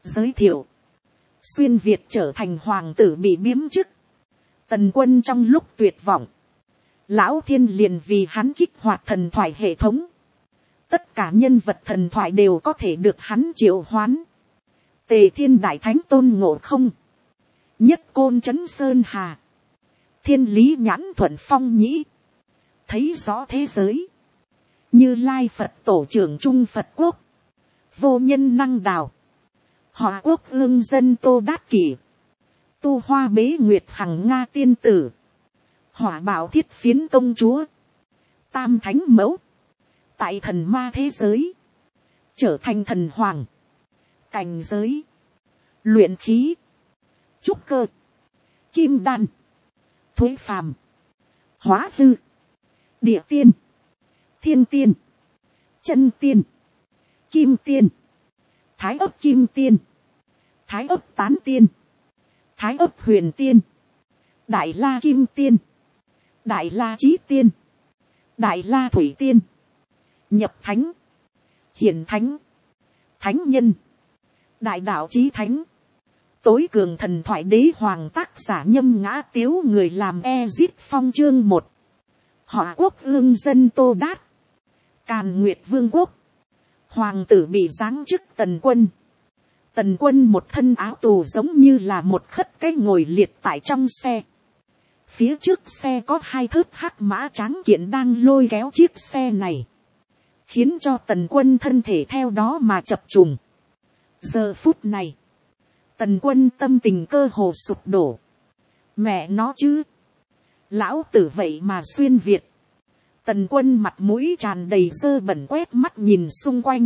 Giới thiệu, xuyên Việt trở thành hoàng tử bị biếm chức. Tần Quân trong lúc tuyệt vọng, Lão Thiên liền vì hắn kích hoạt thần thoại hệ thống. Tất cả nhân vật thần thoại đều có thể được hắn triệu hoán. Tề Thiên Đại Thánh Tôn Ngộ Không, Nhất Côn Trấn Sơn Hà, Thiên Lý Nhãn Thuận Phong Nhĩ, thấy rõ thế giới. Như Lai Phật Tổ trưởng Trung Phật Quốc, Vô Nhân Năng Đào, Họ Quốc Ương Dân Tô Đát Kỷ, Tu Hoa Bế Nguyệt Hằng Nga Tiên Tử, Hỏa Bảo Thiết Phiến Công Chúa, Tam Thánh Mẫu. Tại thần ma thế giới, trở thành thần hoàng, cảnh giới, luyện khí, trúc cơ, kim đan, thuế phàm, hóa hư, địa tiên, thiên tiên, chân tiên, kim tiên, thái ấp kim tiên, thái ấp tán tiên, thái ấp huyền tiên, đại la kim tiên, đại la chí tiên, đại la thủy tiên, nhập thánh, hiển thánh, thánh nhân, đại đạo chí thánh, tối cường thần thoại đế hoàng. Tác giả Nhâm Ngã Tiếu, người làm Ezit Phong. Chương 1. Họ Quốc Ương Dân Tô Đát, Càn Nguyệt Vương Quốc. Hoàng tử bị giáng chức Tần Quân. Tần Quân một thân áo tù giống như là một khất cái ngồi liệt tại trong xe. Phía trước xe có hai thớt hắc mã tráng kiện đang lôi kéo chiếc xe này, khiến cho Tần Quân thân thể theo đó mà chập trùng. Giờ phút này, Tần Quân tâm tình cơ hồ sụp đổ. Mẹ nó chứ, lão tử vậy mà xuyên Việt. Tần Quân mặt mũi tràn đầy dơ bẩn quét mắt nhìn xung quanh.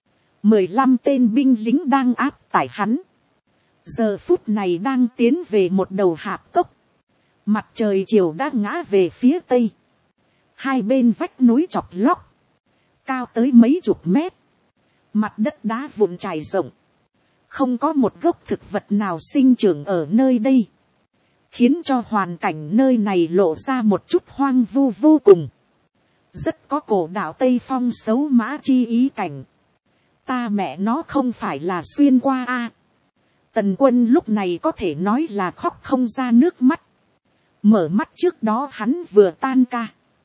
15 tên binh lính đang áp tải hắn. Giờ phút này đang tiến về một đầu hạp cốc. Mặt trời chiều đã ngã về phía tây. Hai bên vách núi chọc lóc, cao tới mấy chục mét. Mặt đất đá vụn trải rộng. Không có một gốc thực vật nào sinh trưởng ở nơi đây, khiến cho hoàn cảnh nơi này lộ ra một chút hoang vu vô cùng. Rất có cổ đạo Tây Phong xấu mã chi ý cảnh. Ta mẹ nó không phải là xuyên qua a. Tần Quân lúc này có thể nói là khóc không ra nước mắt. Mở mắt trước đó hắn vừa tan ca,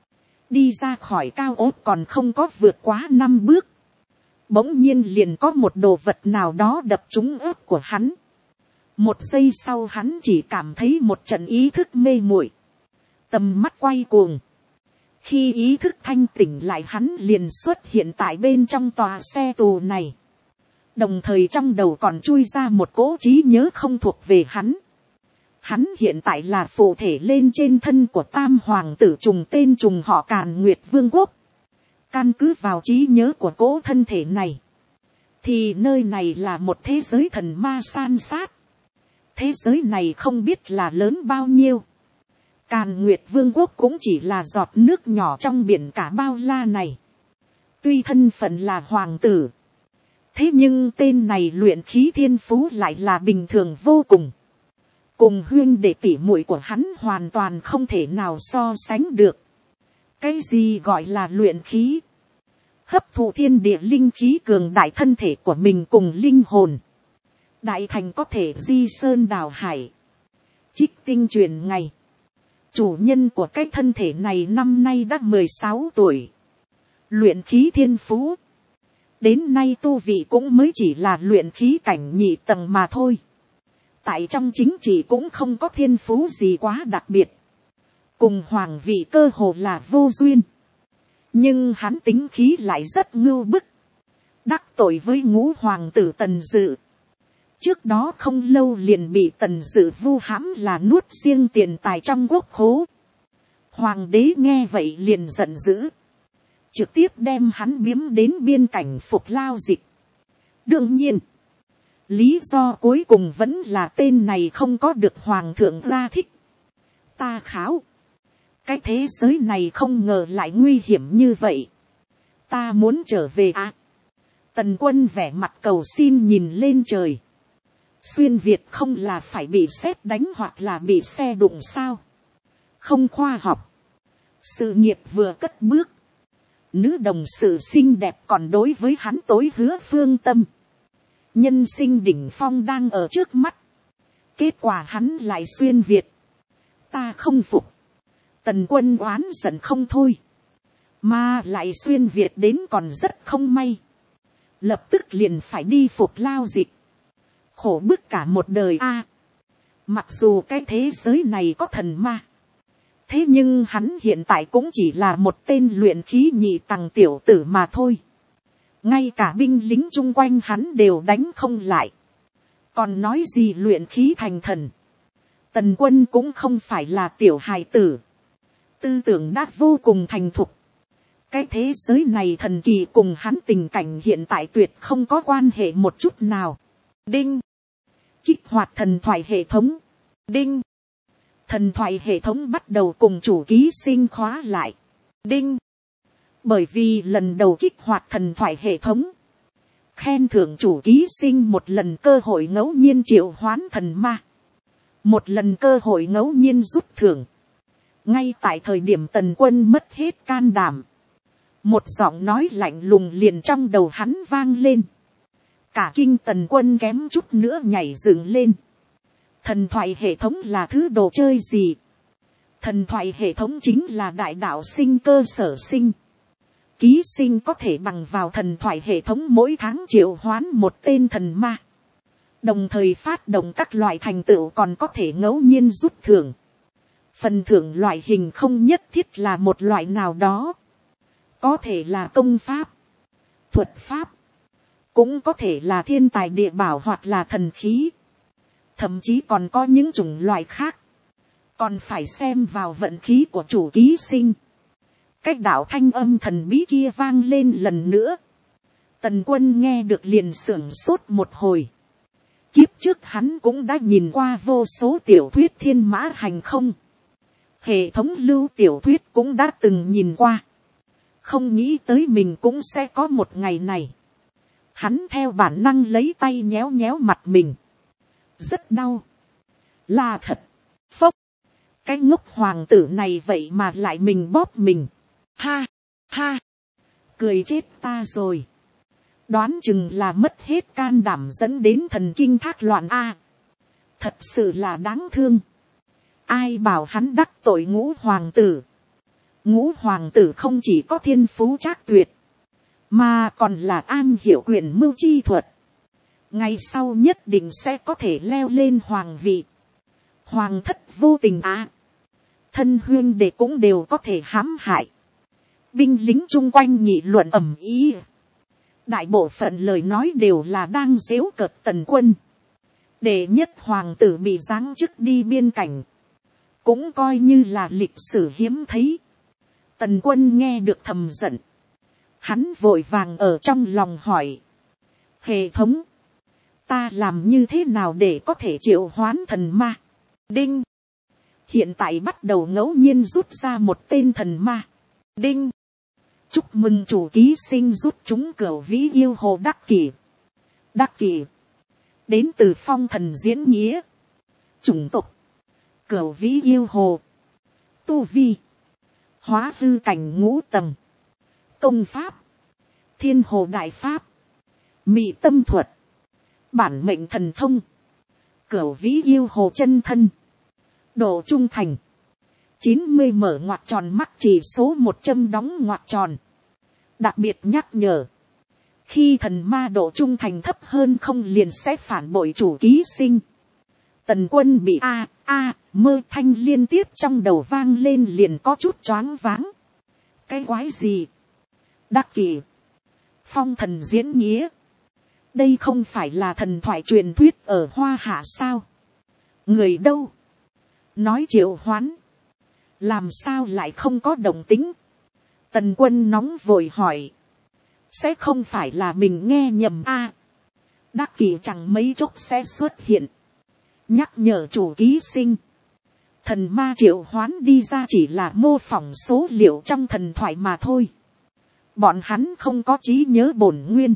đi ra khỏi cao ốt còn không có vượt quá 5 bước. Bỗng nhiên liền có một đồ vật nào đó đập trúng ớt của hắn. Một giây sau hắn chỉ cảm thấy một trận ý thức mê muội, tầm mắt quay cuồng. Khi ý thức thanh tỉnh lại, hắn liền xuất hiện tại bên trong tòa xe tù này. Đồng thời trong đầu còn chui ra một cỗ trí nhớ không thuộc về hắn. Hắn hiện tại là phụ thể lên trên thân của tam hoàng tử trùng tên trùng họ Càn Nguyệt Vương Quốc. Căn cứ vào trí nhớ của cỗ thân thể này, thì nơi này là một thế giới thần ma san sát. Thế giới này không biết là lớn bao nhiêu. Càn Nguyệt Vương Quốc cũng chỉ là giọt nước nhỏ trong biển cả bao la này. Tuy thân phận là hoàng tử, thế nhưng tên này luyện khí thiên phú lại là bình thường vô cùng. Cùng huyên đệ tỷ muội của hắn hoàn toàn không thể nào so sánh được. Cái gì gọi là luyện khí? Hấp thụ thiên địa linh khí cường đại thân thể của mình cùng linh hồn. Đại thành có thể di sơn đào hải, trích tinh truyền ngày. Chủ nhân của cái thân thể này năm nay đã 16 tuổi. Luyện khí thiên phú. Đến nay tu vị cũng mới chỉ là luyện khí cảnh nhị tầng mà thôi. Tại trong chính trị cũng không có thiên phú gì quá đặc biệt. Cùng hoàng vị cơ hồ là vô duyên. Nhưng hắn tính khí lại rất ngưu bức. Đắc tội với ngũ hoàng tử Tần Dự. Trước đó không lâu liền bị Tần Dự vu hãm là nuốt riêng tiền tài trong quốc khố. Hoàng đế nghe vậy liền giận dữ. Trực tiếp đem hắn biếm đến biên cảnh Phục Lao Dịch. Đương nhiên, lý do cuối cùng vẫn là tên này không có được hoàng thượng ra thích. Ta kháo, cái thế giới này không ngờ lại nguy hiểm như vậy. Ta muốn trở về à? Tần Quân vẻ mặt cầu xin nhìn lên trời. Xuyên Việt không là phải bị sét đánh hoặc là bị xe đụng sao? Không khoa học. Sự nghiệp vừa cất bước, nữ đồng sự xinh đẹp còn đối với hắn tối hứa phương tâm. Nhân sinh đỉnh phong đang ở trước mắt. Kết quả hắn lại xuyên Việt. Ta không phục. Tần Quân oán giận không thôi. Mà lại xuyên Việt đến còn rất không may. Lập tức liền phải đi phục lao dịch. Khổ bức cả một đời a. Mặc dù cái thế giới này có thần ma. Thế nhưng hắn hiện tại cũng chỉ là một tên luyện khí nhị tầng tiểu tử mà thôi. Ngay cả binh lính chung quanh hắn đều đánh không lại. Còn nói gì luyện khí thành thần. Tần Quân cũng không phải là tiểu hài tử. Tư tưởng đã vô cùng thành thục. Cái thế giới này thần kỳ cùng hắn tình cảnh hiện tại tuyệt không có quan hệ một chút nào. Đinh. Kích hoạt thần thoại hệ thống. Đinh. Thần thoại hệ thống bắt đầu cùng chủ ký sinh khóa lại. Đinh. Bởi vì lần đầu kích hoạt thần thoại hệ thống. Khen thưởng chủ ký sinh một lần cơ hội ngẫu nhiên triệu hoán thần ma. Một lần cơ hội ngẫu nhiên rút thưởng. Ngay tại thời điểm Tần Quân mất hết can đảm. Một giọng nói lạnh lùng liền trong đầu hắn vang lên. Cả kinh Tần Quân kém chút nữa nhảy dựng lên. Thần thoại hệ thống là thứ đồ chơi gì? Thần thoại hệ thống chính là đại đạo sinh cơ sở sinh. Ký sinh có thể bằng vào thần thoại hệ thống mỗi tháng triệu hoán một tên thần ma. Đồng thời phát động các loại thành tựu còn có thể ngẫu nhiên rút thưởng. Phần thưởng loại hình không nhất thiết là một loại nào đó. Có thể là công pháp, thuật pháp. Cũng có thể là thiên tài địa bảo hoặc là thần khí. Thậm chí còn có những chủng loại khác. Còn phải xem vào vận khí của chủ ký sinh. Cách đạo thanh âm thần bí kia vang lên lần nữa. Tần Quân nghe được liền sưởng sốt một hồi. Kiếp trước hắn cũng đã nhìn qua vô số tiểu thuyết thiên mã hành không. Hệ thống lưu tiểu thuyết cũng đã từng nhìn qua. Không nghĩ tới mình cũng sẽ có một ngày này. Hắn theo bản năng lấy tay nhéo nhéo mặt mình. Rất đau. Là thật. Phốc. Cái ngốc hoàng tử này vậy mà lại mình bóp mình. Ha. Ha. Cười chết ta rồi. Đoán chừng là mất hết can đảm dẫn đến thần kinh thác loạn a. Thật sự là đáng thương. Ai bảo hắn đắc tội Ngũ hoàng tử. Ngũ hoàng tử không chỉ có thiên phú trác tuyệt. Mà còn là an hiểu quyền mưu chi thuật. Ngày sau nhất định sẽ có thể leo lên hoàng vị. Hoàng thất vô tình á. Thân huyên đệ cũng đều có thể hãm hại. Binh lính chung quanh nghị luận ầm ĩ. Đại bộ phận lời nói đều là đang giễu cợt Tần Quân. Đệ nhất hoàng tử bị giáng chức đi biên cảnh. Cũng coi như là lịch sử hiếm thấy. Tần Quân nghe được thầm giận. Hắn vội vàng ở trong lòng hỏi. Hệ thống. Ta làm như thế nào để có thể triệu hoán thần ma? Đinh. Hiện tại bắt đầu ngẫu nhiên rút ra một tên thần ma. Đinh. Chúc mừng chủ ký sinh rút chúng Cửu Vĩ Yêu Hồ Đắc Kỷ. Đắc Kỷ. Đến từ phong thần diễn nghĩa. Chủng tộc. Cửu Vĩ Yêu Hồ. Tu vi. Hóa hư cảnh ngũ tầng. Công pháp. Thiên Hồ Đại Pháp. Mị tâm thuật. Bản mệnh thần thông. Cửu Vĩ Yêu Hồ chân thân. Độ trung thành. 90 mở ngoặc tròn mắc chỉ số 100 đóng ngoặc tròn. Đặc biệt nhắc nhở. Khi thần ma độ trung thành thấp hơn không liền sẽ phản bội chủ ký sinh. Tần Quân bị mơ thanh liên tiếp trong đầu vang lên liền có chút choáng váng. Cái quái gì? Đắc Kỷ. Phong thần diễn nghĩa. Đây không phải là thần thoại truyền thuyết ở Hoa Hạ sao? Người đâu? Nói triệu hoán. Làm sao lại không có động tính? Tần Quân nóng vội hỏi. Sẽ không phải là mình nghe nhầm a? Đắc Kỷ chẳng mấy chốc sẽ xuất hiện. Nhắc nhở chủ ký sinh. Thần ma triệu hoán đi ra chỉ là mô phỏng số liệu trong thần thoại mà thôi. Bọn hắn không có trí nhớ bổn nguyên.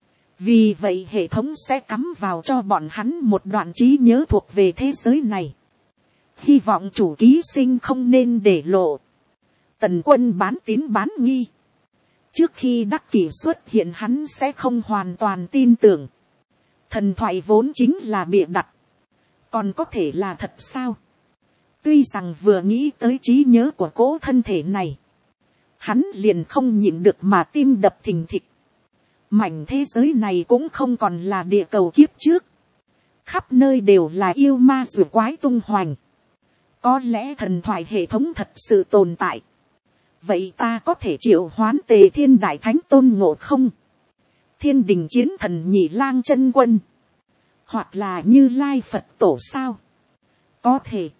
Vì vậy hệ thống sẽ cắm vào cho bọn hắn một đoạn trí nhớ thuộc về thế giới này. Hy vọng chủ ký sinh không nên để lộ. Tần Quân bán tín bán nghi. Trước khi Đắc Kỷ xuất hiện hắn sẽ không hoàn toàn tin tưởng. Thần thoại vốn chính là bịa đặt, còn có thể là thật sao? Tuy rằng vừa nghĩ tới trí nhớ của cỗ thân thể này, hắn liền không nhịn được mà tim đập thình thịch. Mảnh thế giới này cũng không còn là địa cầu kiếp trước, khắp nơi đều là yêu ma rùa quái tung hoành. Có lẽ thần thoại hệ thống thật sự tồn tại, vậy ta có thể triệu hoán Tề Thiên Đại Thánh Tôn Ngộ Không, Thiên Đình Chiến Thần Nhị Lang Chân Quân, hoặc là Như Lai Phật Tổ sao? Có thể.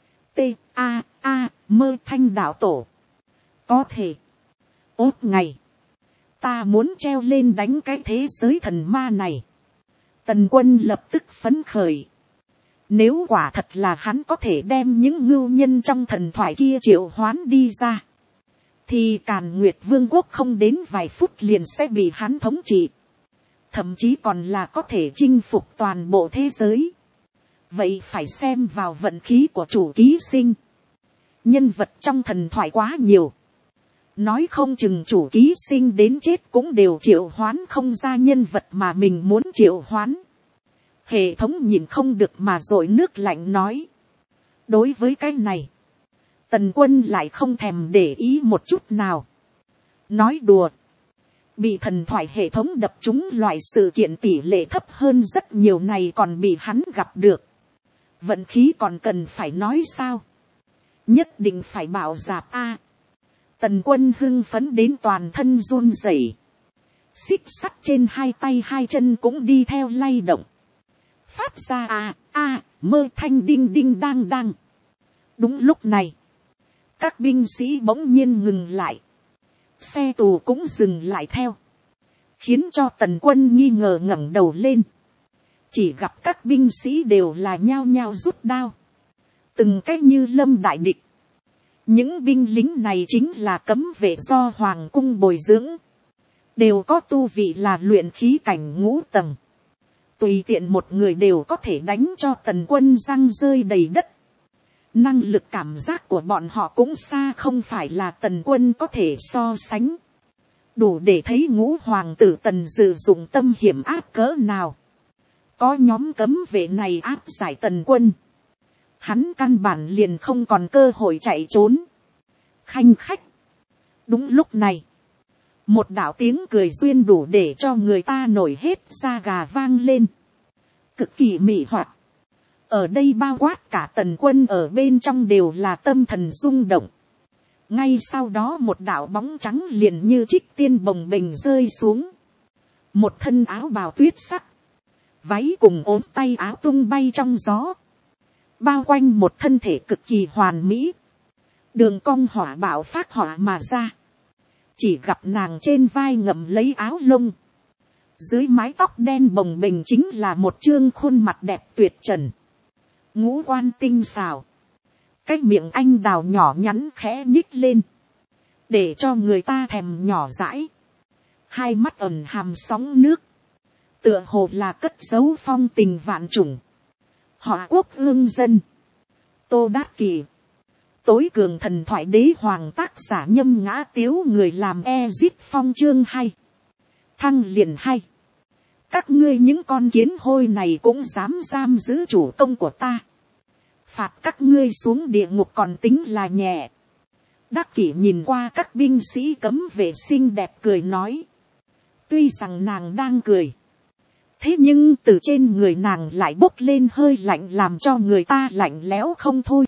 Mơ Thanh Đạo Tổ. Có thể. Ốt ngày, ta muốn treo lên đánh cái thế giới thần ma này. Tần Quân lập tức phấn khởi. Nếu quả thật là hắn có thể đem những ngưu nhân trong thần thoại kia triệu hoán đi ra, thì Càn Nguyệt Vương quốc không đến vài phút liền sẽ bị hắn thống trị, thậm chí còn là có thể chinh phục toàn bộ thế giới. Vậy phải xem vào vận khí của chủ ký sinh. Nhân vật trong thần thoại quá nhiều, nói không chừng chủ ký sinh đến chết cũng đều triệu hoán không ra nhân vật mà mình muốn triệu hoán. Hệ thống nhìn không được mà dội nước lạnh nói. Đối với cái này, Tần Quân lại không thèm để ý một chút nào. Nói đùa, bị thần thoại hệ thống đập trúng loại sự kiện tỷ lệ thấp hơn rất nhiều này còn bị hắn gặp được. Vận khí còn cần phải nói sao? Nhất định phải bảo dạp a. Tần Quân hưng phấn đến toàn thân run rẩy, xích sắt trên hai tay hai chân cũng đi theo lay động, phát ra mơ thanh đinh đinh đang đang. Đúng lúc này, các binh sĩ bỗng nhiên ngừng lại, xe tù cũng dừng lại theo, khiến cho Tần Quân nghi ngờ ngẩng đầu lên. Chỉ gặp các binh sĩ đều là nhao nhao rút đao, từng cách như lâm đại địch. Những binh lính này chính là cấm vệ do hoàng cung bồi dưỡng, đều có tu vị là luyện khí cảnh ngũ tầng. Tùy tiện một người đều có thể đánh cho Tần Quân răng rơi đầy đất. Năng lực cảm giác của bọn họ cũng xa không phải là Tần Quân có thể so sánh. Đủ để thấy ngũ hoàng tử Tần sử dụng tâm hiểm áp cỡ nào. Có nhóm cấm vệ này áp giải Tần Quân, hắn căn bản liền không còn cơ hội chạy trốn. Khanh khách. Đúng lúc này, một đạo tiếng cười duyên đủ để cho người ta nổi hết da gà vang lên, cực kỳ mị hoặc. Ở đây bao quát cả Tần Quân ở bên trong đều là tâm thần rung động. Ngay sau đó một đạo bóng trắng liền như trích tiên bồng bềnh rơi xuống. Một thân áo bào tuyết sắc, váy cùng ốm tay áo tung bay trong gió, bao quanh một thân thể cực kỳ hoàn mỹ. Đường cong hỏa bạo phát hỏa mà ra. Chỉ gặp nàng trên vai ngậm lấy áo lông, dưới mái tóc đen bồng bềnh chính là một trương khuôn mặt đẹp tuyệt trần, ngũ quan tinh xảo, cái miệng anh đào nhỏ nhắn khẽ nhích lên, để cho người ta thèm nhỏ dãi. Hai mắt ẩn hàm sóng nước, tựa hồ là cất giấu phong tình vạn trùng. Họ Quốc ương dân, Tô Đát Kỳ, tối cường thần thoại đế hoàng, tác giả Nhâm Ngã Tiếu, người làm Ezit Phong. Chương hay, thăng liền hay. Các ngươi những con kiến hôi này cũng dám giam giữ chủ công của ta, phạt các ngươi xuống địa ngục còn tính là nhẹ. Đắc Kỷ nhìn qua các binh sĩ cấm vệ xinh đẹp cười nói. Tuy rằng nàng đang cười, thế nhưng từ trên người nàng lại bốc lên hơi lạnh làm cho người ta lạnh lẽo không thôi.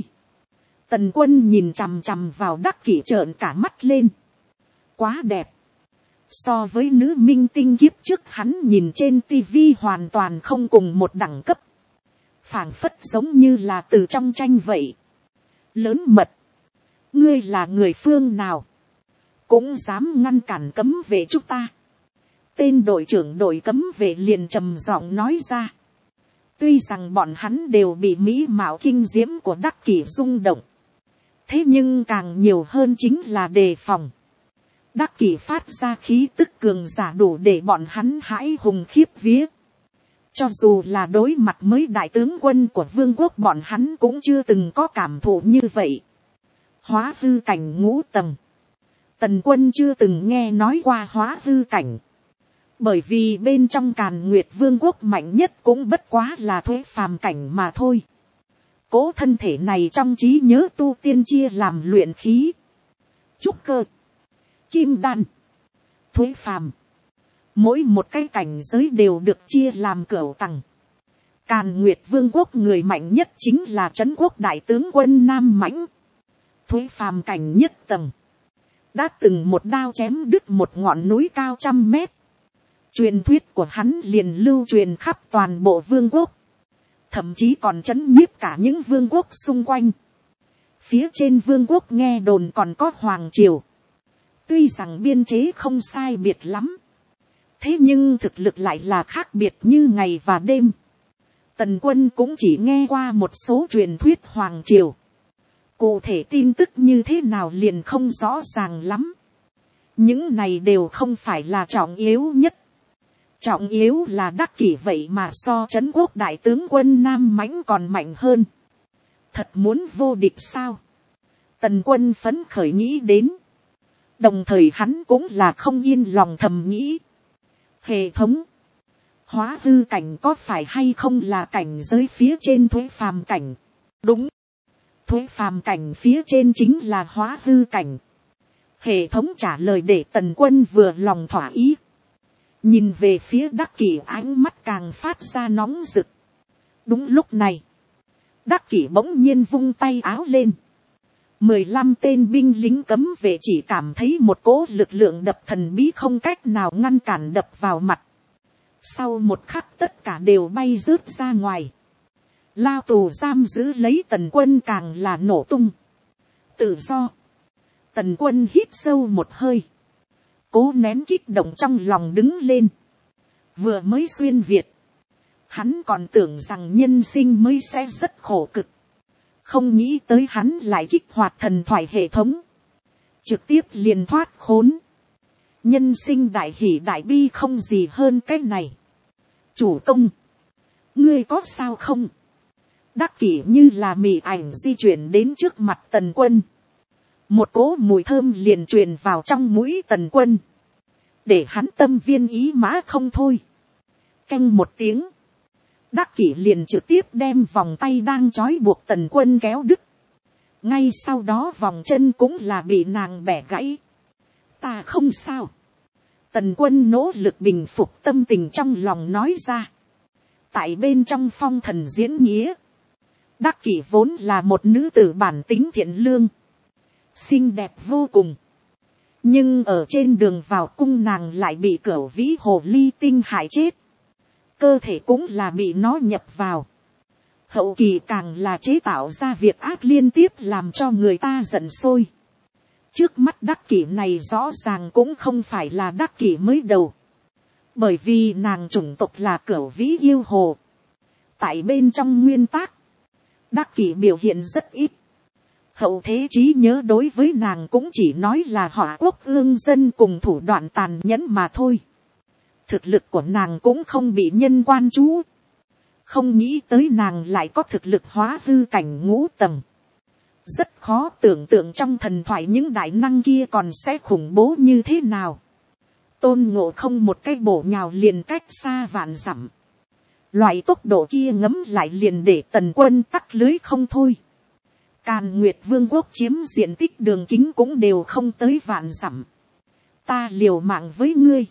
Tần Quân nhìn chằm chằm vào Đắc Kỷ trợn cả mắt lên. Quá đẹp. So với nữ minh tinh kiếp trước hắn nhìn trên tivi hoàn toàn không cùng một đẳng cấp. Phảng phất giống như là từ trong tranh vậy. Lớn mật. Ngươi là người phương nào? Cũng dám ngăn cản cấm vệ chúng ta. Tên đội trưởng đội cấm vệ liền trầm giọng nói ra. Tuy rằng bọn hắn đều bị mỹ mạo kinh diễm của Đắc Kỷ rung động, thế nhưng càng nhiều hơn chính là đề phòng. Đắc Kỷ phát ra khí tức cường giả đủ để bọn hắn hãi hùng khiếp vía. Cho dù là đối mặt mới đại tướng quân của vương quốc, bọn hắn cũng chưa từng có cảm thụ như vậy. Hóa hư cảnh ngũ tầng. Tần Quân chưa từng nghe nói qua hóa hư cảnh. Bởi vì bên trong Càn Nguyệt Vương quốc mạnh nhất cũng bất quá là Thuế phàm cảnh mà thôi. Cố thân thể này trong trí nhớ tu tiên chia làm luyện khí, trúc cơ, kim đan, Thuế phàm. Mỗi một cái cảnh giới đều được chia làm cửu tầng. Càn Nguyệt Vương quốc người mạnh nhất chính là Trấn Quốc đại tướng quân Nam Mãnh. Thuế phàm cảnh nhất tầng. Đã từng một đao chém đứt một ngọn núi cao 100 mét. Truyền thuyết của hắn liền lưu truyền khắp toàn bộ vương quốc. Thậm chí còn trấn nhiếp cả những vương quốc xung quanh. Phía trên vương quốc nghe đồn còn có hoàng triều. Tuy rằng biên chế không sai biệt lắm. Thế nhưng thực lực lại là khác biệt như ngày và đêm. Tần Quân cũng chỉ nghe qua một số truyền thuyết hoàng triều. Cụ thể tin tức như thế nào liền không rõ ràng lắm. Những này đều không phải là trọng yếu nhất. Trọng yếu là Đắc Kỷ vậy mà so Trấn Quốc đại tướng quân Nam Mãnh còn mạnh hơn. Thật muốn vô địch sao? Tần Quân phấn khởi nghĩ đến. Đồng thời hắn cũng là không yên lòng thầm nghĩ. Hệ thống. Hóa hư cảnh có phải hay không là cảnh giới phía trên Thuế phàm cảnh? Đúng. Thuế phàm cảnh phía trên chính là hóa hư cảnh. Hệ thống trả lời để Tần Quân vừa lòng thỏa ý. Nhìn về phía Đắc Kỷ ánh mắt càng phát ra nóng rực. Đúng lúc này. Đắc Kỷ bỗng nhiên vung tay áo lên. 15 tên binh lính cấm vệ chỉ cảm thấy một cỗ lực lượng đập thần bí không cách nào ngăn cản đập vào mặt. Sau một khắc tất cả đều bay rớt ra ngoài. Lao tù giam giữ lấy Tần Quân càng là nổ tung. Tự do. Tần Quân hít sâu một hơi. Cố nén kích động trong lòng đứng lên. Vừa mới xuyên Việt. Hắn còn tưởng rằng nhân sinh mới sẽ rất khổ cực. Không nghĩ tới hắn lại kích hoạt thần thoại hệ thống. Trực tiếp liền thoát khốn. Nhân sinh đại hỷ đại bi không gì hơn cái này. Chủ công. Ngươi có sao không? Đắc Kỷ như là mị ảnh di chuyển đến trước mặt Tần Quân. Một cỗ mùi thơm liền truyền vào trong mũi Tần Quân. Để hắn tâm viên ý mã không thôi. Canh một tiếng. Đắc Kỷ liền trực tiếp đem vòng tay đang trói buộc Tần Quân kéo đứt. Ngay sau đó vòng chân cũng là bị nàng bẻ gãy. Ta không sao. Tần Quân nỗ lực bình phục tâm tình trong lòng nói ra. Tại bên trong phong thần diễn nghĩa. Đắc Kỷ vốn là một nữ tử bản tính thiện lương. Xinh đẹp vô cùng. Nhưng ở trên đường vào cung nàng lại bị Cửu Vĩ Hồ Ly Tinh hại chết. Cơ thể cũng là bị nó nhập vào. Hậu kỳ càng là chế tạo ra việc ác liên tiếp làm cho người ta giận sôi. Trước mắt Đắc Kỷ này rõ ràng cũng không phải là Đắc Kỷ mới đầu. Bởi vì nàng chủng tộc là Cửu Vĩ Yêu Hồ. Tại bên trong nguyên tác, Đắc Kỷ biểu hiện rất ít. Hậu thế trí nhớ đối với nàng cũng chỉ nói là Hỏa Quốc ương dân cùng thủ đoạn tàn nhẫn mà thôi. Thực lực của nàng cũng không bị nhân quan chú. Không nghĩ tới nàng lại có thực lực hóa hư cảnh ngũ tầng. Rất khó tưởng tượng trong thần thoại những đại năng kia còn sẽ khủng bố như thế nào. Tôn Ngộ Không một cái bổ nhào liền cách xa vạn dặm. Loại tốc độ kia ngấm lại liền để Tần Quân tắc lưới không thôi. Càn Nguyệt Vương quốc chiếm diện tích đường kính cũng đều không tới vạn dặm. Ta liều mạng với ngươi.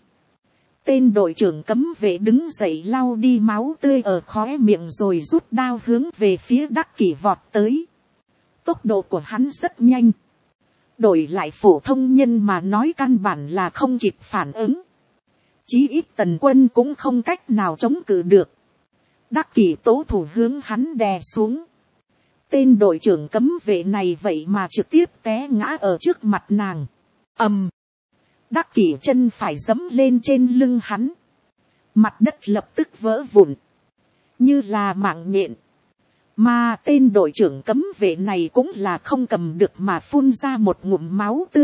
Tên đội trưởng cấm vệ đứng dậy lau đi máu tươi ở khóe miệng rồi rút đao hướng về phía Đắc Kỷ vọt tới. Tốc độ của hắn rất nhanh. Đổi lại phổ thông nhân mà nói căn bản là không kịp phản ứng. Chí ít Tần Quân cũng không cách nào chống cự được. Đắc Kỷ tố thủ hướng hắn đè xuống. Tên đội trưởng cấm vệ này vậy mà trực tiếp té ngã ở trước mặt nàng. Ầm. Đắc Kỷ chân phải giẫm lên trên lưng hắn. Mặt đất lập tức vỡ vụn. Như là mạng nhện. Mà tên đội trưởng cấm vệ này cũng là không cầm được mà phun ra một ngụm máu tươi.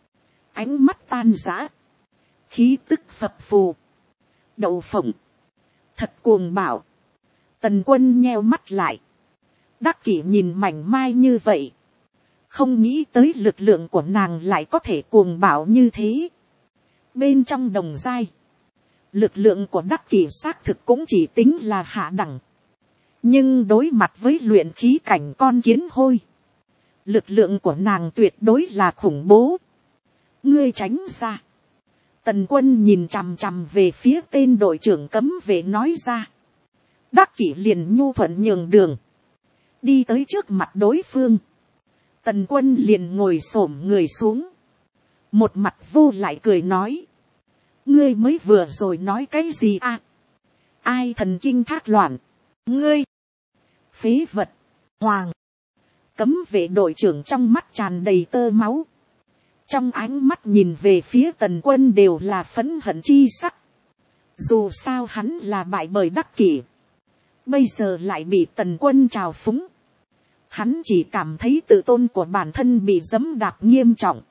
Ánh mắt tan rã. Khí tức phập phù. Đậu phộng. Thật cuồng bạo. Tần Quân nheo mắt lại. Đắc Kỷ nhìn mảnh mai như vậy. Không nghĩ tới lực lượng của nàng lại có thể cuồng bạo như thế. Bên trong đồng giai. Lực lượng của đắc kỷ xác thực cũng chỉ tính là hạ đẳng. Nhưng đối mặt với luyện khí cảnh con kiến hôi, lực lượng của nàng tuyệt đối là khủng bố. Ngươi tránh ra. Tần Quân nhìn chằm chằm về phía tên đội trưởng cấm vệ nói ra. Đắc kỷ liền nhu thuận nhường đường, đi tới trước mặt đối phương. Tần Quân liền ngồi xổm người xuống, một mặt vô lại cười nói. Ngươi mới vừa rồi nói cái gì à? Ai thần kinh thác loạn? Ngươi! Phế vật! Hoàng! Cấm vệ đội trưởng trong mắt tràn đầy tơ máu. Trong ánh mắt nhìn về phía Tần Quân đều là phẫn hận chi sắc. Dù sao hắn là bại bởi đắc kỷ, bây giờ lại bị Tần Quân trào phúng. Hắn chỉ cảm thấy tự tôn của bản thân bị giẫm đạp nghiêm trọng.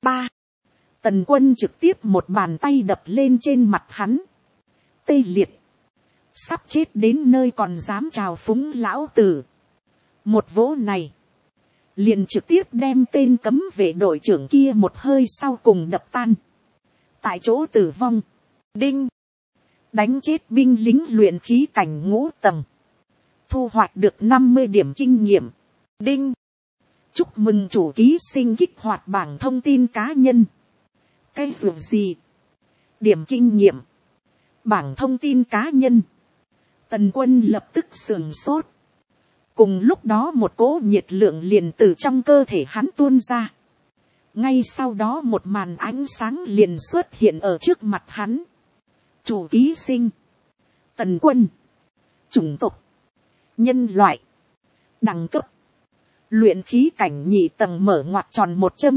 Tần Quân trực tiếp một bàn tay đập lên trên mặt hắn. Tê liệt. Sắp chết đến nơi còn dám trào phúng lão tử. Một vỗ này, liền trực tiếp đem tên cấm vệ đội trưởng kia một hơi sau cùng đập tan. Tại chỗ tử vong. Đinh. Đánh chết binh lính luyện khí cảnh ngũ tầng. Thu hoạch được 50 điểm kinh nghiệm. Đinh. Chúc mừng chủ ký sinh kích hoạt bảng thông tin cá nhân. Cái dù gì? Điểm kinh nghiệm. Bảng thông tin cá nhân. Tần Quân lập tức sườn sốt. Cùng lúc đó một cỗ nhiệt lượng liền từ trong cơ thể hắn tuôn ra. Ngay sau đó một màn ánh sáng liền xuất hiện ở trước mặt hắn. Chủ ký sinh. Tần Quân. Chủng tộc. Nhân loại. Đẳng cấp. Luyện khí cảnh nhị tầng mở ngoặc tròn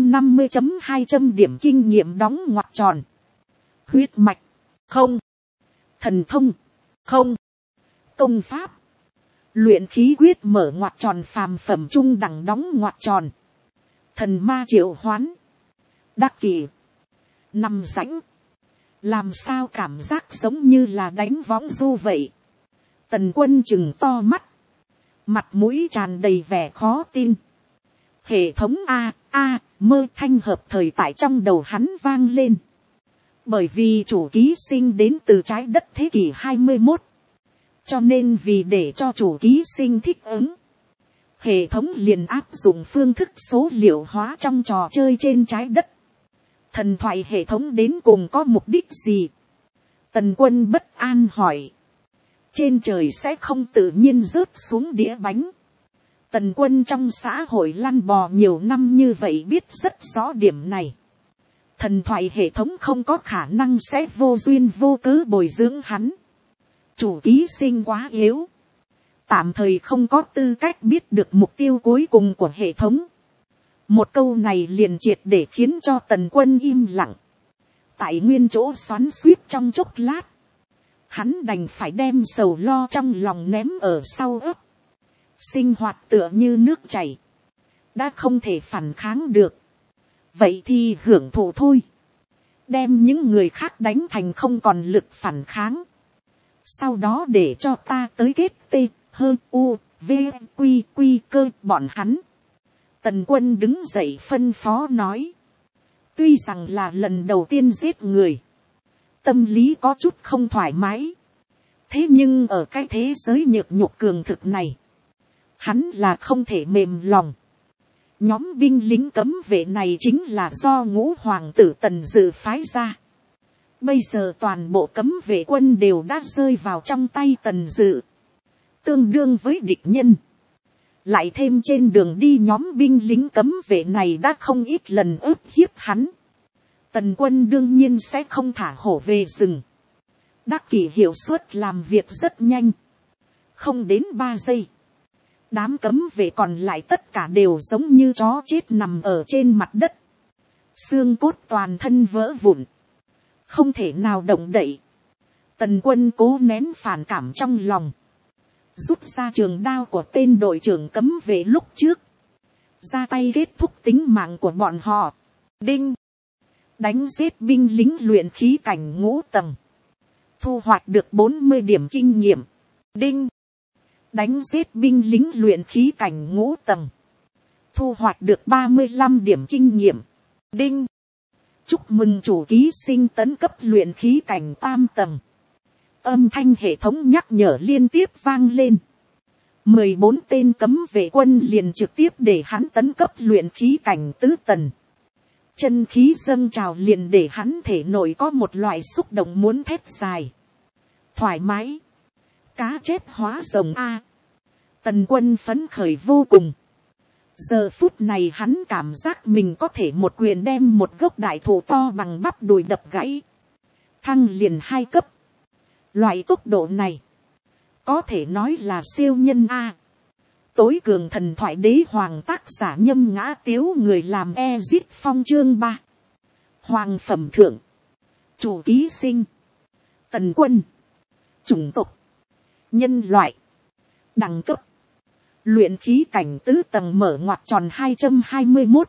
150.200 điểm kinh nghiệm đóng ngoặc tròn. Huyết mạch. Không. Thần thông. Không. Công pháp. Luyện khí quyết mở ngoặc tròn phàm phẩm trung đẳng đóng ngoặc tròn. Thần ma triệu hoán. Đắc kỷ. Nằm rãnh. Làm sao cảm giác giống như là đánh võng du vậy. Tần Quân chừng to mắt. Mặt mũi tràn đầy vẻ khó tin. Hệ thống mơ thanh hợp thời tại trong đầu hắn vang lên. Bởi vì chủ ký sinh đến từ trái đất thế kỷ 21. Cho nên vì để cho chủ ký sinh thích ứng, hệ thống liền áp dụng phương thức số liệu hóa trong trò chơi trên trái đất. Thần thoại hệ thống đến cùng có mục đích gì? Tần Quân bất an hỏi. Trên trời sẽ không tự nhiên rớt xuống đĩa bánh. Tần Quân trong xã hội lăn bò nhiều năm như vậy biết rất rõ điểm này. Thần thoại hệ thống không có khả năng sẽ vô duyên vô cớ bồi dưỡng hắn. Chủ ký sinh quá yếu. Tạm thời không có tư cách biết được mục tiêu cuối cùng của hệ thống. Một câu này liền triệt để khiến cho Tần Quân im lặng. Tại nguyên chỗ xoắn xuýt trong chốc lát. Hắn đành phải đem sầu lo trong lòng ném ở sau ấp. Sinh hoạt tựa như nước chảy. Đã không thể phản kháng được. Vậy thì hưởng thụ thôi. Đem những người khác đánh thành không còn lực phản kháng. Sau đó để cho ta tới kết tê, hơ, u, v, quy, quy cơ bọn hắn. Tần Quân đứng dậy phân phó nói. Tuy rằng là lần đầu tiên giết người. Tâm lý có chút không thoải mái. Thế nhưng ở cái thế giới nhược nhục cường thực này. Hắn là không thể mềm lòng. Nhóm binh lính cấm vệ này chính là do Ngũ Hoàng tử Tần Dự phái ra. Bây giờ toàn bộ cấm vệ quân đều đã rơi vào trong tay Tần Dự. Tương đương với địch nhân. Lại thêm trên đường đi nhóm binh lính cấm vệ này đã không ít lần ức hiếp hắn. Tần Quân đương nhiên sẽ không thả hổ về rừng. Đắc kỷ hiệu suất làm việc rất nhanh. Không đến 3 giây. Đám cấm vệ còn lại tất cả đều giống như chó chết nằm ở trên mặt đất. Xương cốt toàn thân vỡ vụn. Không thể nào động đậy. Tần Quân cố nén phản cảm trong lòng. Rút ra trường đao của tên đội trưởng cấm vệ lúc trước. Ra tay kết thúc tính mạng của bọn họ. Đinh. Đánh giết binh lính luyện khí cảnh ngũ tầng. Thu hoạch được 40 điểm kinh nghiệm. Đinh. Đánh giết binh lính luyện khí cảnh ngũ tầng. Thu hoạch được 35 điểm kinh nghiệm. Đinh. Chúc mừng chủ ký sinh tấn cấp luyện khí cảnh tam tầng. âm thanh hệ thống nhắc nhở liên tiếp vang lên. 14 tên cấm vệ quân liền trực tiếp để hắn tấn cấp luyện khí cảnh tứ tầng. Chân khí dâng trào liền để hắn thể nội có một loại xúc động muốn thét dài. Thoải mái. Cá chép hóa rồng A. Tần Quân phấn khởi vô cùng. Giờ phút này hắn cảm giác mình có thể một quyền đem một gốc đại thụ to bằng bắp đùi đập gãy. Thăng liền 2 cấp. Loại tốc độ này có thể nói là siêu nhân A. Tối cường thần thoại đế hoàng tác giả Nhâm Ngã Tiếu, người làm Ezit Phong chương 3. Hoàng phẩm thượng. Chủ ký sinh. Tần Quân. Chủng tộc. Nhân loại. Đẳng cấp. Luyện khí cảnh tứ tầng mở ngoặc tròn 221.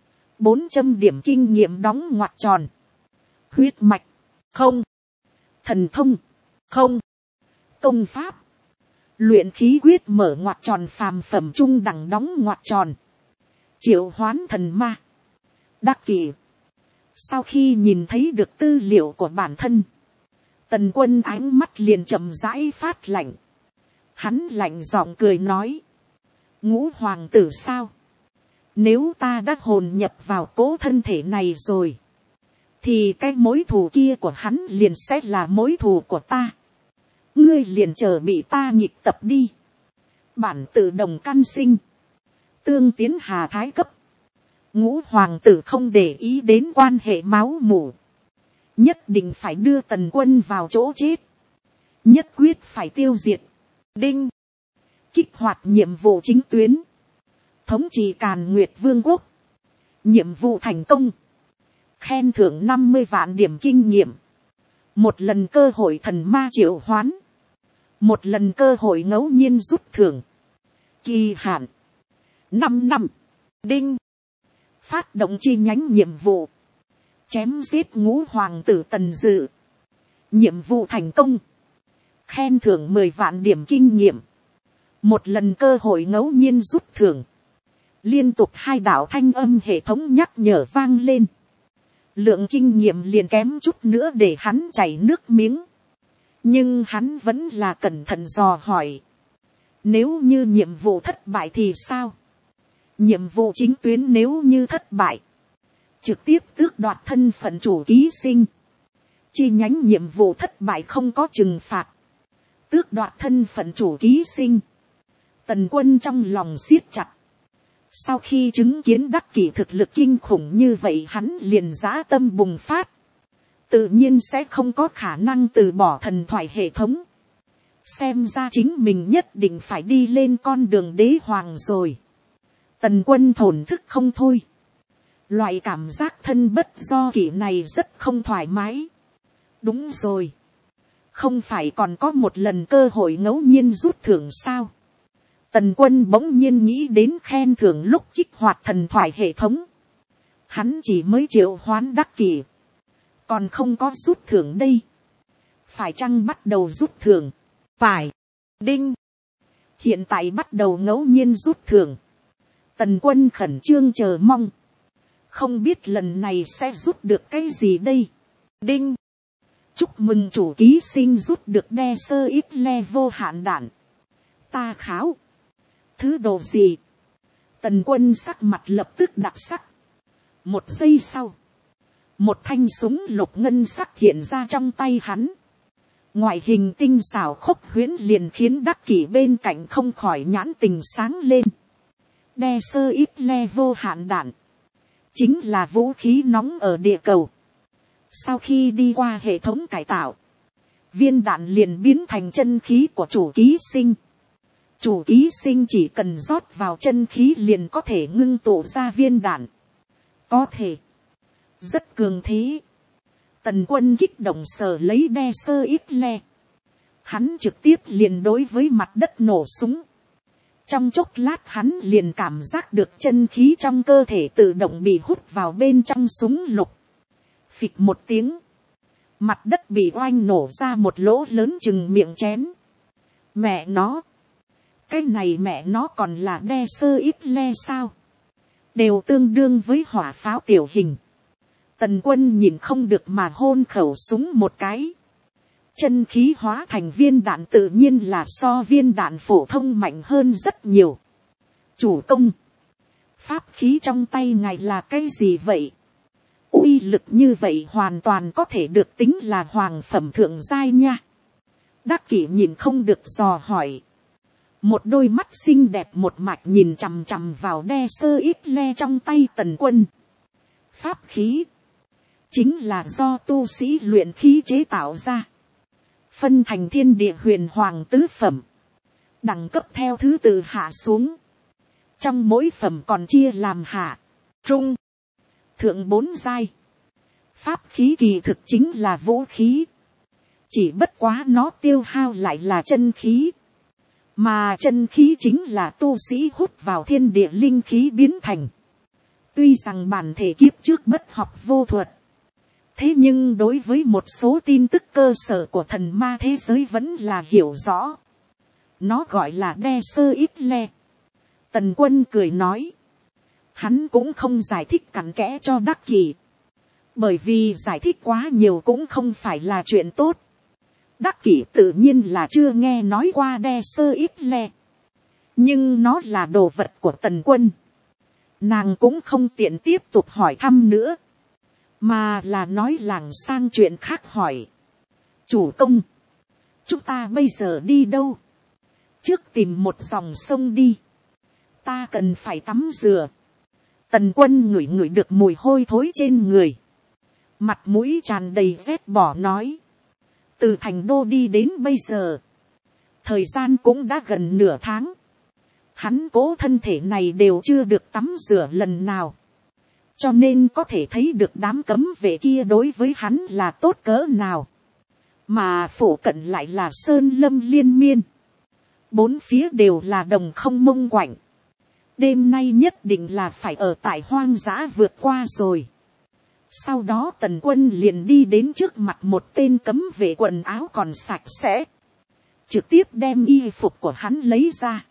400 điểm kinh nghiệm đóng ngoặc tròn. Huyết mạch. Không. Thần thông. Không. Công pháp. Luyện khí quyết mở ngoặc tròn phàm phẩm trung đẳng đóng ngoặc tròn. Triệu hoán thần ma. Đắc kỷ. Sau khi nhìn thấy được tư liệu của bản thân, Tần Quân ánh mắt liền chậm rãi phát lạnh. Hắn lạnh giọng cười nói. Ngũ hoàng tử sao? Nếu ta đã hồn nhập vào cố thân thể này rồi, thì cái mối thù kia của hắn liền sẽ là mối thù của ta. Ngươi liền chờ bị ta nhịp tập đi. Bản tự đồng căn sinh. Tương tiến hà thái cấp. Ngũ hoàng tử không để ý đến quan hệ máu mủ. Nhất định phải đưa Tần Quân vào chỗ chết. Nhất quyết phải tiêu diệt. Đinh. Kích hoạt nhiệm vụ chính tuyến. Thống trị Càn Nguyệt Vương quốc. Nhiệm vụ thành công. Khen thưởng 50 vạn điểm kinh nghiệm. Một lần cơ hội thần ma triệu hoán. Một lần cơ hội ngẫu nhiên rút thưởng. Kỳ hạn 5 năm. Đinh. Phát động chi nhánh nhiệm vụ. Chém giết ngũ hoàng tử Tần Dự. Nhiệm vụ thành công. Khen thưởng 10 vạn điểm kinh nghiệm. Một lần cơ hội ngẫu nhiên rút thưởng. Liên tục 2 đạo thanh âm hệ thống nhắc nhở vang lên. Lượng kinh nghiệm liền kém chút nữa để hắn chảy nước miếng. Nhưng hắn vẫn là cẩn thận dò hỏi. Nếu như nhiệm vụ thất bại thì sao? Nhiệm vụ chính tuyến nếu như thất bại, trực tiếp tước đoạt thân phận chủ ký sinh. Chi nhánh nhiệm vụ thất bại không có trừng phạt, tước đoạt thân phận chủ ký sinh. Tần Quân trong lòng siết chặt. Sau khi chứng kiến Đắc Kỷ thực lực kinh khủng như vậy, hắn liền dã tâm bùng phát. Tự nhiên sẽ không có khả năng từ bỏ thần thoại hệ thống. Xem ra chính mình nhất định phải đi lên con đường đế hoàng rồi. Tần Quân thổn thức không thôi. Loại cảm giác thân bất do kỷ này rất không thoải mái. Đúng rồi. Không phải còn có một lần cơ hội ngẫu nhiên rút thưởng sao? Tần Quân bỗng nhiên nghĩ đến khen thưởng lúc kích hoạt thần thoại hệ thống. Hắn chỉ mới triệu hoán Đắc Kỷ, còn không có rút thưởng đây. Phải chăng bắt đầu rút thưởng? Phải. Đinh. Hiện tại bắt đầu ngẫu nhiên rút thưởng. Tần Quân khẩn trương chờ mong. Không biết lần này sẽ rút được cái gì đây? Đinh. Chúc mừng chủ ký sinh rút được đe sơ ít le vô hạn đạn. Ta kháo. Thứ đồ gì? Tần Quân sắc mặt lập tức đặc sắc. Một giây sau, một thanh súng lục ngân sắc hiện ra trong tay hắn. Ngoại hình tinh xảo khốc huyễn liền khiến Đắc Kỷ bên cạnh không khỏi nhãn tình sáng lên. Đe sơ ít le vô hạn đạn chính là vũ khí nóng ở địa cầu. Sau khi đi qua hệ thống cải tạo, viên đạn liền biến thành chân khí của chủ ký sinh. Chủ ký sinh chỉ cần rót vào chân khí liền có thể ngưng tụ ra viên đạn. Có thể rất cường thế. Tần Quân kích động sờ lấy đe sơ ít le. Hắn trực tiếp liền đối với mặt đất nổ súng. Trong chốc lát hắn liền cảm giác được chân khí trong cơ thể tự động bị hút vào bên trong súng lục. Phịch một tiếng, mặt đất bị oanh nổ ra một lỗ lớn chừng miệng chén. Mẹ nó, cái này mẹ nó còn là đe sơ ít le sao? Đều tương đương với hỏa pháo tiểu hình. Tần Quân nhìn không được mà hôn khẩu súng một cái. chân khí hóa thành viên đạn tự nhiên là so viên đạn phổ thông mạnh hơn rất nhiều. Chủ công, pháp khí trong tay ngài là cái gì vậy? Uy lực như vậy hoàn toàn có thể được tính là hoàng phẩm thượng giai nha. Đắc Kỷ nhìn không được dò hỏi. Một đôi mắt xinh đẹp một mạch nhìn chằm chằm vào đe sơ ít le trong tay Tần Quân. Pháp khí chính là do tu sĩ luyện khí chế tạo ra, phân thành thiên địa huyền hoàng tứ phẩm, đẳng cấp theo thứ tự hạ xuống. Trong mỗi phẩm còn chia làm hạ, trung, thượng 4 giai. Pháp khí kỳ thực chính là vũ khí, chỉ bất quá nó tiêu hao lại là chân khí, mà chân khí chính là tu sĩ hút vào thiên địa linh khí biến thành. Tuy rằng bản thể kiếp trước bất học vô thuật, thế nhưng đối với một số tin tức cơ sở của thần ma thế giới vẫn là hiểu rõ. Nó gọi là đe sơ ít le. Tần Quân cười nói. Hắn cũng không giải thích cặn kẽ cho Đắc Kỷ, bởi vì giải thích quá nhiều cũng không phải là chuyện tốt. Đắc Kỷ tự nhiên là chưa nghe nói qua đe sơ ít le, nhưng nó là đồ vật của Tần Quân, nàng cũng không tiện tiếp tục hỏi thăm nữa, mà là nói làng sang chuyện khác hỏi. Chủ công, chúng ta bây giờ đi đâu? Trước tìm một dòng sông đi, ta cần phải tắm rửa. Tần Quân ngửi ngửi được mùi hôi thối trên người, mặt mũi tràn đầy rét bỏ nói. Từ thành đô đi đến bây giờ, thời gian cũng đã gần nửa tháng, hắn cố thân thể này đều chưa được tắm rửa lần nào, cho nên có thể thấy được đám cấm vệ kia đối với hắn là tốt cỡ nào, mà phủ cận lại là sơn lâm liên miên, bốn phía đều là đồng không mông quạnh. Đêm nay nhất định là phải ở tại hoang dã vượt qua rồi. Sau đó Tần Quân liền đi đến trước mặt một tên cấm vệ, quần áo còn sạch sẽ, trực tiếp đem y phục của hắn lấy ra.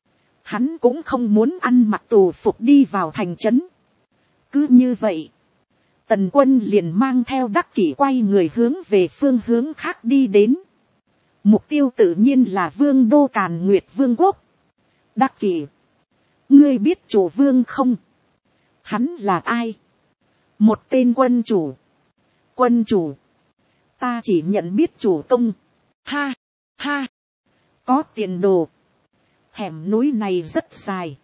Hắn cũng không muốn ăn mặc tù phục đi vào thành trấn. Cứ như vậy, Tần Quân liền mang theo Đắc Kỷ quay người hướng về phương hướng khác đi đến. Mục tiêu tự nhiên là vương đô Càn Nguyệt Vương quốc. Đắc Kỷ, ngươi biết chủ vương không? Hắn là ai? Một tên quân chủ. Quân chủ, ta chỉ nhận biết chủ công. Ha, ha, có tiền đồ. Hẻm núi này rất dài.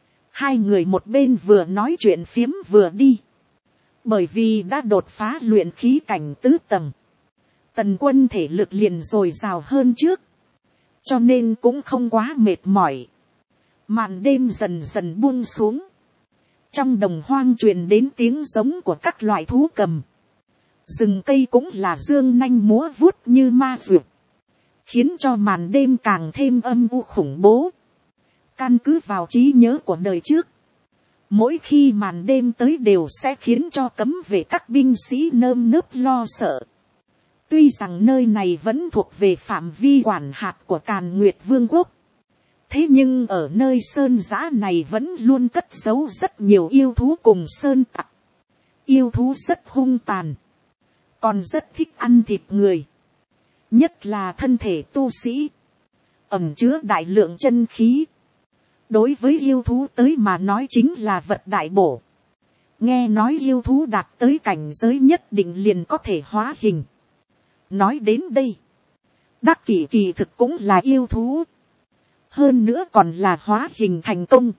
Hai người một bên vừa nói chuyện phiếm vừa đi. Bởi vì đã đột phá luyện khí cảnh tứ tầng, Tần Quân thể lực liền dồi dào hơn trước, cho nên cũng không quá mệt mỏi. Màn đêm dần dần buông xuống, trong đồng hoang truyền đến tiếng giống của các loại thú cầm. Rừng cây cũng là dương nanh múa vuốt như ma duyệt, khiến cho màn đêm càng thêm âm u khủng bố. Căn cứ vào trí nhớ của đời trước, mỗi khi màn đêm tới đều sẽ khiến cho cấm vệ các binh sĩ nơm nớp lo sợ. Tuy rằng nơi này vẫn thuộc về phạm vi quản hạt của Càn Nguyệt Vương quốc, thế nhưng ở nơi sơn giã này vẫn luôn cất giấu rất nhiều yêu thú cùng sơn tặc. Yêu thú rất hung tàn, còn rất thích ăn thịt người, nhất là thân thể tu sĩ, ẩn chứa đại lượng chân khí. Đối với yêu thú tới mà nói chính là vật đại bổ. Nghe nói yêu thú đạt tới cảnh giới nhất định liền có thể hóa hình. Nói đến đây, Đắc Kỷ kỳ thực cũng là yêu thú, hơn nữa còn là hóa hình thành công.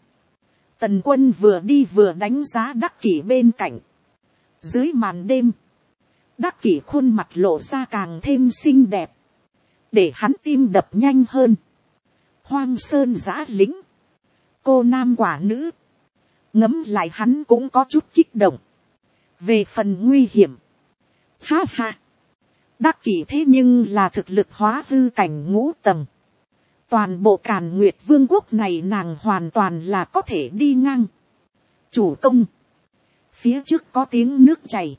Tần Quân vừa đi vừa đánh giá Đắc Kỷ bên cạnh. Dưới màn đêm, Đắc Kỷ khuôn mặt lộ ra càng thêm xinh đẹp, để hắn tim đập nhanh hơn. Hoang sơn giã lính, cô nam quả nữ, ngấm lại hắn cũng có chút kích động. Về phần nguy hiểm, ha ha, Đắc Kỷ thế nhưng là thực lực hóa hư cảnh ngũ tầng. Toàn bộ Càn Nguyệt Vương quốc này nàng hoàn toàn là có thể đi ngang. Chủ công, phía trước có tiếng nước chảy.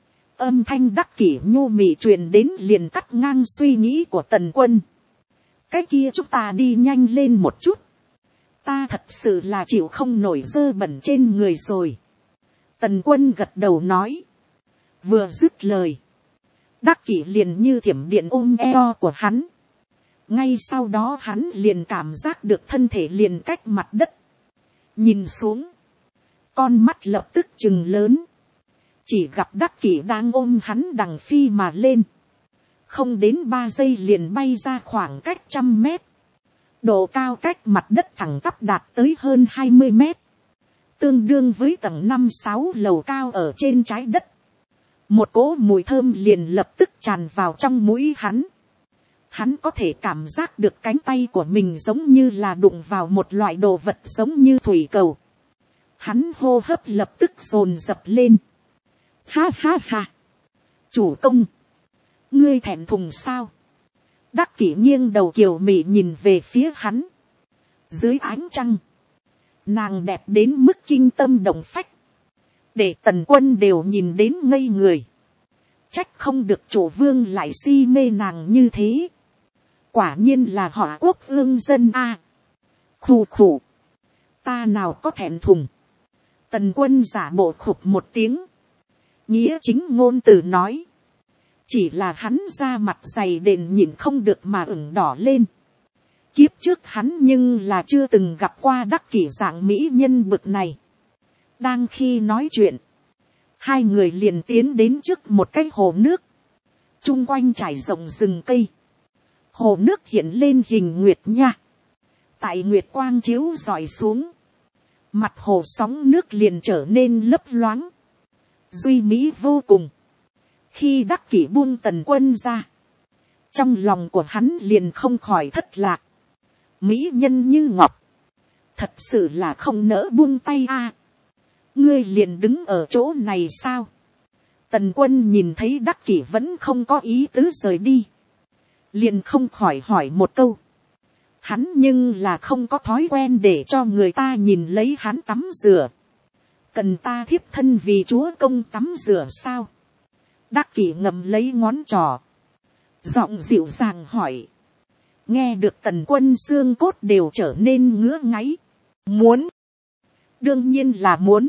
Âm thanh Đắc Kỷ nhu mị truyền đến liền cắt ngang suy nghĩ của Tần Quân. Cái kia chúng ta đi nhanh lên một chút. Ta thật sự là chịu không nổi dơ bẩn trên người rồi. Tần Quân gật đầu nói. Vừa dứt lời, Đắc kỷ liền như thiểm điện ôm eo của hắn. Ngay sau đó hắn liền cảm giác được thân thể liền cách mặt đất. Nhìn xuống. Con mắt lập tức trừng lớn. Chỉ gặp Đắc kỷ đang ôm hắn đằng phi mà lên. Không đến 3 giây liền bay ra khoảng cách 100 mét. Độ cao cách mặt đất thẳng tắp đạt tới hơn 20 mét. Tương đương với tầng 5-6 lầu cao ở trên trái đất. Một cỗ mùi thơm liền lập tức tràn vào trong mũi hắn. Hắn có thể cảm giác được cánh tay của mình giống như là đụng vào một loại đồ vật giống như thủy cầu. Hắn hô hấp lập tức dồn dập lên. Ha ha ha. Chủ công. Ngươi thẹn thùng sao? Đắc kỷ nghiêng đầu kiều mị nhìn về phía hắn. Dưới ánh trăng. Nàng đẹp đến mức kinh tâm động phách. Để Tần Quân đều nhìn đến ngây người. Trách không được chủ vương lại si mê nàng như thế. Quả nhiên là họ quốc ương dân a. Khù khù. Ta nào có thẹn thùng. Tần Quân giả bộ khục một tiếng. Nghĩa chính ngôn từ nói. Chỉ là hắn da mặt dày đền nhịn không được mà ửng đỏ lên. Kiếp trước hắn nhưng là chưa từng gặp qua Đắc kỷ dạng mỹ nhân bực này. Đang khi nói chuyện. Hai người liền tiến đến trước một cái hồ nước. Chung quanh trải rộng rừng cây. Hồ nước hiện lên hình nguyệt nha. Tại nguyệt quang chiếu rọi xuống. Mặt hồ sóng nước liền trở nên lấp loáng. Duy mỹ vô cùng. Khi Đắc kỷ buông Tần Quân ra. Trong lòng của hắn liền không khỏi thất lạc. Mỹ nhân như ngọc. Thật sự là không nỡ buông tay a. Ngươi liền đứng ở chỗ này sao? Tần Quân nhìn thấy Đắc kỷ vẫn không có ý tứ rời đi. Liền không khỏi hỏi một câu. Hắn nhưng là không có thói quen để cho người ta nhìn lấy hắn tắm rửa. Cần ta thiếp thân vì chúa công tắm rửa sao? Đắc kỷ ngậm lấy ngón trỏ. Giọng dịu dàng hỏi. Nghe được Tần Quân xương cốt đều trở nên ngứa ngáy. Muốn. Đương nhiên là muốn.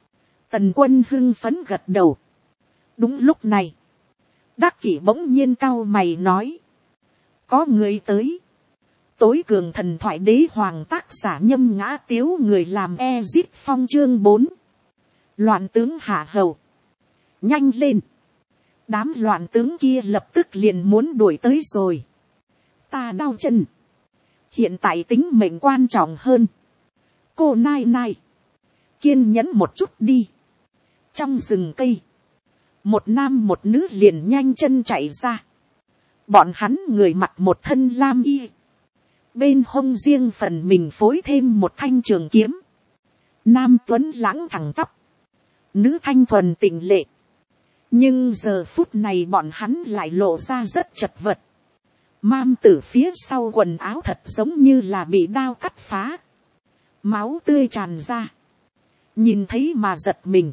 Tần Quân hưng phấn gật đầu. Đúng lúc này. Đắc kỷ bỗng nhiên cau mày nói. Có người tới. Tối cường thần thoại đế hoàng tác giả Nhâm Ngã Tiếu người làm Ezit Phong chương 4. Loạn tướng hạ hầu. Nhanh lên. Đám loạn tướng kia lập tức liền muốn đuổi tới rồi. Ta đau chân. Hiện tại tính mệnh quan trọng hơn. Cô nai nai. Kiên nhẫn một chút đi. Trong rừng cây. Một nam một nữ liền nhanh chân chạy ra. Bọn hắn người mặc một thân lam y. Bên hông riêng phần mình phối thêm một thanh trường kiếm. Nam tuấn lãng thẳng tắp. Nữ thanh thuần tịnh lệ. Nhưng giờ phút này bọn hắn lại lộ ra rất chật vật. Mam tử phía sau quần áo thật giống như là bị đao cắt phá. Máu tươi tràn ra. Nhìn thấy mà giật mình.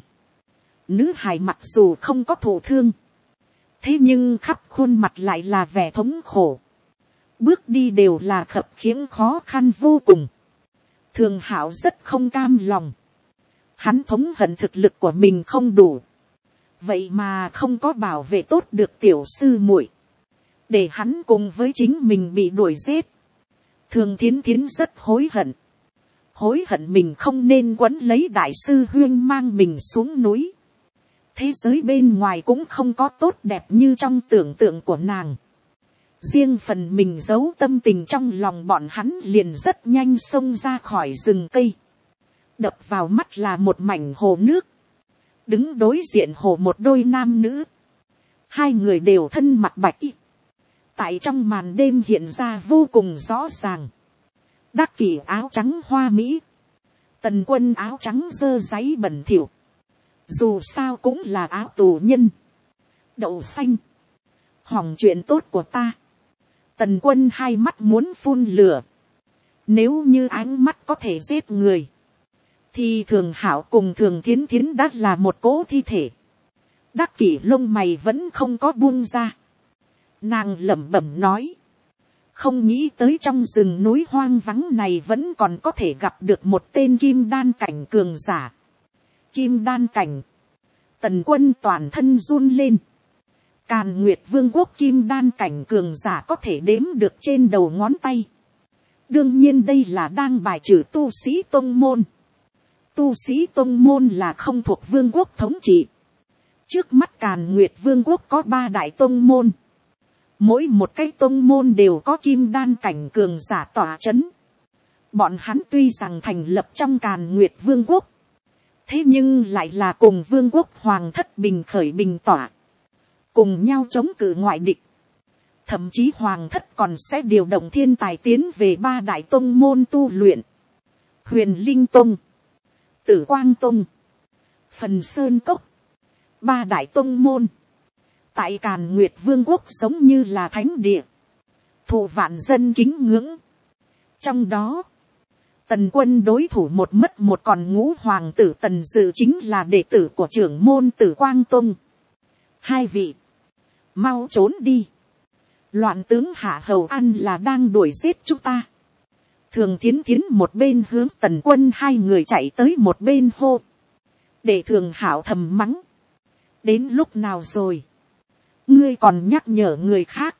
Nữ hài mặc dù không có thụ thương. Thế nhưng khắp khuôn mặt lại là vẻ thống khổ. Bước đi đều là khập khiễng khó khăn vô cùng. Thường Hạo rất không cam lòng. Hắn thống hận thực lực của mình không đủ. Vậy mà không có bảo vệ tốt được tiểu sư muội. Để hắn cùng với chính mình bị đuổi giết. Thường Thiến Thiến rất hối hận. Hối hận mình không nên quấn lấy đại sư huyên mang mình xuống núi. Thế giới bên ngoài cũng không có tốt đẹp như trong tưởng tượng của nàng. Riêng phần mình giấu tâm tình trong lòng bọn hắn liền rất nhanh xông ra khỏi rừng cây. Đập vào mắt là một mảnh hồ nước. Đứng đối diện hồ một đôi nam nữ. Hai người đều thân mặc bạch y. Tại trong màn đêm hiện ra vô cùng rõ ràng. Đắc kỷ áo trắng hoa mỹ. Tần Quân áo trắng dơ dáy bẩn thỉu. Dù sao cũng là áo tù nhân. Đậu xanh. Hỏng chuyện tốt của ta. Tần Quân hai mắt muốn phun lửa. Nếu như ánh mắt có thể giết người. Thì Thường Hạo cùng Thường Thiến Thiến đã là một cỗ thi thể. Đắc kỷ lông mày vẫn không có buông ra. Nàng lẩm bẩm nói. Không nghĩ tới trong rừng núi hoang vắng này vẫn còn có thể gặp được một tên kim đan cảnh cường giả. Kim đan cảnh. Tần Quân toàn thân run lên. Càn Nguyệt Vương quốc kim đan cảnh cường giả có thể đếm được trên đầu ngón tay. Đương nhiên đây là đang bài trừ tu sĩ tông môn. Tu sĩ tông môn là không thuộc vương quốc thống trị. Trước mắt Càn Nguyệt Vương quốc có 3 đại tông môn. Mỗi một cái tông môn đều có kim đan cảnh cường giả tỏa chấn. Bọn hắn tuy rằng thành lập trong Càn Nguyệt Vương quốc, thế nhưng lại là cùng vương quốc hoàng thất bình khởi bình tỏa, cùng nhau chống cự ngoại địch. Thậm chí hoàng thất còn sẽ điều động thiên tài tiến về 3 đại tông môn tu luyện. Huyền Linh Tông, Tử Quang Tông, Phần Sơn Cốc. 3 đại tông môn tại Càn Nguyệt Vương quốc giống như là thánh địa, thụ vạn dân kính ngưỡng. Trong đó, Tần Quân đối thủ một mất một còn ngũ hoàng tử Tần Dự chính là đệ tử của trưởng môn Tử Quang Tông. 2 vị, mau trốn đi. Loạn tướng Hạ Hầu An là đang đuổi giết chúng ta. Thường Thiến Thiến một bên hướng Tần Quân 2 người chạy tới một bên hô. Để Thường Hảo thầm mắng. Đến lúc nào rồi? Ngươi còn nhắc nhở người khác.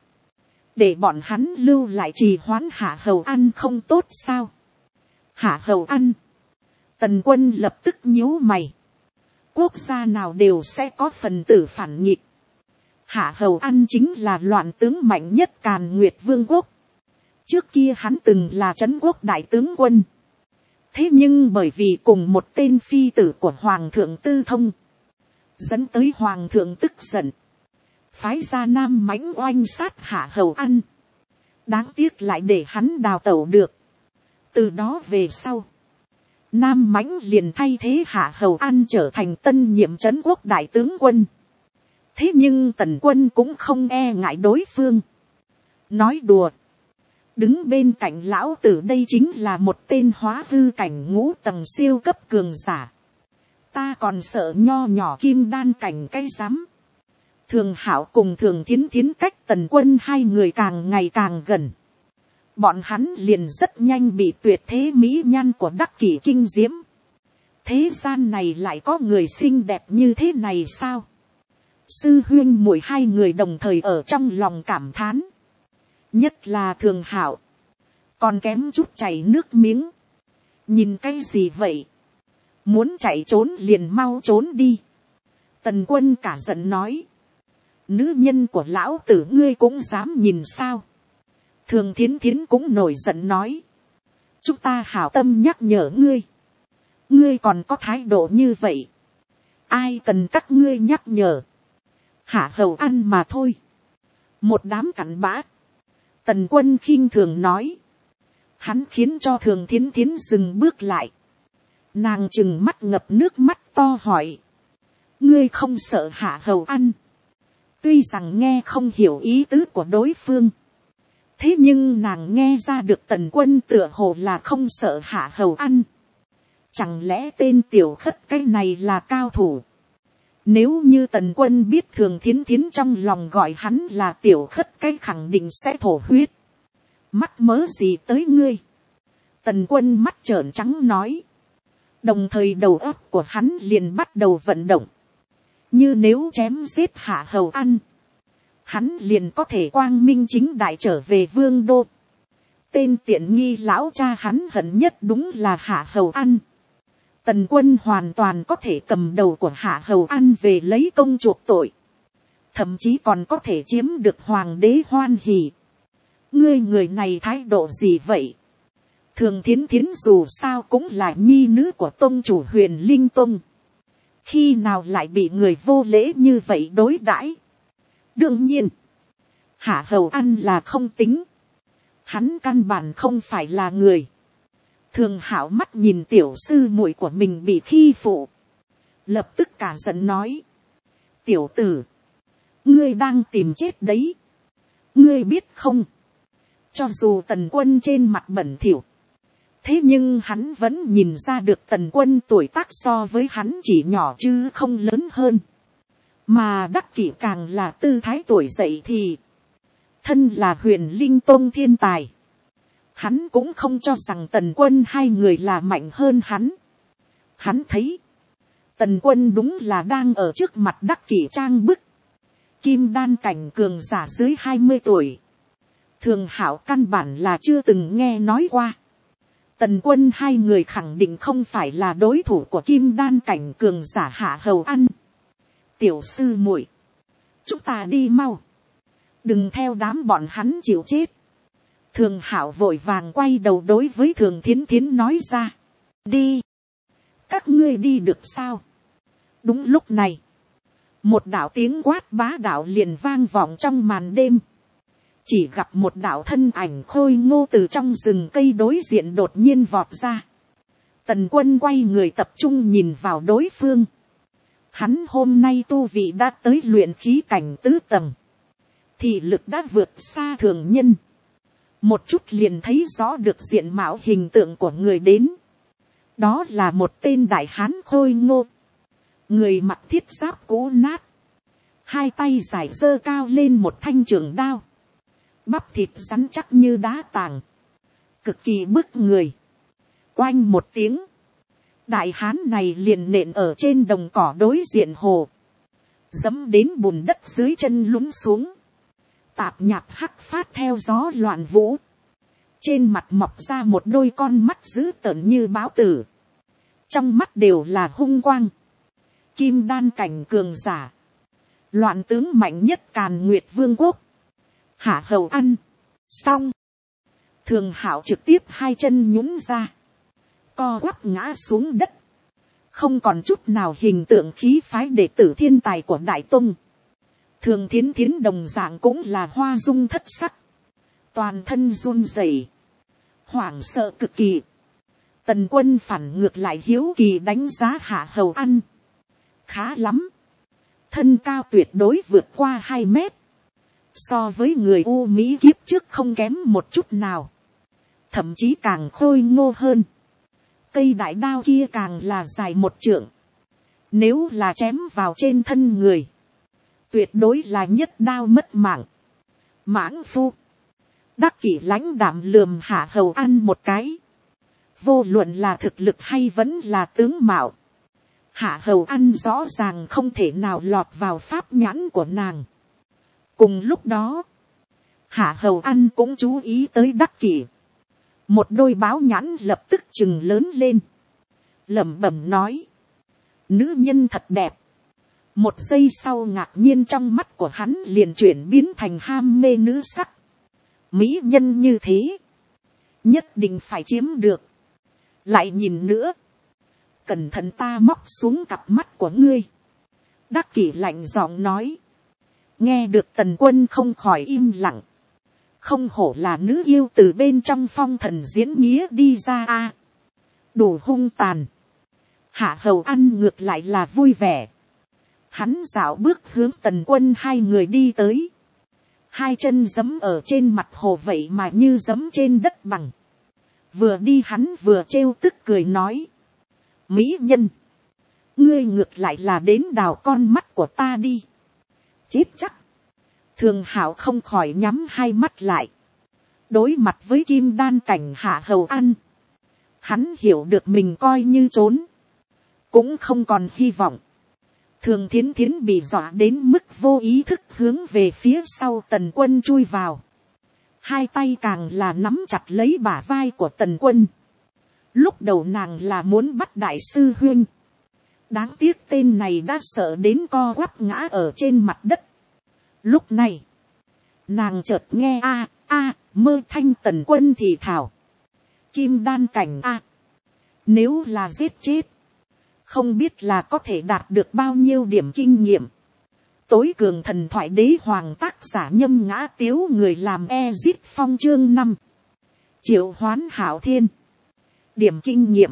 Để bọn hắn lưu lại trì hoãn Hạ Hầu An không tốt sao? Hạ Hầu An. Tần Quân lập tức nhíu mày. Quốc gia nào đều sẽ có phần tử phản nghịch. Hạ Hầu An chính là loạn tướng mạnh nhất Càn Nguyệt Vương quốc. Trước kia hắn từng là trấn quốc đại tướng quân. Thế nhưng bởi vì cùng một tên phi tử của Hoàng thượng Tư Thông, dẫn tới Hoàng thượng tức giận, phái ra Nam Mãnh oanh sát Hạ Hầu An. Đáng tiếc lại để hắn đào tẩu được. Từ đó về sau, Nam Mãnh liền thay thế Hạ Hầu An trở thành tân nhiệm trấn quốc đại tướng quân. Thế nhưng Tần Quân cũng không e ngại đối phương. Nói đùa. Đứng bên cạnh lão tử đây chính là một tên hóa hư cảnh ngũ tầng siêu cấp cường giả. Ta còn sợ nho nhỏ kim đan cảnh cái rắm. Thường Hảo cùng Thường Thiến Thiến cách Tần Quân 2 người càng ngày càng gần. Bọn hắn liền rất nhanh bị tuyệt thế mỹ nhan của Đắc Kỷ kinh diễm. Thế gian này lại có người xinh đẹp như thế này sao? Sư huyên muội 2 người đồng thời ở trong lòng cảm thán. Nhất là Thường Hảo, còn kém chút chảy nước miếng. Nhìn cái gì vậy? Muốn chạy trốn liền mau trốn đi. Tần Quân cả giận nói. Nữ nhân của lão tử ngươi cũng dám nhìn sao? Thường Thiến Thiến cũng nổi giận nói. Chúng ta hảo tâm nhắc nhở ngươi. Ngươi còn có thái độ như vậy. Ai cần các ngươi nhắc nhở. Hạ Hầu An mà thôi. Một đám cặn bã. Tần Quân khinh thường nói. Hắn khiến cho Thường Thiến Thiến dừng bước lại. Nàng trừng mắt ngập nước mắt to hỏi. Ngươi không sợ Hạ Hầu An? Tuy rằng nghe không hiểu ý tứ của đối phương. Thế nhưng nàng nghe ra được Tần Quân tựa hồ là không sợ Hạ Hầu An. Chẳng lẽ tên tiểu khất cái này là cao thủ? Nếu như Tần Quân biết Thường Thiến Thiến trong lòng gọi hắn là tiểu khất cái khẳng định sẽ thổ huyết. Mắc mớ gì tới ngươi? Tần Quân mắt trợn trắng nói. Đồng thời đầu óc của hắn liền bắt đầu vận động. Như nếu chém giết Hạ Hầu An, hắn liền có thể quang minh chính đại trở về vương đô. Tên tiện nghi lão cha hắn hận nhất đúng là Hạ Hầu An. Tần Quân hoàn toàn có thể cầm đầu của Hạ Hầu An về lấy công chuộc tội. Thậm chí còn có thể chiếm được hoàng đế hoan hỉ. Ngươi người này thái độ gì vậy? Thường Thiến Thiến dù sao cũng là nhi nữ của tông chủ Huyền Linh Tông. Khi nào lại bị người vô lễ như vậy đối đãi? Đương nhiên, Hạ Hầu An là không tính. Hắn căn bản không phải là người. Thường Hảo mắt nhìn tiểu sư muội của mình bị khi phụ. Lập tức cả giận nói. Tiểu tử, ngươi đang tìm chết đấy. Ngươi biết không? Cho dù Tần Quân trên mặt bẩn thỉu, thế nhưng hắn vẫn nhìn ra được Tần Quân tuổi tác so với hắn chỉ nhỏ chứ không lớn hơn. Mà Đắc Kỷ càng là tư thái tuổi dậy thì. Thân là Huyền Linh Tông thiên tài. Hắn cũng không cho rằng Tần Quân 2 người là mạnh hơn hắn. Hắn thấy Tần Quân đúng là đang ở trước mặt Đắc Kỷ trang bức. Kim đan cảnh cường giả dưới 20 tuổi. Thường Hạo căn bản là chưa từng nghe nói qua. Tần Quân hai người khẳng định không phải là đối thủ của kim đan cảnh cường giả Hạ Hầu Ăn. Tiểu sư muội, chúng ta đi mau. Đừng theo đám bọn hắn chịu chết. Thường Hạo vội vàng quay đầu đối với Thường Thiến Thiến nói ra. Đi. Các ngươi đi được sao? Đúng lúc này. Một đạo tiếng quát bá đạo liền vang vọng trong màn đêm. Chỉ gặp một đạo thân ảnh khôi ngô từ trong rừng cây đối diện đột nhiên vọt ra. Tần Quân quay người tập trung nhìn vào đối phương. Hắn hôm nay tu vị đã tới luyện khí cảnh tứ tầng. Thị lực đã vượt xa thường nhân. Một chút liền thấy rõ được diện mạo hình tượng của người đến. Đó là một tên đại hán khôi ngô. Người mặc thiết giáp cũ nát. Hai tay dài giơ cao lên một thanh trường đao. Bắp thịt rắn chắc như đá tàng. Cực kỳ bức người. Oanh một tiếng. Đại hán này liền nện ở trên đồng cỏ đối diện hồ. Dẫm đến bùn đất dưới chân lún xuống. Tạp nhạp hắc phát theo gió loạn vũ. Trên mặt mọc ra một đôi con mắt dữ tợn như báo tử. Trong mắt đều là hung quang. Kim đan cảnh cường giả. Loạn tướng mạnh nhất Càn Nguyệt Vương quốc. Hạ Hầu Ăn. Xong. Thường Hạo trực tiếp hai chân nhún ra. Co quắp ngã xuống đất. Không còn chút nào hình tượng khí phái đệ tử thiên tài của Đại Tông. Thường Thiến Thiến đồng dạng cũng là hoa dung thất sắc. Toàn thân run rẩy, hoảng sợ cực kỳ. Tần Quân phản ngược lại hiếu kỳ đánh giá Hạ Hầu Ăn. Khá lắm. Thân cao tuyệt đối vượt qua 2 mét. So với người U Mỹ kiếp trước không kém một chút nào. Thậm chí càng khôi ngô hơn. Cây đại đao kia càng là dài 1 trượng. Nếu là chém vào trên thân người. Tuyệt đối là nhất đao mất mạng. Mãng phu. Đắc Kỷ lãnh đạm lườm Hạ Hầu Ăn một cái. Vô luận là thực lực hay vẫn là tướng mạo. Hạ Hầu Ăn rõ ràng không thể nào lọt vào pháp nhãn của nàng. Cùng lúc đó. Hạ Hầu Ăn cũng chú ý tới Đắc Kỷ. Một đôi báo nhãn lập tức trừng lớn lên. Lẩm bẩm nói. Nữ nhân thật đẹp. Một giây sau ngạc nhiên trong mắt của hắn liền chuyển biến thành ham mê nữ sắc. Mỹ nhân như thế. Nhất định phải chiếm được. Lại nhìn nữa. Cẩn thận ta móc xuống cặp mắt của ngươi. Đắc Kỷ lạnh giọng nói. Nghe được Tần Quân không khỏi im lặng. Không hổ là nữ yêu từ bên trong phong thần diễn nghĩa đi ra a. Đủ hung tàn. Hạ Hầu Ăn ngược lại là vui vẻ. Hắn dạo bước hướng Tần Quân hai người đi tới. Hai chân giẫm ở trên mặt hồ vậy mà như giẫm trên đất bằng. Vừa đi hắn vừa trêu tức cười nói. Mỹ nhân. Ngươi ngược lại là đến đào con mắt của ta đi. Chết chắc. Thường Hạo không khỏi nhắm hai mắt lại. Đối mặt với kim đan cảnh Hạ Hầu Ăn. Hắn hiểu được mình coi như trốn. Cũng không còn hy vọng. Thường Thiến Thiến bị dọa đến mức vô ý thức hướng về phía sau Tần Quân chui vào. Hai tay càng là nắm chặt lấy bả vai của Tần Quân. Lúc đầu nàng là muốn bắt đại sư huynh. Đáng tiếc tên này đã sợ đến co quắp ngã ở trên mặt đất. Lúc này, nàng chợt nghe mơ thanh Tần Quân thì thào. Kim đan cảnh a. Nếu là giết chết. Không biết là có thể đạt được bao nhiêu điểm kinh nghiệm. Tối cường thần thoại đế hoàng tác giả Nhâm Ngã Tiếu người làm Ezit Phong chương 5. Triệu Hoán Hảo Thiên. Điểm kinh nghiệm.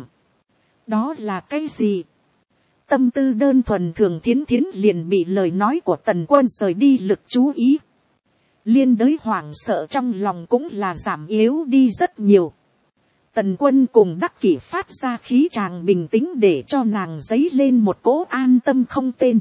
Đó là cái gì? Tâm tư đơn thuần Thường Thiến Thiến liền bị lời nói của Tần Quân rời đi lực chú ý. Liên đới hoảng sợ trong lòng cũng là giảm yếu đi rất nhiều. Tần Quân cùng Đắc Kỷ phát ra khí tràng bình tĩnh để cho nàng dấy lên một cỗ an tâm không tên.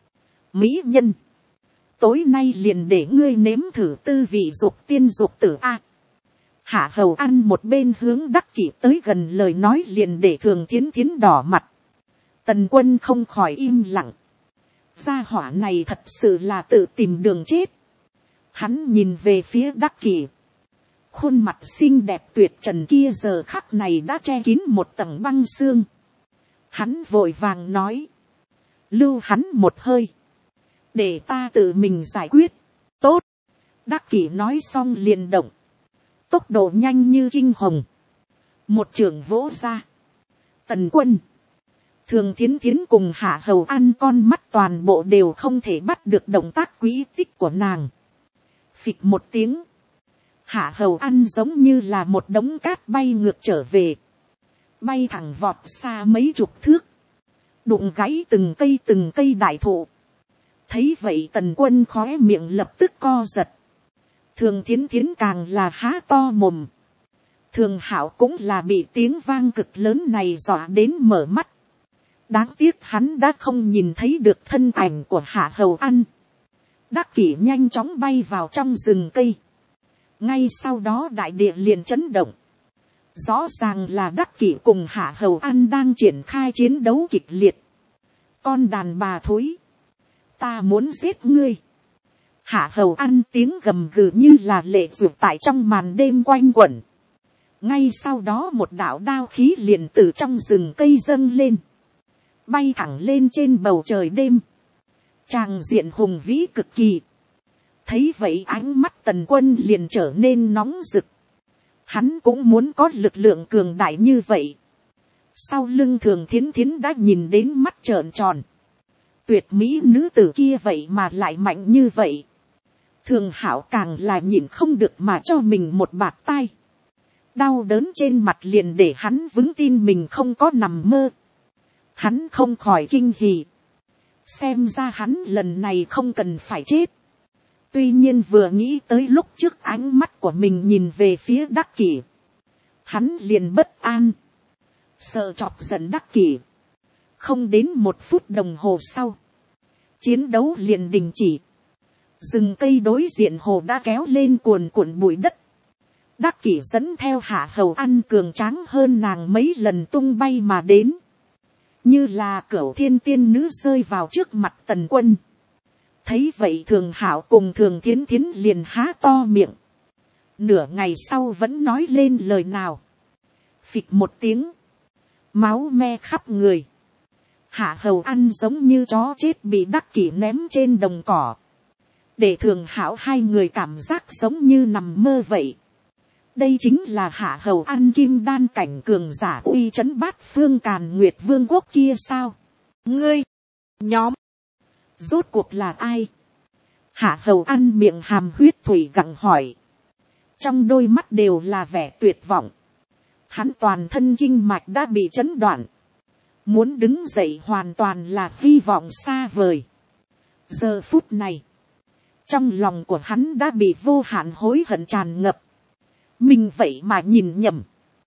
Mỹ nhân. Tối nay liền để ngươi nếm thử tư vị dục tiên dục tử a. Hạ Hầu Ăn một bên hướng Đắc Kỷ tới gần lời nói liền để Thường Thiến Thiến đỏ mặt. Tần Quân không khỏi im lặng. Gia hỏa này thật sự là tự tìm đường chết. Hắn nhìn về phía Đắc Kỷ. Khuôn mặt xinh đẹp tuyệt trần kia giờ khắc này đã che kín một tầng băng xương. Hắn vội vàng nói. Lưu hắn một hơi. Để ta tự mình giải quyết. Tốt. Đắc Kỷ nói xong liền động. Tốc độ nhanh như kinh hồng. Một chưởng vỗ ra. Tần Quân. Thường Thiến Thiến cùng Hạ Hầu An con mắt toàn bộ đều không thể bắt được động tác quỹ tích của nàng. Phịch một tiếng. Hạ Hầu An giống như là một đống cát bay ngược trở về. Bay thẳng vọt xa mấy chục thước. Đụng gãy từng cây đại thụ. Thấy vậy Tần Quân khóe miệng lập tức co giật. Thường Thiến Thiến càng là há to mồm. Thường Hạo cũng là bị tiếng vang cực lớn này dọa đến mở mắt. Đáng tiếc hắn đã không nhìn thấy được thân ảnh của Hạ Hầu An. Đắc Kỷ nhanh chóng bay vào trong rừng cây. Ngay sau đó đại địa liền chấn động. Rõ ràng là Đắc Kỷ cùng Hạ Hầu An đang triển khai chiến đấu kịch liệt. Con đàn bà thối. Ta muốn giết ngươi. Hạ Hầu An tiếng gầm gừ như là lệ dược tại trong màn đêm quanh quẩn. Ngay sau đó một đạo đao khí liền từ trong rừng cây dâng lên. Bay thẳng lên trên bầu trời đêm. Tràng diện hùng vĩ cực kỳ. Thấy vậy ánh mắt Tần Quân liền trở nên nóng rực. Hắn cũng muốn có lực lượng cường đại như vậy. Sau lưng Thường Thiến Thiến đã nhìn đến mắt trợn tròn. Tuyệt mỹ nữ tử kia vậy mà lại mạnh như vậy. Thường Hạo càng là nhịn không được mà cho mình một bạt tai. Đau đớn trên mặt liền để hắn vững tin mình không có nằm mơ. Hắn không khỏi kinh hỉ. Xem ra hắn lần này không cần phải chết. Tuy nhiên vừa nghĩ tới lúc trước ánh mắt của mình nhìn về phía Đắc Kỷ. Hắn liền bất an. Sợ chọc giận Đắc Kỷ. Không đến 1 phút đồng hồ sau. Chiến đấu liền đình chỉ. Rừng cây đối diện hồ đã kéo lên cuồn cuộn bụi đất. Đắc Kỷ dẫn theo Hạ Hầu An cường tráng hơn nàng mấy lần tung bay mà đến. Như là cửu thiên tiên nữ rơi vào trước mặt Tần Quân. Thấy vậy Thường Hạo cùng Thường Thiến Thiến liền há to miệng. Nửa ngày sau vẫn nói lên lời nào. Phịch một tiếng. Máu me khắp người. Hạ Hầu An giống như chó chết bị Đắc Kỷ ném trên đồng cỏ. Để Thường Hạo hai người cảm giác giống như nằm mơ vậy. Đây chính là Hạ Hầu An kim đan cảnh cường giả uy trấn bát phương Càn Nguyệt Vương quốc kia sao? Ngươi! Nhóm! Rốt cuộc là ai? Hạ Hầu An miệng hàm huyết thủy gặng hỏi. Trong đôi mắt đều là vẻ tuyệt vọng. Hắn toàn thân kinh mạch đã bị chấn đoạn. Muốn đứng dậy hoàn toàn là hy vọng xa vời. Giờ phút này. Trong lòng của hắn đã bị vô hạn hối hận tràn ngập. Mình vậy mà nhìn nhầm.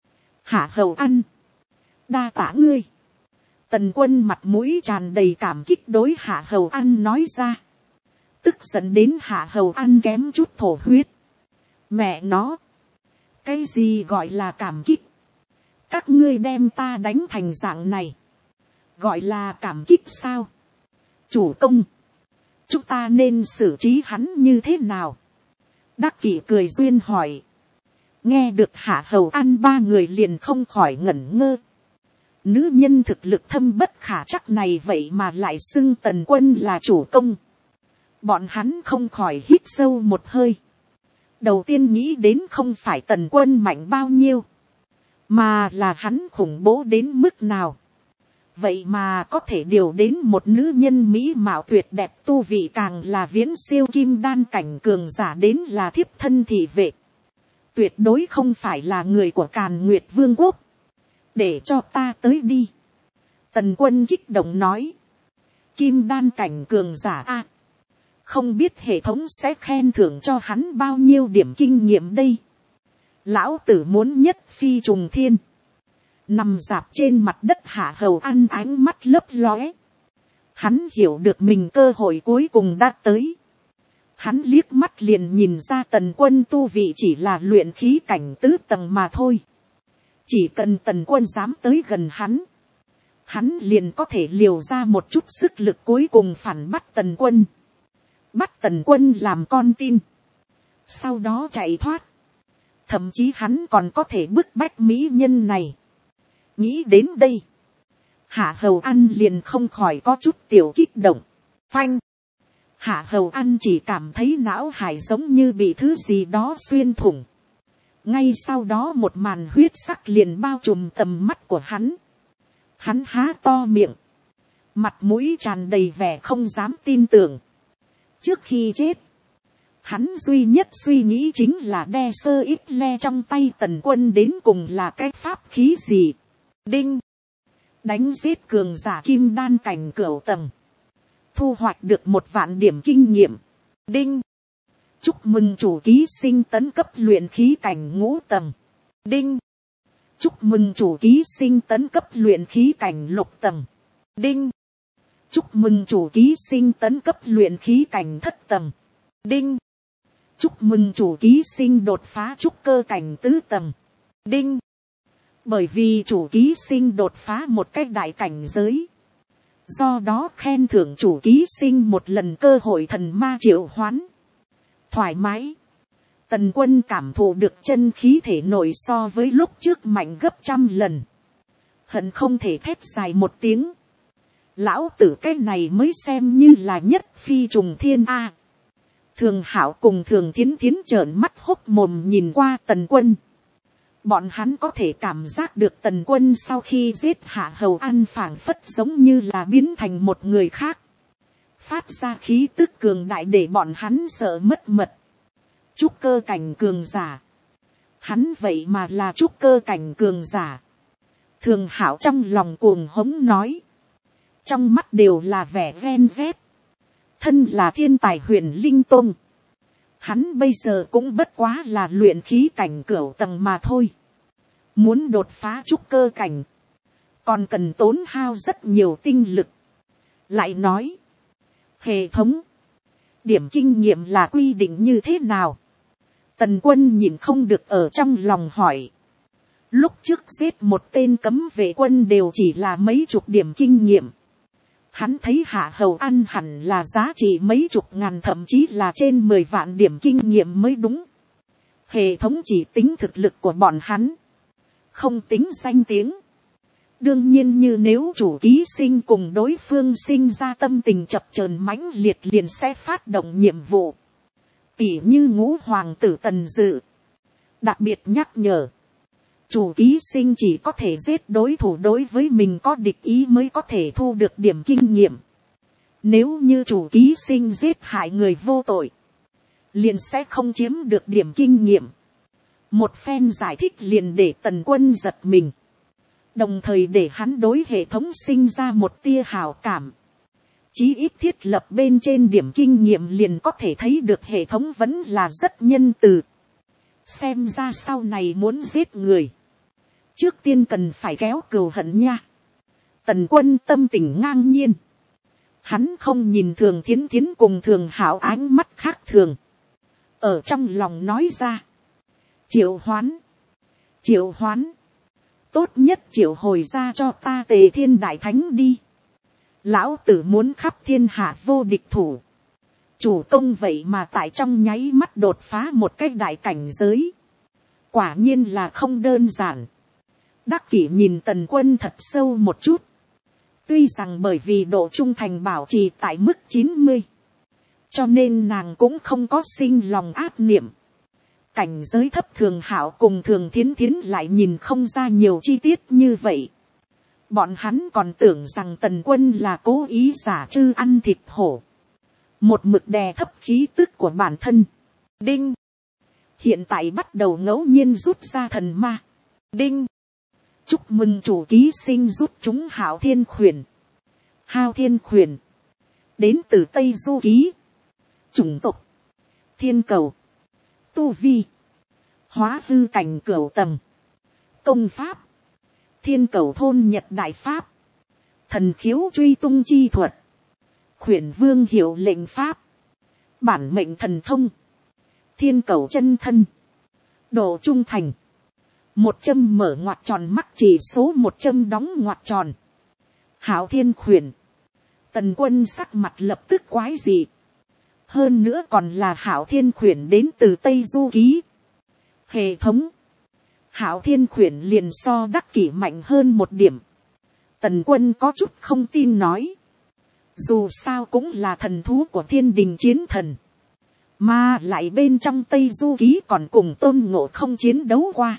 Hạ Hầu An. Đa tạ ngươi. Tần Quân mặt mũi tràn đầy cảm kích đối Hạ Hầu An nói ra. Tức giận đến Hạ Hầu An kém chút thổ huyết. Mẹ nó. Cái gì gọi là cảm kích? Các ngươi đem ta đánh thành dạng này. Gọi là cảm kích sao? Chủ công. Chúng ta nên xử trí hắn như thế nào? Đắc Kỷ cười duyên hỏi. Nghe được Hạ Hầu An ba người liền không khỏi ngẩn ngơ. Nữ nhân thực lực thâm bất khả trắc này vậy mà lại xưng Tần Quân là chủ công. Bọn hắn không khỏi hít sâu một hơi. Đầu tiên nghĩ đến không phải Tần Quân mạnh bao nhiêu. Mà là hắn khủng bố đến mức nào. Vậy mà có thể điều đến một nữ nhân mỹ mạo tuyệt đẹp tu vị càng là viễn siêu kim đan cảnh cường giả đến là thiếp thân thị vệ. Tuyệt đối không phải là người của Càn Nguyệt Vương quốc. Để cho ta tới đi. Tần Quân kích động nói. Kim đan cảnh cường giả a, không biết hệ thống sẽ khen thưởng cho hắn bao nhiêu điểm kinh nghiệm đây. Lão tử muốn nhất phi trùng thiên. Nằm dạp trên mặt đất Hạ Hầu An ánh mắt lấp lóe. Hắn hiểu được mình cơ hội cuối cùng đã tới. Hắn liếc mắt liền nhìn ra Tần Quân tu vị chỉ là luyện khí cảnh 4 tầng mà thôi. Chỉ cần Tần Quân dám tới gần hắn. hắn liền có thể liều ra một chút sức lực cuối cùng phản bắt Tần Quân. Bắt Tần Quân làm con tin. Sau đó chạy thoát. Thậm chí hắn còn có thể bức bách mỹ nhân này. Nghĩ đến đây. Hạ Hầu An liền không khỏi có chút tiểu kích động. Phanh. Hạ Hầu An chỉ cảm thấy não hải giống như bị thứ gì đó xuyên thủng. Ngay sau đó một màn huyết sắc liền bao trùm tầm mắt của hắn. Hắn há to miệng. Mặt mũi tràn đầy vẻ không dám tin tưởng. Trước khi chết. Hắn duy nhất suy nghĩ chính là đe sơ ít le trong tay Tần Quân đến cùng là cái pháp khí gì. Đinh. Đánh giết cường giả kim đan cảnh cửu tầng. Thu hoạch được 1.000 điểm kinh nghiệm. Đinh. Chúc mừng chủ ký sinh tấn cấp luyện khí cảnh ngũ tầng. Đinh. Chúc mừng chủ ký sinh tấn cấp luyện khí cảnh lục tầng. Đinh. Chúc mừng chủ ký sinh tấn cấp luyện khí cảnh thất tầng. Đinh. Chúc mừng chủ ký sinh đột phá trúc cơ cảnh tứ tầng. Đinh. Bởi vì chủ ký sinh đột phá một cách đại cảnh giới. Do đó khen thưởng chủ ký sinh một lần cơ hội thần ma triệu hoán. Thoải mái. Tần Quân cảm thụ được chân khí thể nội so với lúc trước mạnh gấp 100 lần. Hận không thể thét dài một tiếng. Lão tử cái này mới xem như là nhất phi trùng thiên A. Thường Hảo cùng Thường Thiến Thiến trợn mắt hốc mồm nhìn qua Tần Quân. Bọn hắn có thể cảm giác được Tần Quân sau khi giết Hạ Hầu An phảng phất giống như là biến thành một người khác. Phát ra khí tức cường đại để bọn hắn sợ mất mật. Trúc cơ cảnh cường giả. Hắn vậy mà là trúc cơ cảnh cường giả. Thường Hảo trong lòng cuồng hống nói. Trong mắt đều là vẻ ghen ghét. Thân là thiên tài Huyền Linh Tông. Hắn bây giờ cũng bất quá là luyện khí cảnh cửu tầng mà thôi. Muốn đột phá trúc cơ cảnh. Còn cần tốn hao rất nhiều tinh lực. Lại nói. Hệ thống. Điểm kinh nghiệm là quy định như thế nào? Tần Quân nhìn không được ở trong lòng hỏi. Lúc trước giết một tên cấm vệ quân đều chỉ là mấy chục điểm kinh nghiệm. Hắn thấy Hạ Hầu An hẳn là giá trị mấy chục ngàn thậm chí là trên 10 vạn điểm kinh nghiệm mới đúng. Hệ thống chỉ tính thực lực của bọn hắn. Không tính danh tiếng. Đương nhiên như nếu chủ ký sinh cùng đối phương sinh ra tâm tình chập chờn mãnh liệt liền sẽ phát động nhiệm vụ. Tỉ như Ngũ Hoàng tử Tần Dự. Đặc biệt nhắc nhở. Chủ ký sinh chỉ có thể giết đối thủ đối với mình có địch ý mới có thể thu được điểm kinh nghiệm. Nếu như chủ ký sinh giết hại người vô tội. Liền sẽ không chiếm được điểm kinh nghiệm. Một phen giải thích liền để Tần Quân giật mình. Đồng thời để hắn đối hệ thống sinh ra một tia hảo cảm. Chí ít thiết lập bên trên điểm kinh nghiệm liền có thể thấy được hệ thống vẫn là rất nhân từ. Xem ra sau này muốn giết người. Trước tiên cần phải kéo cừu hận nha. Tần Quân tâm tình ngang nhiên. Hắn không nhìn Thường Thiến Thiến cùng Thường Hảo ánh mắt khác thường. Ở trong lòng nói ra. Triệu hoán. Triệu hoán. Tốt nhất triệu hồi ra cho ta Tề Thiên Đại Thánh đi. Lão tử muốn khắp thiên hạ vô địch thủ. Chủ công vậy mà tại trong nháy mắt đột phá một cái đại cảnh giới. Quả nhiên là không đơn giản. Đắc Kỷ nhìn Tần Quân thật sâu một chút. Tuy rằng bởi vì độ trung thành bảo trì tại mức 90. Cho nên nàng cũng không có sinh lòng ác niệm. Cảnh giới thấp Thường Hảo cùng Thường Thiến Thiến lại nhìn không ra nhiều chi tiết như vậy. Bọn hắn còn tưởng rằng Tần Quân là cố ý giả trư ăn thịt hổ. Một mực đè thấp khí tức của bản thân. Đinh. Hiện tại bắt đầu ngẫu nhiên rút ra thần ma. Đinh. Chúc mừng chủ ký sinh rút chúng Hạo Thiên Khuyển. Hao Thiên Khuyển. Đến từ Tây Du Ký. Chủng tộc. Thiên cầu. Tu vi. Hóa hư cảnh cửu tầng. Công pháp. Thiên cầu thôn Nhật Đại Pháp. Thần khiếu truy tung chi thuật. Khuyển vương hiệu lệnh pháp. Bản mệnh thần thông. Thiên cầu chân thân. Độ trung thành. 1 châm mở ngoặc tròn mắc chỉ số 1 châm đóng ngoặc tròn. Hạo Thiên Khuyển. Tần Quân sắc mặt lập tức quái dị. Hơn nữa còn là Hạo Thiên Khuyển đến từ Tây Du Ký. Hệ thống. Hạo Thiên Khuyển liền so Đắc Kỷ mạnh hơn một điểm. Tần Quân có chút không tin nói. Dù sao cũng là thần thú của Thiên Đình chiến thần. Mà lại bên trong Tây Du Ký còn cùng Tôn Ngộ Không chiến đấu qua.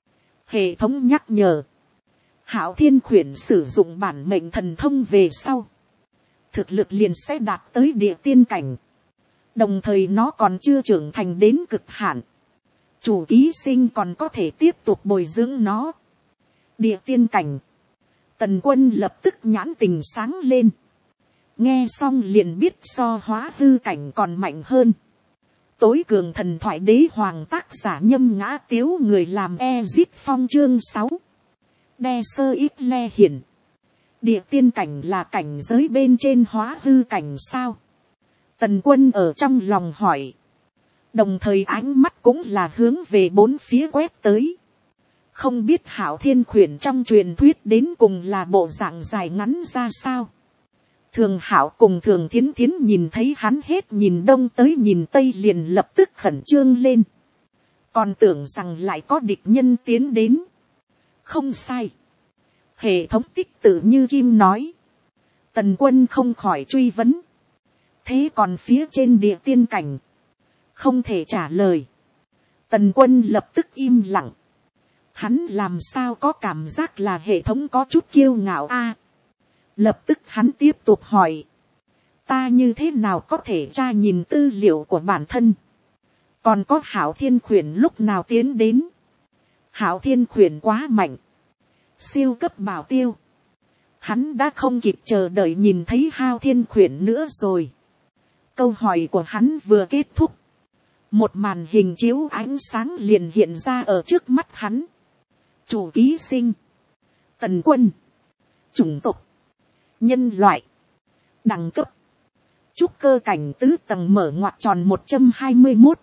Hệ thống nhắc nhở. Hạo Thiên Khuyển sử dụng bản mệnh thần thông về sau. Thực lực liền sẽ đạt tới địa tiên cảnh. Đồng thời nó còn chưa trưởng thành đến cực hạn. Chủ ký sinh còn có thể tiếp tục bồi dưỡng nó. Địa tiên cảnh. Tần Quân lập tức nhãn tình sáng lên. Nghe xong liền biết so hóa hư cảnh còn mạnh hơn. Tối cường thần thoại đế hoàng tác giả Nhâm Ngã Tiếu người làm Ezit Phong chương 6. Đe sơ ít le hiển. Địa tiên cảnh là cảnh giới bên trên hóa hư cảnh sao? Tần Quân ở trong lòng hỏi. Đồng thời ánh mắt cũng là hướng về bốn phía quét tới. Không biết Hạo Thiên Khuyển trong truyền thuyết đến cùng là bộ dạng dài ngắn ra sao? Thường Hạo cùng Thường Thiến Thiến nhìn thấy hắn hết nhìn đông tới nhìn tây liền lập tức khẩn trương lên. Còn tưởng rằng lại có địch nhân tiến đến. Không sai. Hệ thống tích tự như kim nói. Tần Quân không khỏi truy vấn. Thế còn phía trên địa tiên cảnh. Không thể trả lời. Tần Quân lập tức im lặng. Hắn làm sao có cảm giác là hệ thống có chút kiêu ngạo a? Lập tức hắn tiếp tục hỏi. Ta như thế nào có thể tra nhìn tư liệu của bản thân? Còn có Hạo Thiên Khuyển lúc nào tiến đến? Hạo Thiên Khuyển quá mạnh. Siêu cấp bảo tiêu. Hắn đã không kịp chờ đợi nhìn thấy Hạo Thiên Khuyển nữa rồi. Câu hỏi của hắn vừa kết thúc. Một màn hình chiếu ánh sáng liền hiện ra ở trước mắt hắn. Chủ ký sinh. Tần Quân. Chủng tộc. Nhân loại. Đẳng cấp. Trúc cơ cảnh tứ tầng mở ngoặc tròn 121.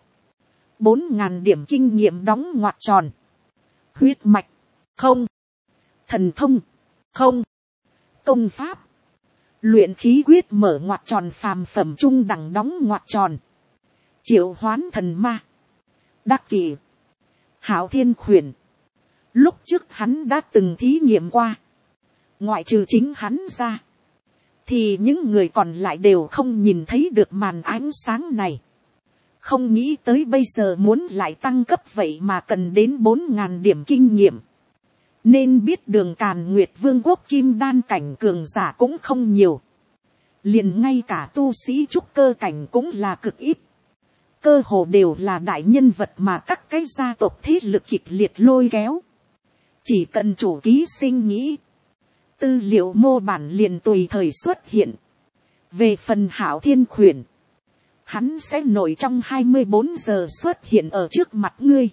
4.000 điểm kinh nghiệm đóng ngoặc tròn. Huyết mạch. Không. Thần thông. Không. Công pháp. Luyện khí quyết mở ngoặc tròn phàm phẩm trung đẳng đóng ngoặc tròn. Triệu hoán thần ma. Đắc Kỷ. Hạo Thiên Khuyển. Lúc trước hắn đã từng thí nghiệm qua. Ngoại trừ chính hắn ra. Thì những người còn lại đều không nhìn thấy được màn ánh sáng này. Không nghĩ tới bây giờ muốn lại tăng cấp vậy mà cần đến 4.000 điểm kinh nghiệm. Nên biết Đường Càn Nguyệt Vương quốc kim đan cảnh cường giả cũng không nhiều. Liền ngay cả tu sĩ trúc cơ cảnh cũng là cực ít. Cơ hồ đều là đại nhân vật mà các cái gia tộc thế lực kịch liệt lôi kéo. Chỉ cần chủ ký sinh nghĩ. Tư liệu mô bản liền tùy thời xuất hiện. Về phần Hạo Thiên Khuyển. Hắn sẽ nổi trong 24 giờ xuất hiện ở trước mặt ngươi.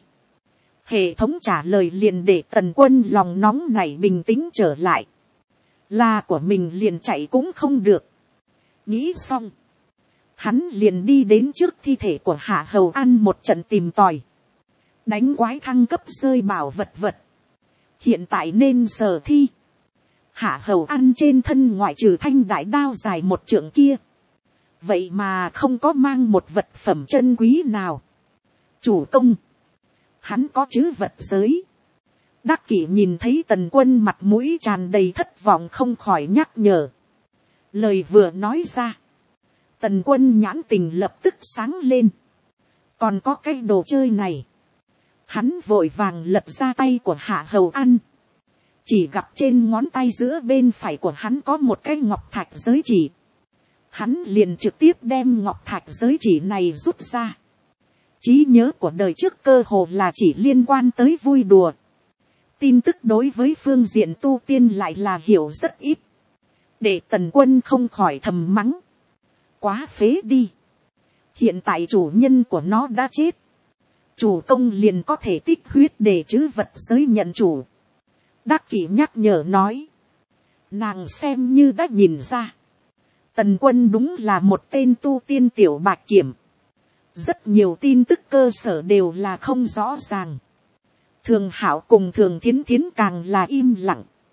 Hệ thống trả lời liền để Tần Quân lòng nóng này bình tĩnh trở lại. Là của mình liền chạy cũng không được. Nghĩ xong. Hắn liền đi đến trước thi thể của Hạ Hầu An một trận tìm tòi. Đánh quái thăng cấp rơi bảo vật vật. Hiện tại nên sở thi. Hạ Hầu An trên thân ngoại trừ thanh đại đao dài 1 trượng kia. Vậy mà không có mang một vật phẩm chân quý nào. Chủ công. Hắn có trữ vật giới. Đắc Kỷ nhìn thấy Tần Quân mặt mũi tràn đầy thất vọng không khỏi nhắc nhở. Lời vừa nói ra. Tần Quân nhãn tình lập tức sáng lên. Còn có cái đồ chơi này. Hắn vội vàng lật ra tay của Hạ Hầu An. Chỉ gặp trên ngón tay giữa bên phải của hắn có một cái ngọc thạch giới chỉ. Hắn liền trực tiếp đem ngọc thạch giới chỉ này rút ra. Trí nhớ của đời trước cơ hồ là chỉ liên quan tới vui đùa. Tin tức đối với phương diện tu tiên lại là hiểu rất ít. Để Tần Quân không khỏi thầm mắng. Quá phế đi. Hiện tại chủ nhân của nó đã chết. Chủ công liền có thể tích huyết để trữ vật giới nhận chủ. Đắc Kỷ nhắc nhở nói. Nàng xem như đã nhìn ra. Tần Quân đúng là một tên tu tiên tiểu bạch kiểm. Rất nhiều tin tức cơ sở đều là không rõ ràng. Thường Hạo cùng Thường Thiến Thiến càng là im lặng.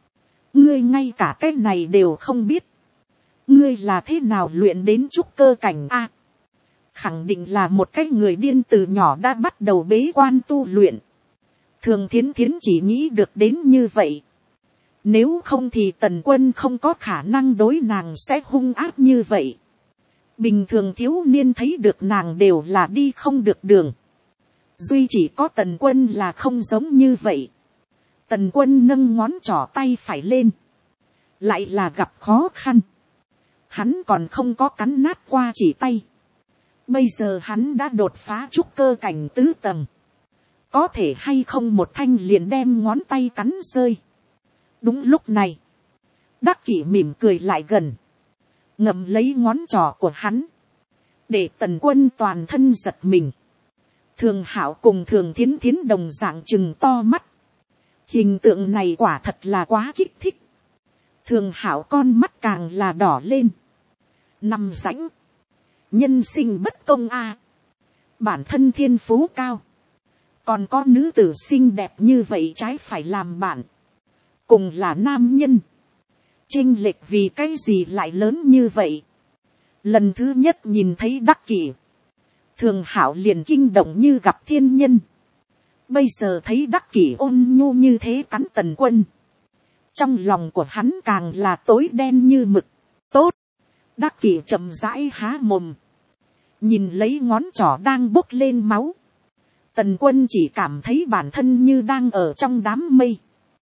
ngươi ngay cả cái này đều không biết, ngươi là thế nào luyện đến trúc cơ cảnh a, khẳng định là một cái người điên từ nhỏ đã bắt đầu bế quan tu luyện. Thường thiến thiến chỉ nghĩ được đến như vậy. Nếu không thì Tần Quân không có khả năng đối nàng sẽ hung ác như vậy. Bình thường thiếu niên thấy được nàng đều là đi không được đường. Duy chỉ có Tần Quân là không giống như vậy. Tần Quân nâng ngón trỏ tay phải lên. Lại là gặp khó khăn. Hắn còn không có cắn nát qua chỉ tay. Bây giờ hắn đã đột phá trúc cơ cảnh tứ tầng. Có thể hay không một thanh liền đem ngón tay cắn rơi. Đúng lúc này. Đắc Kỷ mỉm cười lại gần. Ngậm lấy ngón trỏ của hắn. Để Tần Quân toàn thân giật mình. Thường Hảo cùng Thường Thiến Thiến đồng dạng trừng to mắt. Hình tượng này quả thật là quá kích thích. Thường Hảo con mắt càng là đỏ lên. Nằm rãnh. Nhân sinh bất công a. Bản thân thiên phú cao. Còn có nữ tử xinh đẹp như vậy trái phải làm bạn. Cùng là nam nhân. Chênh lệch vì cái gì lại lớn như vậy. Lần thứ nhất nhìn thấy Đắc Kỷ. Thường Hảo liền kinh động như gặp thiên nhân. Bây giờ thấy Đắc Kỷ ôn nhu như thế cắn Tần Quân. Trong lòng của hắn càng là tối đen như mực. Tốt. Đắc Kỷ chậm rãi há mồm. Nhìn lấy ngón trỏ đang bốc lên máu. Tần Quân chỉ cảm thấy bản thân như đang ở trong đám mây.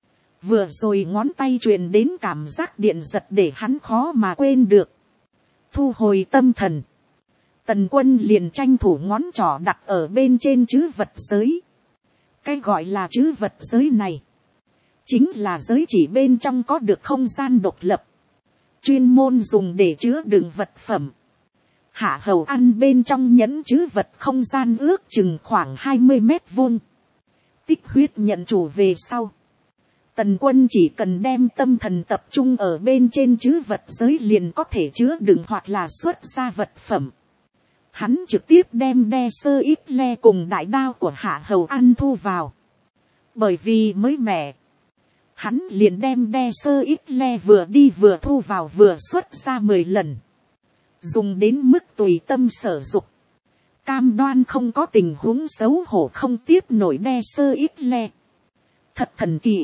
Vừa rồi ngón tay truyền đến cảm giác điện giật để hắn khó mà quên được. Thu hồi tâm thần. Tần Quân liền tranh thủ ngón trỏ đặt ở bên trên trữ vật giới. Cái gọi là trữ vật giới này. Chính là giới chỉ bên trong có được không gian độc lập. Chuyên môn dùng để chứa đựng vật phẩm. Hạ Hầu Ăn bên trong nhẫn trữ vật không gian ước chừng khoảng 20 mét vuông. Tích huyết nhận chủ về sau. Tần Quân chỉ cần đem tâm thần tập trung ở bên trên trữ vật giới liền có thể chứa đựng hoặc là xuất ra vật phẩm. Hắn trực tiếp đem đe sơ ít le cùng đại đao của Hạ Hầu Ăn thu vào. Bởi vì mới mẻ. Hắn liền đem đe sơ ít le vừa đi vừa thu vào vừa xuất ra 10 lần. Dùng đến mức tùy tâm sở dục. Cam đoan không có tình huống xấu hổ không tiếp nổi đe sơ ít le. Thật thần kỳ.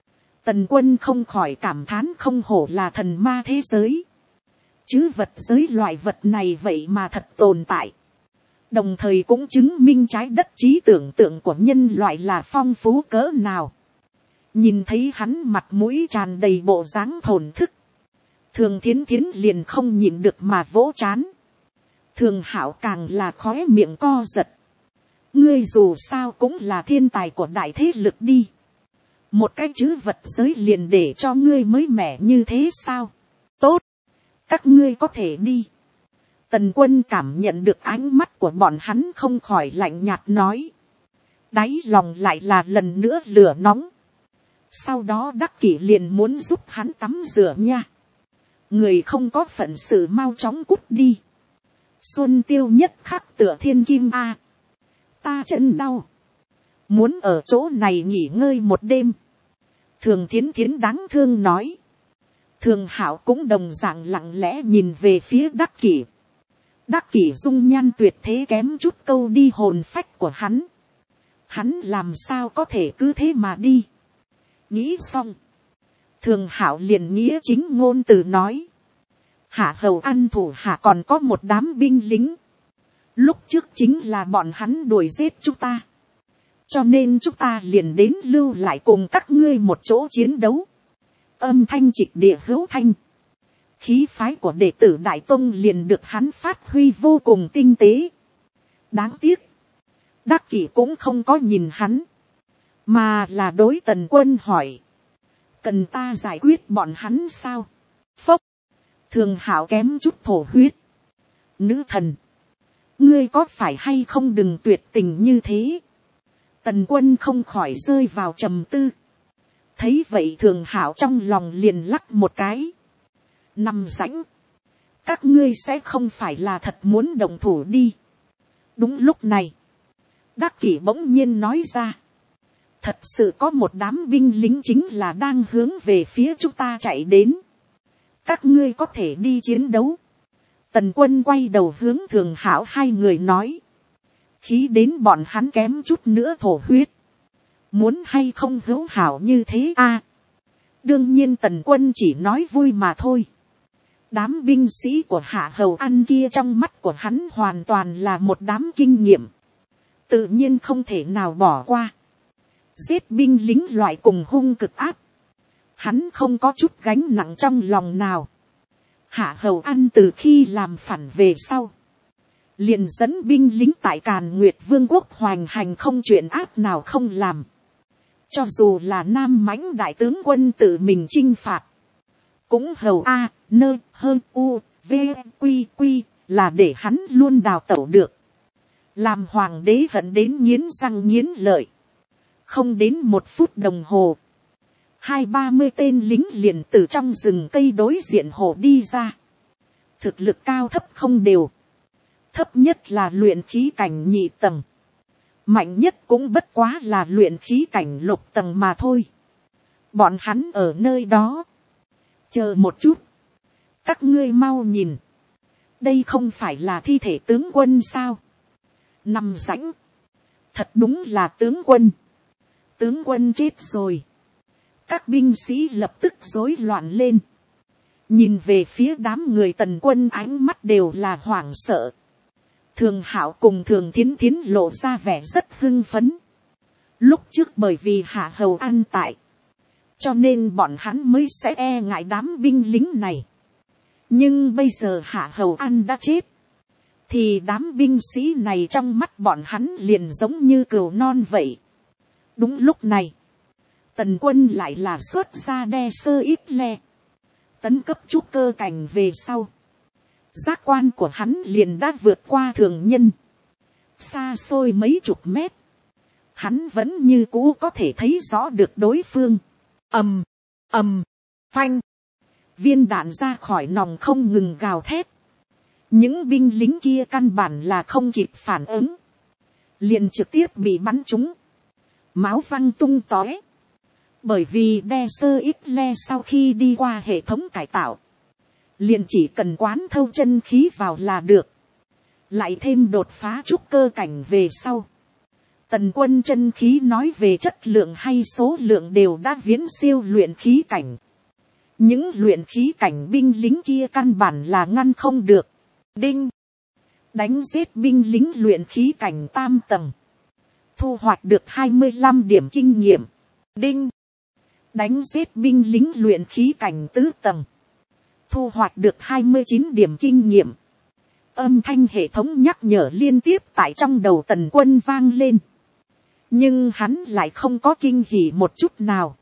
Tần Quân không khỏi cảm thán không hổ là thần ma thế giới. Chứ vật giới loại vật này vậy mà thật tồn tại. Đồng thời cũng chứng minh trái đất trí tưởng tượng của nhân loại là phong phú cỡ nào. Nhìn thấy hắn mặt mũi tràn đầy bộ dáng thổn thức. Thường Thiến Thiến liền không nhịn được mà vỗ trán. Thường Hảo càng là khóe miệng co giật. Ngươi dù sao cũng là thiên tài của đại thế lực đi. Một cái chữ vật giới liền để cho ngươi mới mẻ như thế sao? Tốt. Các ngươi có thể đi. Tần Quân cảm nhận được ánh mắt của bọn hắn không khỏi lạnh nhạt nói. Đáy lòng lại là lần nữa lửa nóng. Sau đó Đắc Kỷ liền muốn giúp hắn tắm rửa nha. Người không có phận sự mau chóng cút đi. Xuân Tiêu nhất khắc tựa thiên kim a. Ta chân đau. Muốn ở chỗ này nghỉ ngơi một đêm. Thường Thiến Thiến đáng thương nói. Thường Hảo cũng đồng dạng lặng lẽ nhìn về phía Đắc Kỷ. Đắc Kỷ dung nhan tuyệt thế kém chút câu đi hồn phách của hắn. Hắn làm sao có thể cứ thế mà đi. Nghĩ xong. Thường Hảo liền nghĩa chính ngôn từ nói. Hạ Hầu Ăn thủ hạ còn có một đám binh lính. Lúc trước chính là bọn hắn đuổi giết chúng ta. Cho nên chúng ta liền đến lưu lại cùng các ngươi một chỗ chiến đấu. Âm thanh trịch địa hữu thanh. Khí phái của đệ tử Đại Tông liền được hắn phát huy vô cùng tinh tế. Đáng tiếc. Đắc Kỷ cũng không có nhìn hắn. Mà là đối Tần Quân hỏi. Cần ta giải quyết bọn hắn sao? Phốc. Thường Hảo kém chút thổ huyết. Nữ thần. Ngươi có phải hay không đừng tuyệt tình như thế. Tần Quân không khỏi rơi vào trầm tư. Thấy vậy Thường Hảo trong lòng liền lắc một cái. Nằm rãnh. Các ngươi sẽ không phải là thật muốn động thủ đi. Đúng lúc này. Đắc Kỷ bỗng nhiên nói ra. thật sự có một đám binh lính chính là đang hướng về phía chúng ta chạy đến. Các ngươi có thể đi chiến đấu. Tần Quân quay đầu hướng Thường Hảo hai người nói. Khí đến bọn hắn kém chút nữa thổ huyết. Muốn hay không hữu hảo như thế a? Đương nhiên Tần Quân chỉ nói vui mà thôi. Đám binh sĩ của Hạ Hầu An kia trong mắt của hắn hoàn toàn là một đám kinh nghiệm. Tự nhiên không thể nào bỏ qua. Giết binh lính loại cùng hung cực áp. Hắn không có chút gánh nặng trong lòng nào. Hạ Hầu An từ khi làm phản về sau. Liền dẫn binh lính tại Càn Nguyệt Vương quốc hoành hành không chuyện ác nào không làm. Cho dù là Nam Mãnh đại tướng quân tự mình chinh phạt. Cũng hầu a, nơ, hơn u, v, quy quy, là để hắn luôn đào tẩu được. Làm hoàng đế hận đến nghiến răng nghiến lợi. Không đến 1 phút đồng hồ. 20-30 tên lính liền từ trong rừng cây đối diện hồ đi ra. Thực lực cao thấp không đều. Thấp nhất là luyện khí cảnh nhị tầng. Mạnh nhất cũng bất quá là luyện khí cảnh lục tầng mà thôi. Bọn hắn ở nơi đó. Chờ một chút. Các ngươi mau nhìn. Đây không phải là thi thể tướng quân sao? Nằm rãnh. Thật đúng là tướng quân. Tướng quân chết rồi. Các binh sĩ lập tức rối loạn lên. Nhìn về phía đám người Tần Quân ánh mắt đều là hoảng sợ. Thường Hạo cùng Thường Thiến Thiến lộ ra vẻ rất hưng phấn. Lúc trước bởi vì Hạ Hầu An tại. Cho nên bọn hắn mới sẽ e ngại đám binh lính này. Nhưng bây giờ Hạ Hầu An đã chết. Thì đám binh sĩ này trong mắt bọn hắn liền giống như cừu non vậy. Đúng lúc này. Tần Quân lại là xuất ra đe sơ ít le. Tấn cấp trúc cơ cảnh về sau. Giác quan của hắn liền đã vượt qua thường nhân. Xa xôi mấy chục mét. Hắn vẫn như cũ có thể thấy rõ được đối phương. Ầm, ầm, phanh. Viên đạn ra khỏi nòng không ngừng gào thét. Những binh lính kia căn bản là không kịp phản ứng. Liền trực tiếp bị bắn trúng. Máu văng tung tóe. Bởi vì đe sơ ít le sau khi đi qua hệ thống cải tạo. Liền chỉ cần quán thâu chân khí vào là được. Lại thêm đột phá trúc cơ cảnh về sau. Tần Quân chân khí nói về chất lượng hay số lượng đều đã viễn siêu luyện khí cảnh. Những luyện khí cảnh binh lính kia căn bản là ngăn không được. Đinh. Đánh giết binh lính luyện khí cảnh tam tầng. Thu hoạch được 25 điểm kinh nghiệm. Đinh. Đánh giết binh lính luyện khí cảnh tứ tầng. Thu hoạch được 29 điểm kinh nghiệm. Âm thanh hệ thống nhắc nhở liên tiếp tại trong đầu Tần Quân vang lên. Nhưng hắn lại không có kinh hỉ một chút nào.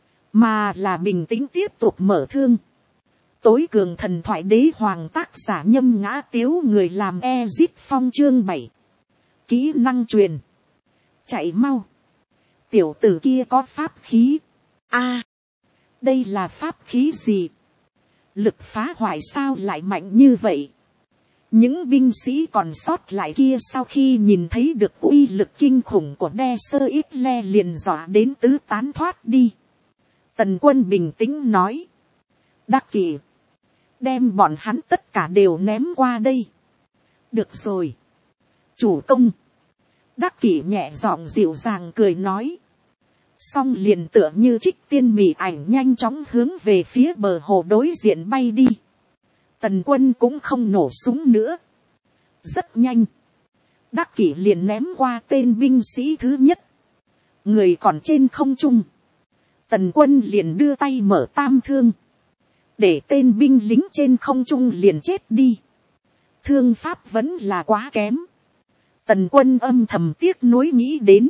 Mà là bình tĩnh tiếp tục mở thương. Tối cường thần thoại đế hoàng tác giả Nhâm Ngã Tiếu người làm Ezit Phong chương 7. Kỹ năng truyền. Chạy mau. Tiểu tử kia có pháp khí. A, đây là pháp khí gì? Lực phá hoại sao lại mạnh như vậy? Những binh sĩ còn sót lại kia sau khi nhìn thấy được uy lực kinh khủng của đe sơ ít le liền dọa đến tứ tán thoát đi. Tần Quân bình tĩnh nói. Đắc Kỷ. Đem bọn hắn tất cả đều ném qua đây. Được rồi. Chủ công. Đắc Kỷ nhẹ giọng dịu dàng cười nói. Xong liền tựa như trích tiên mị ảnh nhanh chóng hướng về phía bờ hồ đối diện bay đi. Tần Quân cũng không nổ súng nữa. Rất nhanh. Đắc Kỷ liền ném qua tên binh sĩ thứ nhất. Người còn trên không trung. Tần Quân liền đưa tay mở tam thương. Để tên binh lính trên không trung liền chết đi. Thương pháp vẫn là quá kém. Tần Quân âm thầm tiếc nuối nghĩ đến.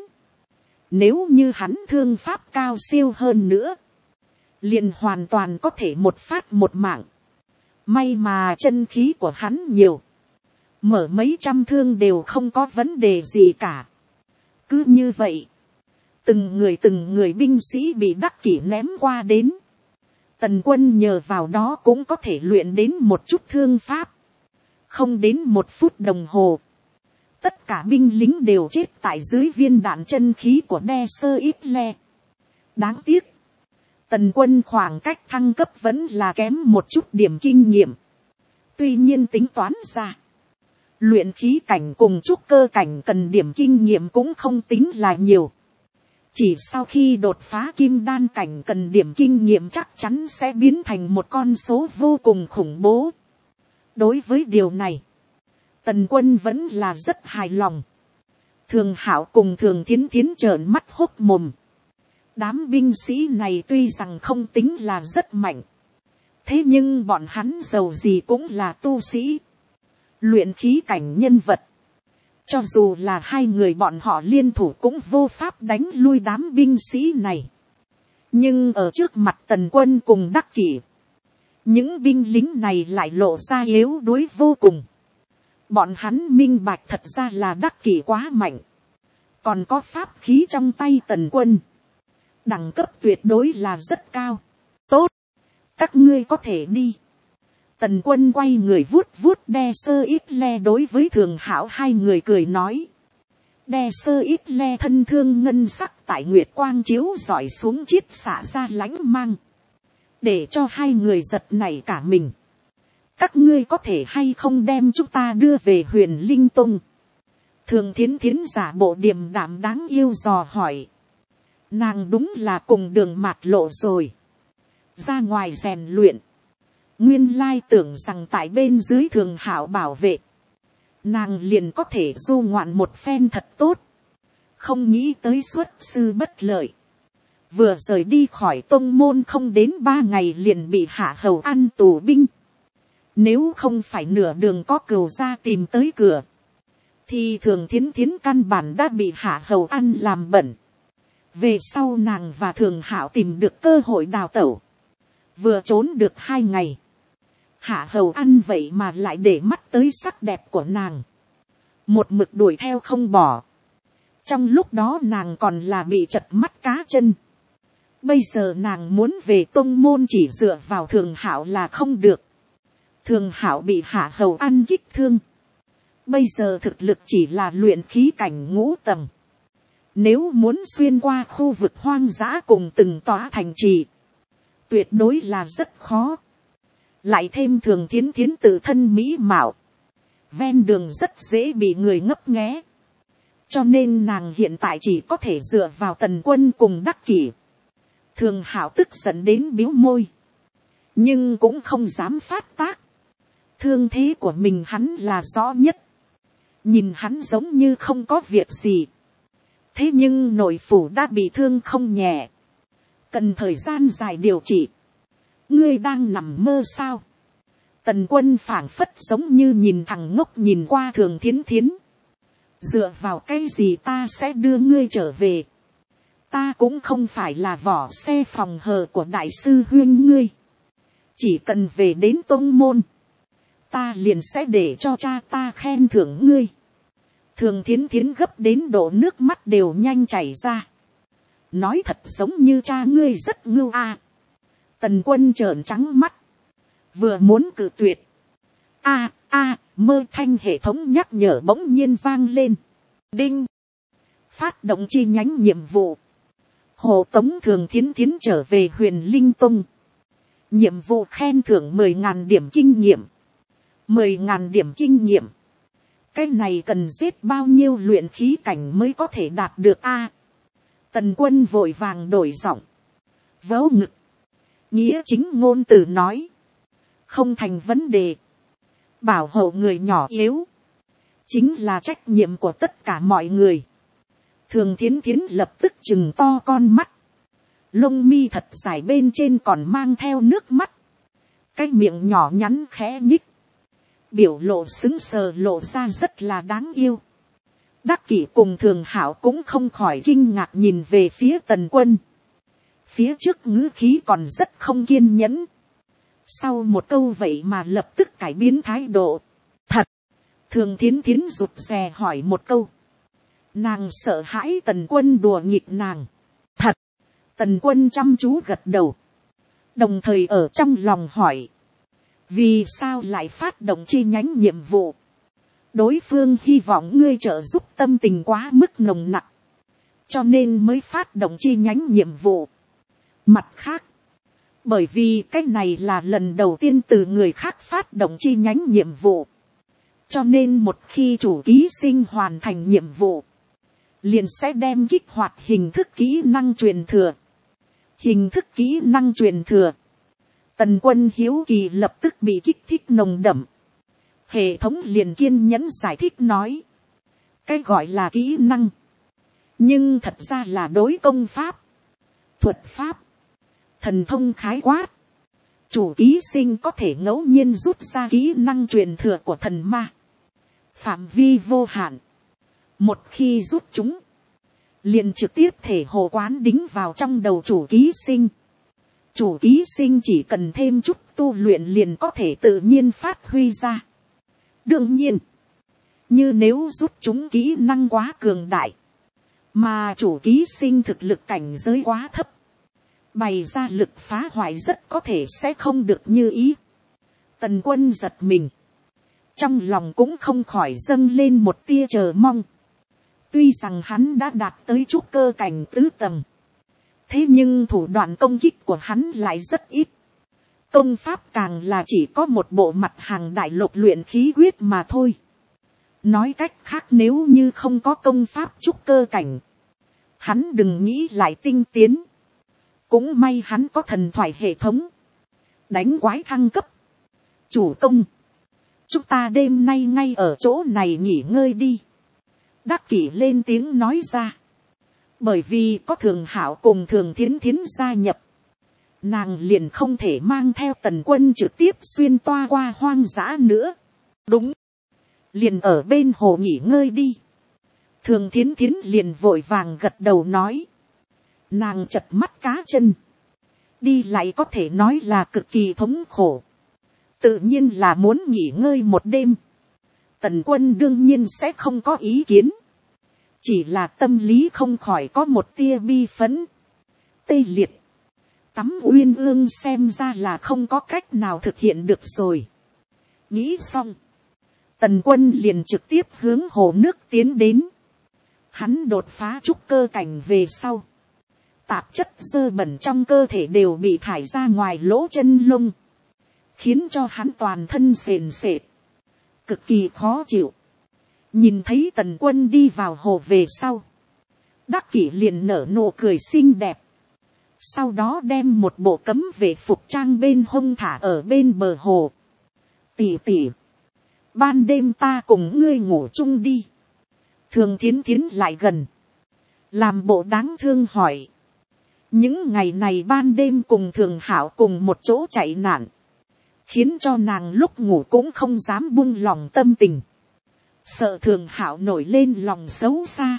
Nếu như hắn thương pháp cao siêu hơn nữa. Liền hoàn toàn có thể một phát một mạng. May mà chân khí của hắn nhiều. Mở mấy trăm thương đều không có vấn đề gì cả. Cứ như vậy. Từng người binh sĩ bị Đắc Kỷ ném qua đến. Tần Quân nhờ vào đó cũng có thể luyện đến một chút thương pháp. Không đến 1 phút đồng hồ. Tất cả binh lính đều chết tại dưới viên đạn chân khí của đe sơ ít le. Đáng tiếc, tần quân khoảng cách thăng cấp vẫn là kém một chút điểm kinh nghiệm. Tuy nhiên tính toán ra, luyện khí cảnh cùng trúc cơ cảnh cần điểm kinh nghiệm cũng không tính là nhiều. Chỉ sau khi đột phá kim đan cảnh cần điểm kinh nghiệm chắc chắn sẽ biến thành một con số vô cùng khủng bố. Đối với điều này, tần quân vẫn là rất hài lòng. Thường Hạo cùng Thường Thiến Thiến trợn mắt hốt mồm. Đám binh sĩ này tuy rằng không tính là rất mạnh, thế nhưng bọn hắn dầu gì cũng là tu sĩ, luyện khí cảnh nhân vật. Cho dù là hai người bọn họ liên thủ cũng vô pháp đánh lui đám binh sĩ này. Nhưng ở trước mặt tần quân cùng Đắc Kỷ, những binh lính này lại lộ ra yếu đuối vô cùng. Bọn hắn minh bạch thật ra là Đắc Kỷ quá mạnh, còn có pháp khí trong tay tần quân, đẳng cấp tuyệt đối là rất cao. Tốt, các ngươi có thể đi. Tần quân quay người vuốt vuốt đe sơ ít le, đối với Thường Hảo hai người cười nói. Đe sơ ít le thân thương ngân sắc tại nguyệt quang chiếu rọi xuống chiết xả ra lánh mang, để cho hai người giật nảy cả mình. Các ngươi có thể hay không đem chúng ta đưa về Huyền Linh Tông? Thường Thiến Thiến giả bộ điềm đạm đáng yêu dò hỏi. Nàng đúng là cùng Đường Mạt Lộ rồi, ra ngoài rèn luyện. Nguyên lai tưởng rằng tại bên dưới Thường Hảo bảo vệ, nàng liền có thể du ngoạn một phen thật tốt. Không nghĩ tới xuất sư bất lợi, vừa rời đi khỏi tông môn không đến 3 ngày liền bị Hạ Hầu An tù binh. Nếu không phải nửa đường có cừu gia tìm tới cửa, thì Thường Thiến Thiến căn bản đã bị Hạ Hầu An làm bẩn. Về sau nàng và Thường Hảo tìm được cơ hội đào tẩu, vừa trốn được 2 ngày, Hạ Hầu An vậy mà lại để mắt tới sắc đẹp của nàng, một mực đuổi theo không bỏ. Trong lúc đó nàng còn là bị trật mắt cá chân. Bây giờ nàng muốn về tông môn chỉ dựa vào Thường Hảo là không được. Thường Hảo bị Hạ Hầu An kích thương, bây giờ thực lực chỉ là luyện khí cảnh 5 tầng. Nếu muốn xuyên qua khu vực hoang dã cùng từng tòa thành trì, tuyệt đối là rất khó. Lại thêm Thường Thiến Thiến tự thân mỹ mạo, ven đường rất dễ bị người ngấp nghé. Cho nên nàng hiện tại chỉ có thể dựa vào tần quân cùng Đắc Kỷ. Thường Hảo tức giận đến biếu môi, nhưng cũng không dám phát tác. Thương thế của mình hắn là rõ nhất. Nhìn hắn giống như không có việc gì, thế nhưng nội phủ đã bị thương không nhẹ, cần thời gian dài điều trị. Ngươi đang nằm mơ sao? Tần quân phảng phất giống như nhìn thằng ngốc nhìn qua Thường Thiến Thiến. Dựa vào cái gì ta sẽ đưa ngươi trở về? Ta cũng không phải là vỏ xe phòng hờ của đại sư huyên ngươi. Chỉ cần về đến tông môn, ta liền sẽ để cho cha ta khen thưởng ngươi. Thường Thiến Thiến gấp đến độ nước mắt đều nhanh chảy ra. Nói thật giống như cha ngươi rất ngưu a. Tần quân trợn trắng mắt, vừa muốn cự tuyệt. Mơ thanh hệ thống nhắc nhở bỗng nhiên vang lên. Đinh. Phát động chi nhánh nhiệm vụ. Hộ tống Thường Thiến Thiến trở về Huyền Linh Tông. Nhiệm vụ khen thưởng 10.000 điểm kinh nghiệm. 10.000 điểm kinh nghiệm. Cái này cần giết bao nhiêu luyện khí cảnh mới có thể đạt được a? Tần quân vội vàng đổi giọng, vớ ngực, nghĩa chính ngôn từ nói. Không thành vấn đề. Bảo hộ người nhỏ yếu chính là trách nhiệm của tất cả mọi người. Thường Thiến Thiến lập tức chừng to con mắt, lông mi thật dài bên trên còn mang theo nước mắt, cái miệng nhỏ nhắn khẽ nhích, biểu lộ xứng sờ lộ ra rất là đáng yêu. Đắc Kỷ cùng Thường Hảo cũng không khỏi kinh ngạc nhìn về phía tần quân. Phía trước ngữ khí còn rất không kiên nhẫn, sau một câu vậy mà lập tức cải biến thái độ. Thật. Thường Thiến Thiến rụt rè hỏi một câu. Nàng sợ hãi tần quân đùa nghịch nàng. Thật. Tần quân chăm chú gật đầu, đồng thời ở trong lòng hỏi. Vì sao lại phát động chi nhánh nhiệm vụ? đối phương hy vọng ngươi trợ giúp tâm tình quá mức nồng nặc, cho nên mới phát động chi nhánh nhiệm vụ. Mặt khác, bởi vì cái này là lần đầu tiên từ người khác phát động chi nhánh nhiệm vụ, cho nên một khi chủ ký sinh hoàn thành nhiệm vụ, liền sẽ đem kích hoạt hình thức kỹ năng truyền thừa. Hình thức kỹ năng truyền thừa. Tần Quân hiếu kỳ lập tức bị kích thích nồng đậm. Hệ thống liền kiên nhẫn giải thích nói. Cái gọi là kỹ năng. Nhưng thật ra là đối công pháp, thuật pháp, thần thông khái quát. Chủ ký sinh có thể ngẫu nhiên rút ra kỹ năng truyền thừa của thần ma. Phạm vi vô hạn. Một khi rút chúng, liền trực tiếp thể hồ quán đính vào trong đầu chủ ký sinh. Chủ ký sinh chỉ cần thêm chút tu luyện liền có thể tự nhiên phát huy ra. Đương nhiên, như nếu rút chúng kỹ năng quá cường đại, mà chủ ký sinh thực lực cảnh giới quá thấp, bày ra lực phá hoại rất có thể sẽ không được như ý. Tần Quân giật mình, trong lòng cũng không khỏi dâng lên một tia chờ mong. Tuy rằng hắn đã đạt tới trúc cơ cảnh tứ tầng, thế nhưng thủ đoạn công kích của hắn lại rất ít. Công pháp càng là chỉ có một bộ mặt hàng đại lục luyện khí quyết mà thôi. Nói cách khác, nếu như không có công pháp trúc cơ cảnh, hắn đừng nghĩ lại tinh tiến. Cũng may hắn có thần thoại hệ thống, đánh quái thăng cấp. Chủ công, chúng ta đêm nay ngay ở chỗ này nghỉ ngơi đi. Đắc Kỷ lên tiếng nói ra. Bởi vì có Thường Hạo cùng Thường Thiến Thiến gia nhập, nàng liền không thể mang theo Tần Quân trực tiếp xuyên toa qua hoang dã nữa. Đúng, liền ở bên hồ nghỉ ngơi đi. Thường Thiến Thiến liền vội vàng gật đầu nói. Nàng chật mắt cá chân, đi lại có thể nói là cực kỳ thống khổ, tự nhiên là muốn nghỉ ngơi một đêm. Tần Quân đương nhiên sẽ không có ý kiến, chỉ là tâm lý không khỏi có một tia bi phấn, tê liệt. Tắm uyên ương xem ra là không có cách nào thực hiện được rồi. Nghĩ xong, Tần Quân liền trực tiếp hướng hồ nước tiến đến. Hắn đột phá trúc cơ cảnh về sau, tạp chất dơ bẩn trong cơ thể đều bị thải ra ngoài lỗ chân lông, khiến cho hắn toàn thân sền sệt, cực kỳ khó chịu. Nhìn thấy Tần Quân đi vào hồ về sau, Đắc Kỷ liền nở nụ cười xinh đẹp. Sau đó đem một bộ cấm vệ phục trang bên hông thả ở bên bờ hồ. Tỷ tỷ, ban đêm ta cùng ngươi ngủ chung đi. Thường Thiến Thiến lại gần, làm bộ đáng thương hỏi. Những ngày này ban đêm cùng Thường Hạo cùng một chỗ chạy nạn, khiến cho nàng lúc ngủ cũng không dám buông lòng tâm tình, sợ Thường Hạo nổi lên lòng xấu xa.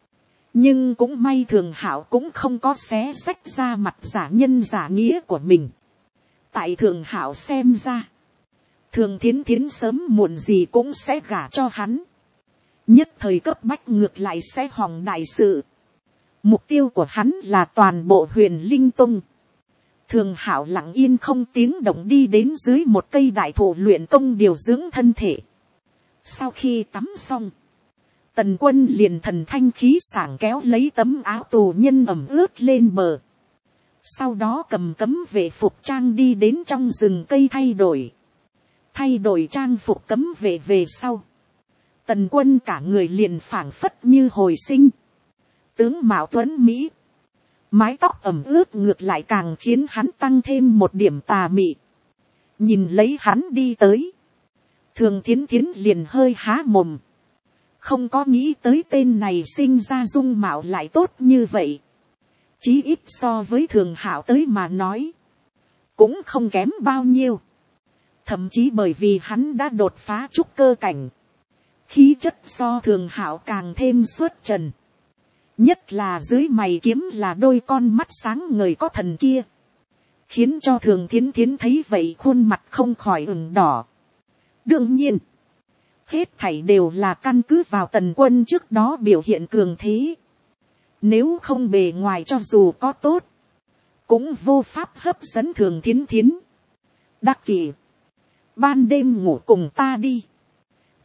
Nhưng cũng may Thường Hạo cũng không có xé xách ra mặt giả nhân giả nghĩa của mình. Tại Thường Hạo xem ra, Thường Thiến Thiến sớm muộn gì cũng sẽ gả cho hắn. Nhất thời cấp bách ngược lại sẽ hỏng đại sự. Mục tiêu của hắn là toàn bộ Huyền Linh Tông. Thường Hạo lặng yên không tiếng động đi đến dưới một cây đại thụ luyện công điều dưỡng thân thể. Sau khi tắm xong, Tần Quân liền thần thanh khí sảng kéo lấy tấm áo tù nhân ẩm ướt lên bờ. Sau đó cầm cấm vệ phục trang đi đến trong rừng cây thay đổi. Thay đổi trang phục cấm vệ về sau, Tần Quân cả người liền phảng phất như hồi sinh. Tướng mạo tuấn mỹ, mái tóc ẩm ướt ngược lại càng khiến hắn tăng thêm một điểm tà mị. Nhìn lấy hắn đi tới, Thường Thiến Thiến liền hơi há mồm. Không có nghĩ tới tên này sinh ra dung mạo lại tốt như vậy. Chí ít so với Thường Hạo tới mà nói, cũng không kém bao nhiêu. Thậm chí bởi vì hắn đã đột phá trúc cơ cảnh, khí chất so Thường Hạo càng thêm xuất trần. Nhất là dưới mày kiếm là đôi con mắt sáng ngời có thần kia, khiến cho Thường Thiến Thiến thấy vậy khuôn mặt không khỏi ửng đỏ. Đương nhiên, hết thảy đều là căn cứ vào Tần Quân trước đó biểu hiện cường thế. Nếu không bề ngoài cho dù có tốt, cũng vô pháp hấp dẫn Thường Thiến Thiến. Đắc Kỷ, ban đêm ngủ cùng ta đi.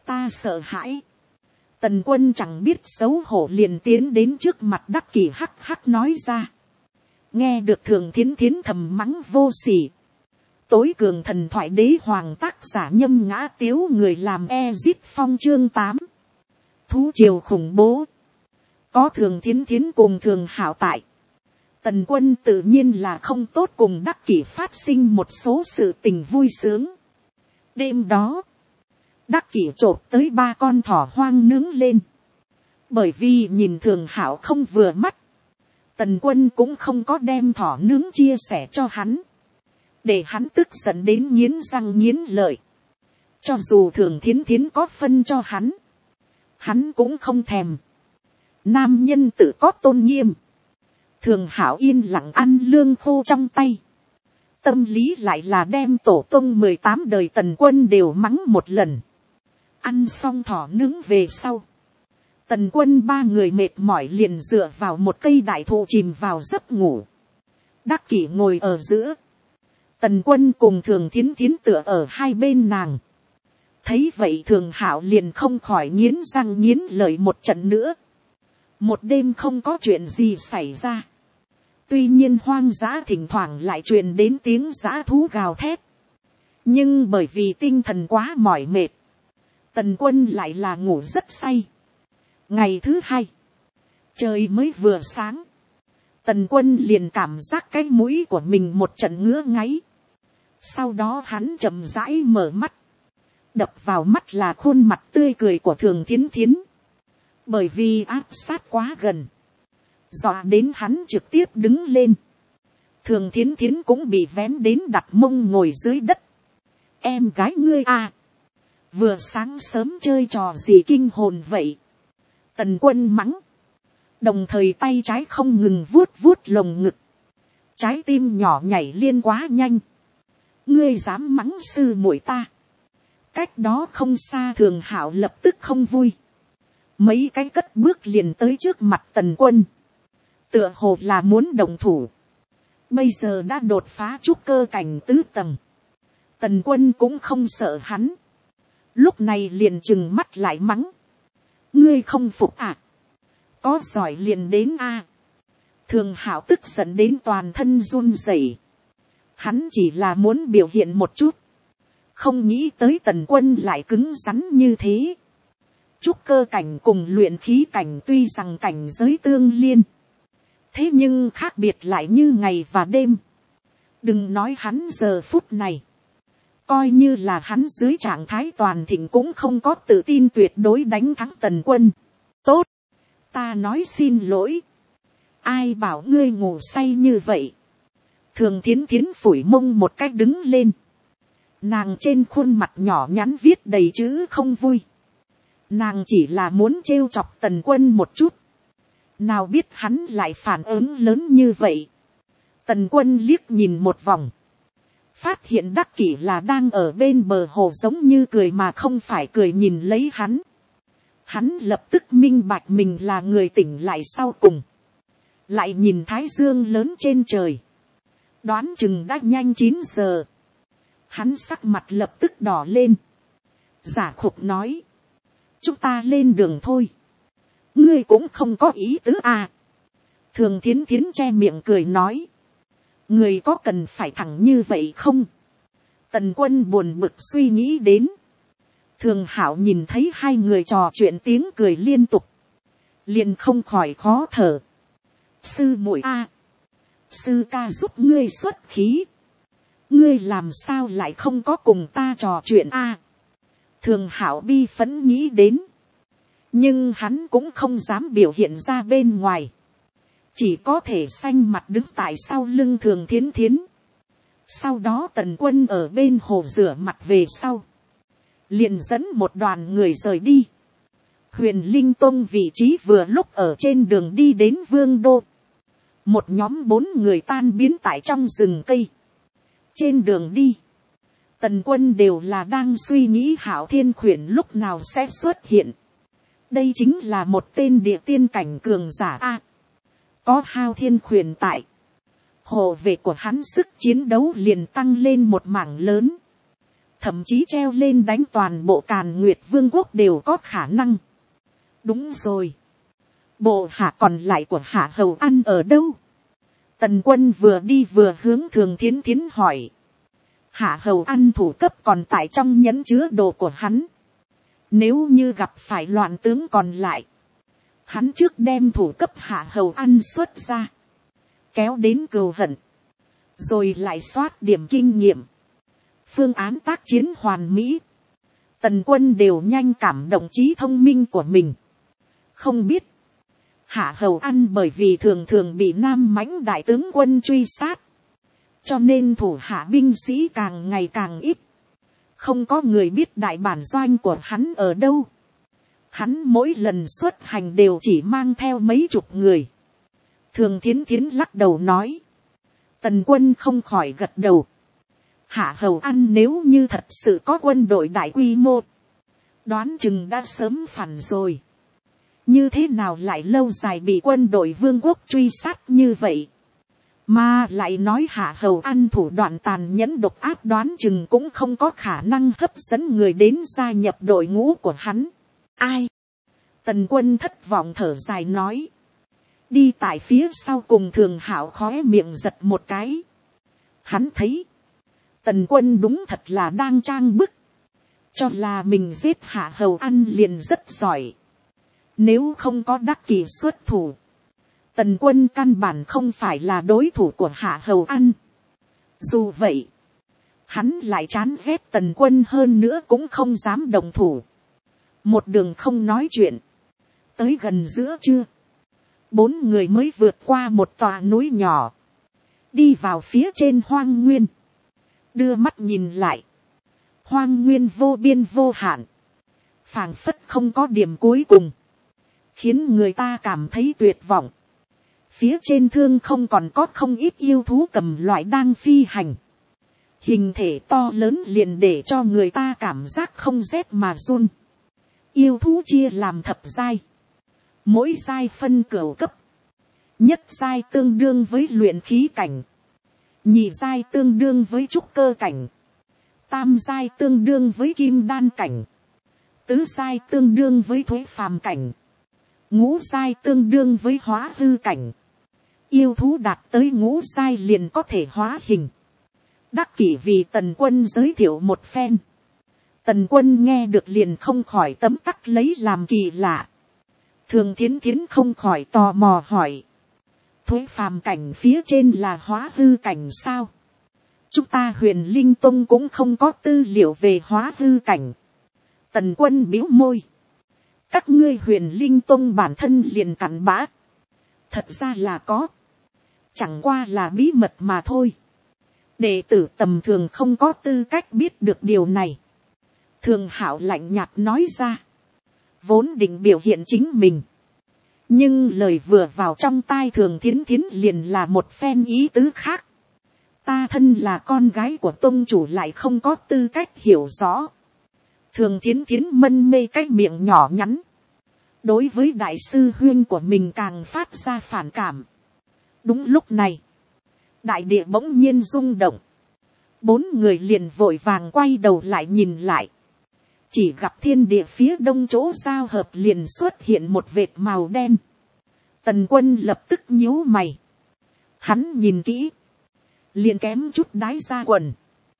ta sợ hãi. Tần Quân chẳng biết xấu hổ liền tiến đến trước mặt Đắc Kỷ hắc hắc nói ra. Nghe được Thường Thiến Thiến thầm mắng vô sỉ. Tối cường thần thoại đế hoàng tác giả Nhâm Ngã Tiếu người làm Ezit Phong chương 8. Thú triều khủng bố. Có Thường Thiến Thiến cùng Thường Hảo tại. Tần Quân tự nhiên là không tốt cùng Đắc Kỷ phát sinh một số sự tình vui sướng. Đêm đó, Đắc Kỷ chộp tới 3 con thỏ hoang nướng lên. Bởi vì nhìn Thường Hảo không vừa mắt, Tần Quân cũng không có đem thỏ nướng chia sẻ cho hắn. Để hắn tức giận đến nghiến răng nghiến lợi. Cho dù Thường Thiến Thiến có phân cho hắn cũng không thèm. Nam nhân tự có tôn nghiêm. Thường Hảo yên lặng ăn lương khô trong tay. Tâm lý lại là đem tổ tông 18 đời Tần Quân đều mắng một lần. Ăn xong thỏ nướng về sau. Tần Quân 3 người mệt mỏi liền dựa vào một cây đại thụ chìm vào giấc ngủ. Đắc Kỷ ngồi ở giữa. Tần Quân cùng Thường Thiến Thiến tựa ở hai bên nàng. Thấy vậy Thường Hảo liền không khỏi nghiến răng nghiến lợi một trận nữa. Một đêm không có chuyện gì xảy ra. Tuy nhiên hoang dã thỉnh thoảng lại truyền đến tiếng dã thú gào thét. Nhưng bởi vì tinh thần quá mỏi mệt. Tần Quân lại là ngủ rất say. Ngày thứ 2. Trời mới vừa sáng. Tần Quân liền cảm giác cái mũi của mình một trận ngứa ngáy. Sau đó hắn chậm rãi mở mắt. Đập vào mắt là khuôn mặt tươi cười của Thường Thiến Thiến. Bởi vì áp sát quá gần. Dọa đến hắn trực tiếp đứng lên. Thường Thiến Thiến cũng bị vén đến đặt mông ngồi dưới đất. Em gái ngươi à. Vừa sáng sớm chơi trò gì kinh hồn vậy. Tần Quân mắng. Đồng thời tay trái không ngừng vuốt vuốt lồng ngực. Trái tim nhỏ nhảy liên quá nhanh. Ngươi dám mắng sư muội ta. Cách đó không xa Thường Hảo lập tức không vui. Mấy cái cất bước liền tới trước mặt Tần Quân. Tựa hồ là muốn động thủ. Bây giờ đã đột phá trúc cơ cảnh 4 tầng. Tần Quân cũng không sợ hắn. Lúc này liền trừng mắt lại mắng. Ngươi không phục à? Có giỏi liền đến a. Thường Hảo tức giận đến toàn thân run rẩy. Hắn chỉ là muốn biểu hiện một chút. Không nghĩ tới Tần Quân lại cứng rắn như thế. Trúc cơ cảnh cùng luyện khí cảnh tuy rằng cảnh giới tương liên. Thế nhưng khác biệt lại như ngày và đêm. Đừng nói hắn giờ phút này. Coi như là hắn dưới trạng thái toàn thịnh cũng không có tự tin tuyệt đối đánh thắng Tần Quân. Tốt. Ta nói xin lỗi. Ai bảo ngươi ngủ say như vậy. Thường Thiến Thiến phủi mông một cách đứng lên. Nàng trên khuôn mặt nhỏ nhắn viết đầy chữ không vui. Nàng chỉ là muốn trêu chọc Tần Quân một chút. Nào biết hắn lại phản ứng lớn như vậy. Tần Quân liếc nhìn một vòng. Phát hiện Đắc Kỷ là đang ở bên bờ hồ giống như cười mà không phải cười nhìn lấy hắn. Hắn lập tức minh bạch mình là người tỉnh lại sau cùng. Lại nhìn thái dương lớn trên trời. Đoán chừng đã nhanh 9 giờ. Hắn sắc mặt lập tức đỏ lên. Giả khục nói. Chúng ta lên đường thôi. Ngươi cũng không có ý tứ à. Thường Thiến Thiến che miệng cười nói. Người có cần phải thẳng như vậy không? Tần Quân buồn bực suy nghĩ đến. Thường Hảo nhìn thấy hai người trò chuyện tiếng cười liên tục. Liền không khỏi khó thở. Sư muội a. Sư ca giúp ngươi xuất khí. Ngươi làm sao lại không có cùng ta trò chuyện a? Thường Hảo bi phẫn nghĩ đến. Nhưng hắn cũng không dám biểu hiện ra bên ngoài. Chỉ có thể xanh mặt đứng tại sau lưng Thường Thiến Thiến. Sau đó Tần Quân ở bên hồ rửa mặt về sau. Liền dẫn một đoàn người rời đi. Huyền Linh Tông vị trí vừa lúc ở trên đường đi đến Vương Đô. Một nhóm 4 người tan biến tại trong rừng cây. Trên đường đi. Tần Quân đều là đang suy nghĩ Hạo Thiên Khuyển lúc nào sẽ xuất hiện. Đây chính là một tên địa tiên cảnh cường giả a. Có Hạo Thiên Khuyển tại. Hộ vệ của hắn sức chiến đấu liền tăng lên một mảng lớn. thậm chí treo lên đánh toàn bộ Càn Nguyệt Vương quốc đều có khả năng. Đúng rồi, bộ hạ còn lại của Hạ Hầu An ở đâu? Tần Quân vừa đi vừa hướng Thường Thiến Thiến hỏi. Hạ Hầu An thủ cấp còn tại trong nhẫn chứa đồ của hắn. Nếu như gặp phải loạn tướng còn lại, hắn trước đem thủ cấp Hạ Hầu An xuất ra, kéo đến cừu hận, rồi lại soát điểm kinh nghiệm. Phương án tác chiến hoàn mỹ. Tần Quân đều nhanh cảm động trí thông minh của mình. Không biết, Hạ Hầu An bởi vì thường thường bị Nam Mãnh đại tướng quân truy sát, cho nên thủ hạ binh sĩ càng ngày càng ít. Không có người biết đại bản doanh của hắn ở đâu. Hắn mỗi lần xuất hành đều chỉ mang theo mấy chục người. Thường Thiến Thiến lắc đầu nói. Tần Quân không khỏi gật đầu. Hạ Hầu An nếu như thật sự có quân đội đại quy mô, đoán chừng đã sớm phản rồi. Như thế nào lại lâu dài bị quân đội vương quốc truy sát như vậy? Mà lại nói Hạ Hầu An thủ đoạn tàn nhẫn độc ác, đoán chừng cũng không có khả năng hấp dẫn người đến gia nhập đội ngũ của hắn. Ai? Tần Quân thất vọng thở dài nói. Đi tại phía sau cùng Thường Hạo khóe miệng giật một cái. Hắn thấy Tần Quân đúng thật là đang trang bức, cho là mình giết Hạ Hầu An liền rất giỏi. Nếu không có Đắc Kỷ xuất thủ, Tần Quân căn bản không phải là đối thủ của Hạ Hầu An. Dù vậy, hắn lại chán ghét Tần Quân hơn nữa cũng không dám đồng thủ. Một đường không nói chuyện, tới gần giữa trưa, 4 người mới vượt qua một tòa núi nhỏ, đi vào phía trên hoang nguyên. Đưa mắt nhìn lại, hoang nguyên vô biên vô hạn, phảng phất không có điểm cuối cùng, khiến người ta cảm thấy tuyệt vọng. Phía trên thương không còn có không ít yêu thú cầm loại đang phi hành. Hình thể to lớn liền để cho người ta cảm giác không rét mà run. Yêu thú chia làm thập giai. Mỗi giai phân cửu cấp. Nhất giai tương đương với luyện khí cảnh. Nhị giai tương đương với trúc cơ cảnh. Tam giai tương đương với kim đan cảnh. Tứ giai tương đương với thuế phàm cảnh. Ngũ giai tương đương với hóa hư cảnh. Yêu thú đạt tới ngũ giai liền có thể hóa hình. Đắc Kỷ vì Tần Quân giới thiệu một phen. Tần Quân nghe được liền không khỏi tấm tắc lấy làm kỳ lạ. Thường Thiến Thiến không khỏi tò mò hỏi. Thuế phàm cảnh phía trên là hóa hư cảnh sao? Chúng ta Huyền Linh Tông cũng không có tư liệu về hóa hư cảnh. Tần Quân bĩu môi. Các ngươi Huyền Linh Tông bản thân liền cặn bã. Thật ra là có. Chẳng qua là bí mật mà thôi. Đệ tử tầm thường không có tư cách biết được điều này. Thường Hạo lạnh nhạt nói ra. Vốn định biểu hiện chính mình. Nhưng lời vừa vào trong tai Thường Thiến Thiến liền là một phen ý tứ khác. Ta thân là con gái của tông chủ lại không có tư cách hiểu rõ. Thường Thiến Thiến mân mê cái miệng nhỏ nhắn. Đối với đại sư huyên của mình càng phát ra phản cảm. Đúng lúc này, đại địa bỗng nhiên rung động. 4 người liền vội vàng quay đầu lại nhìn lại. Chỉ gặp thiên địa phía đông chỗ giao hợp liền xuất hiện một vệt màu đen. Tần Quân lập tức nhíu mày. Hắn nhìn kỹ, liền kém chút đái ra quần.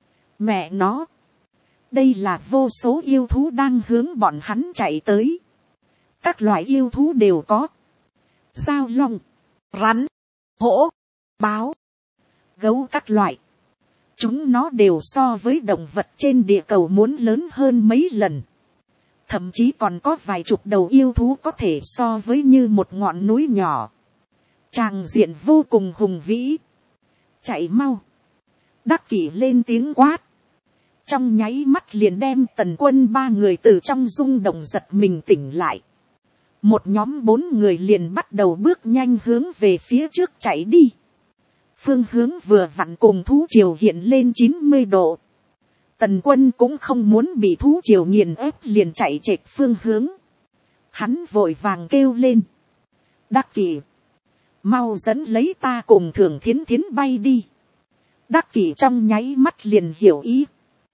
Mẹ nó, đây là vô số yêu thú đang hướng bọn hắn chạy tới. Các loại yêu thú đều có. Dao long, rắn, hổ, báo, gấu các loại. Chúng nó đều so với động vật trên địa cầu muốn lớn hơn mấy lần. Thậm chí còn có vài chục đầu yêu thú có thể so với như một ngọn núi nhỏ. Tràng diện vô cùng hùng vĩ. Chạy mau. Đắc Kỷ lên tiếng quát. Trong nháy mắt liền đem Tần Quân 3 người từ trong rung động giật mình tỉnh lại. Một nhóm 4 người liền bắt đầu bước nhanh hướng về phía trước chạy đi. Phương hướng vừa vặn cùng thú triều hiện lên 90 độ. Tần Quân cũng không muốn bị thú triều nghiền ép liền chạy chệch phương hướng. Hắn vội vàng kêu lên. Đắc Kỷ, mau dẫn lấy ta cùng Thường Thiến Thiến bay đi. Đắc Kỷ trong nháy mắt liền hiểu ý.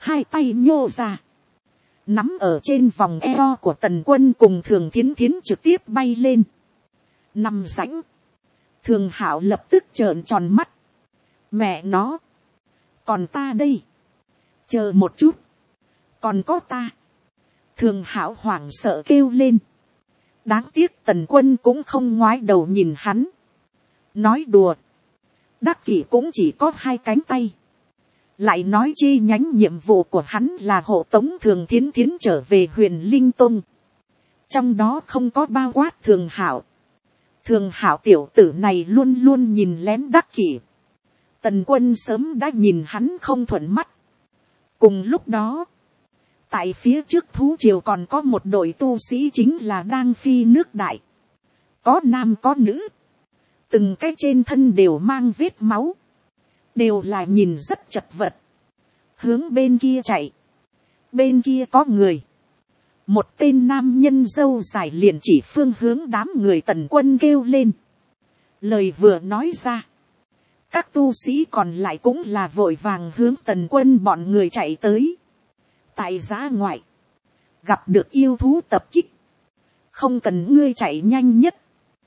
hai tay nhô ra, nắm ở trên vòng eo của Tần Quân cùng Thường Thiến Thiến trực tiếp bay lên, nằm rãnh. Thường Hạo lập tức trợn tròn mắt, mẹ nó, còn ta đây, chờ một chút, còn có ta. Thường Hạo hoảng sợ kêu lên, đáng tiếc Tần Quân cũng không ngoái đầu nhìn hắn, nói đùa, Đắc Kỷ cũng chỉ có hai cánh tay, lại nói chi nhánh nhiệm vụ của hắn là hộ tống Thường Thiến Thiến trở về Huyền Linh Tông, trong đó không có bao quát Thường Hạo. Thường Hạo tiểu tử này luôn luôn nhìn lén Đắc Kỷ, Tần Quân sớm đã nhìn hắn không thuận mắt. Cùng lúc đó, tại phía trước thú triều còn có một đội tu sĩ chính là đang phi nước đại, có nam có nữ, từng cái trên thân đều mang vết máu, đều là nhìn rất chật vật, hướng bên kia chạy, bên kia có người, một tên nam nhân râu dài liền chỉ phương hướng đám người Tần Quân kêu lên, lời vừa nói ra, các tu sĩ còn lại cũng là vội vàng hướng Tần Quân bọn người chạy tới. Tại giã ngoại, gặp được yêu thú tập kích, không cần ngươi chạy nhanh nhất,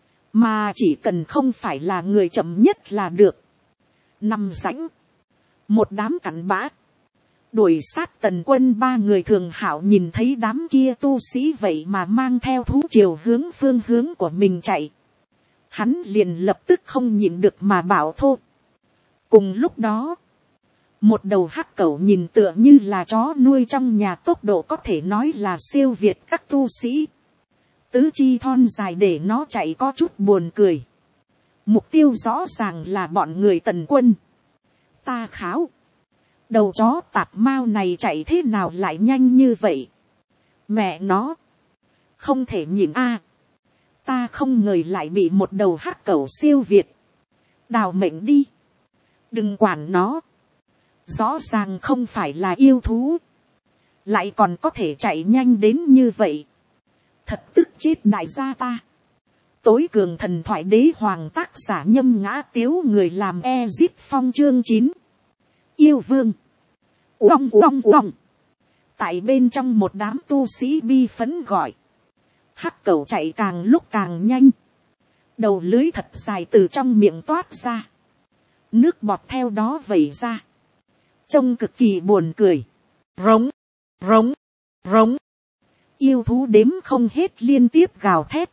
mà chỉ cần không phải là người chậm nhất là được. Nằm rãnh, một đám cặn bã, đuổi sát Tần Quân ba người. Thường Hạo nhìn thấy đám kia tu sĩ vậy mà mang theo thú triều hướng phương hướng của mình chạy, hắn liền lập tức không nhịn được mà bảo thô. Cùng lúc đó, một đầu hắc cẩu nhìn tựa như là chó nuôi trong nhà, tốc độ có thể nói là siêu việt các tu sĩ. Tứ chi thon dài để nó chạy có chút buồn cười. Mục tiêu rõ ràng là bọn người Tần Quân. Ta kháo, đầu chó tạp mao này chạy thế nào lại nhanh như vậy? Mẹ nó, không thể nhìn a. Ta không ngờ lại bị một đầu hắc cẩu siêu việt. Đào mệnh đi, đừng quản nó. Rõ ràng không phải là yêu thú, lại còn có thể chạy nhanh đến như vậy. Thật tức chết đại gia ta. Tối cường thần thoại đế hoàng, tác giả Nhâm Ngã Tiếu, người làm Ezip Phong. Chương 9. Yêu vương. Uong uong uong. Tại bên trong một đám tu sĩ bi phấn gọi, hắc cẩu chạy càng lúc càng nhanh, đầu lưới thật dài từ trong miệng toát ra, nước bọt theo đó vẩy ra, trông cực kỳ buồn cười. Rống, rống, rống. Yêu thú đếm không hết liên tiếp gào thét.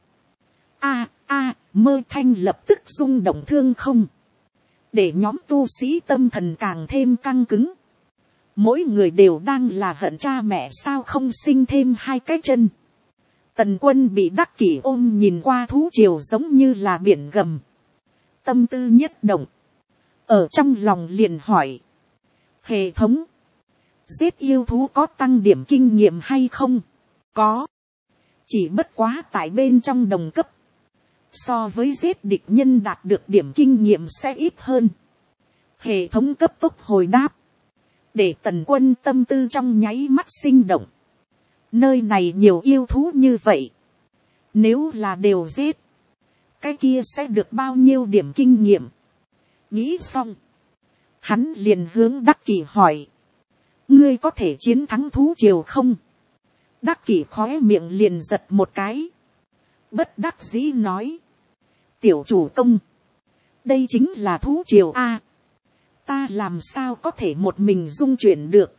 A a, mơ thanh lập tức rung động thương không, để nhóm tu sĩ tâm thần càng thêm căng cứng. Mỗi người đều đang là hận cha mẹ sao không sinh thêm hai cái chân. Tần Quân bị Đắc Kỷ ôm nhìn qua thú triều giống như là biển gầm, tâm tư nhất động, ở trong lòng liền hỏi, hệ thống, giết yêu thú có tăng điểm kinh nghiệm hay không? Có, chỉ bất quá tại bên trong đồng cấp, so với giết địch nhân đạt được điểm kinh nghiệm sẽ ít hơn. Hệ thống cấp tốc hồi đáp, để Tần Quân tâm tư trong nháy mắt sinh động. Nơi này nhiều yêu thú như vậy, nếu là đều giết, cái kia sẽ được bao nhiêu điểm kinh nghiệm? Nghĩ xong, hắn liền hướng Đắc Kỷ hỏi, ngươi có thể chiến thắng thú triều không? Đắc Kỷ khóe miệng liền giật một cái, bất đắc dĩ nói, tiểu chủ công, đây chính là thú triều a, ta làm sao có thể một mình dung chuyển được,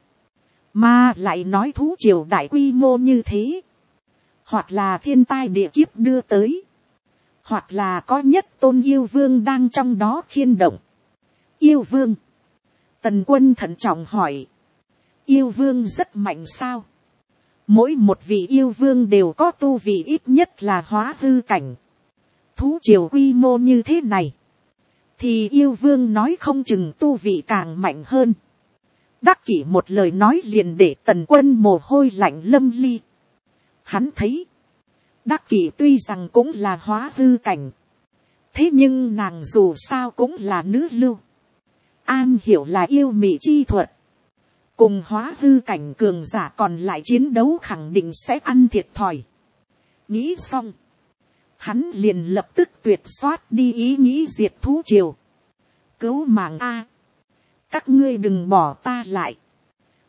mà lại nói thú triều đại quy mô như thế, hoặc là thiên tai địa kiếp đưa tới, hoặc là có nhất tôn yêu vương đang trong đó khiên động. Yêu vương? Tần Quân thận trọng hỏi, yêu vương rất mạnh sao? Mỗi một vị yêu vương đều có tu vị ít nhất là hóa hư cảnh. Thú triều quy mô như thế này, thì yêu vương nói không chừng tu vị càng mạnh hơn. Đắc Kỷ một lời nói liền để Tần Quân mồ hôi lạnh lâm ly. Hắn thấy, Đắc Kỷ tuy rằng cũng là hóa hư cảnh, thế nhưng nàng dù sao cũng là nữ lưu, an hiểu là yêu mị chi thuật, cùng hóa hư cảnh cường giả còn lại chiến đấu khẳng định sẽ ăn thiệt thòi. Nghĩ xong, hắn liền lập tức tuyệt soát đi ý nghĩ diệt thú triều. Cứu mạng a, các ngươi đừng bỏ ta lại,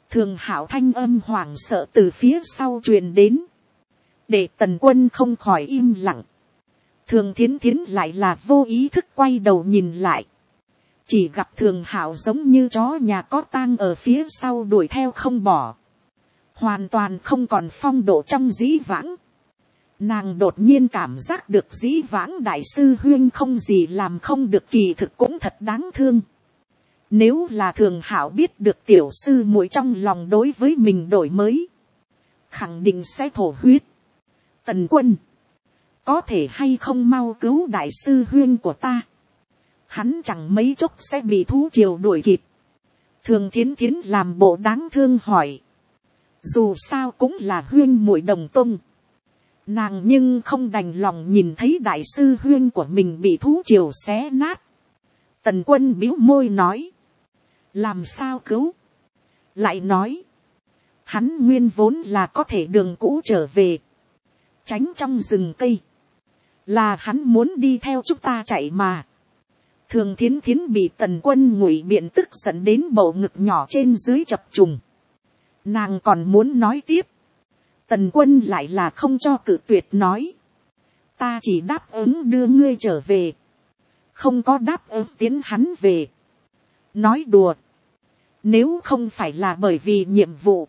Thường Hạo thanh âm hoảng sợ từ phía sau truyền đến, để Tần Quân không khỏi im lặng. Thường Thiến Thiến lại là vô ý thức quay đầu nhìn lại, chỉ gặp Thường Hạo giống như chó nhà có tang ở phía sau đuổi theo không bỏ, hoàn toàn không còn phong độ trong dĩ vãng. Nàng đột nhiên cảm giác được dĩ vãng đại sư huyên không gì làm không được, kỳ thực cũng thật đáng thương. Nếu là Thường Hạo biết được tiểu sư muội trong lòng đối với mình đổi mới, khẳng định sẽ thổ huyết. Tần Quân, có thể hay không mau cứu đại sư huyên của ta, hắn chẳng mấy chốc sẽ bị thú triều đuổi kịp. Thường Thiến Thiến làm bộ đáng thương hỏi, dù sao cũng là huyên muội đồng tông, nàng nhưng không đành lòng nhìn thấy đại sư huyên của mình bị thú triều xé nát. Tần Quân bĩu môi nói, làm sao cứu, lại nói, hắn nguyên vốn là có thể đường cũ trở về, tránh trong rừng cây, là hắn muốn đi theo chúng ta chạy mà. Thường Thiến Thiến bị Tần Quân ngụy biện tức giận đến bầu ngực nhỏ trên dưới chập trùng, nàng còn muốn nói tiếp, Tần Quân lại là không cho cự tuyệt nói, ta chỉ đáp ứng đưa ngươi trở về, không có đáp ứng tiến hắn về. Nói đùa, nếu không phải là bởi vì nhiệm vụ,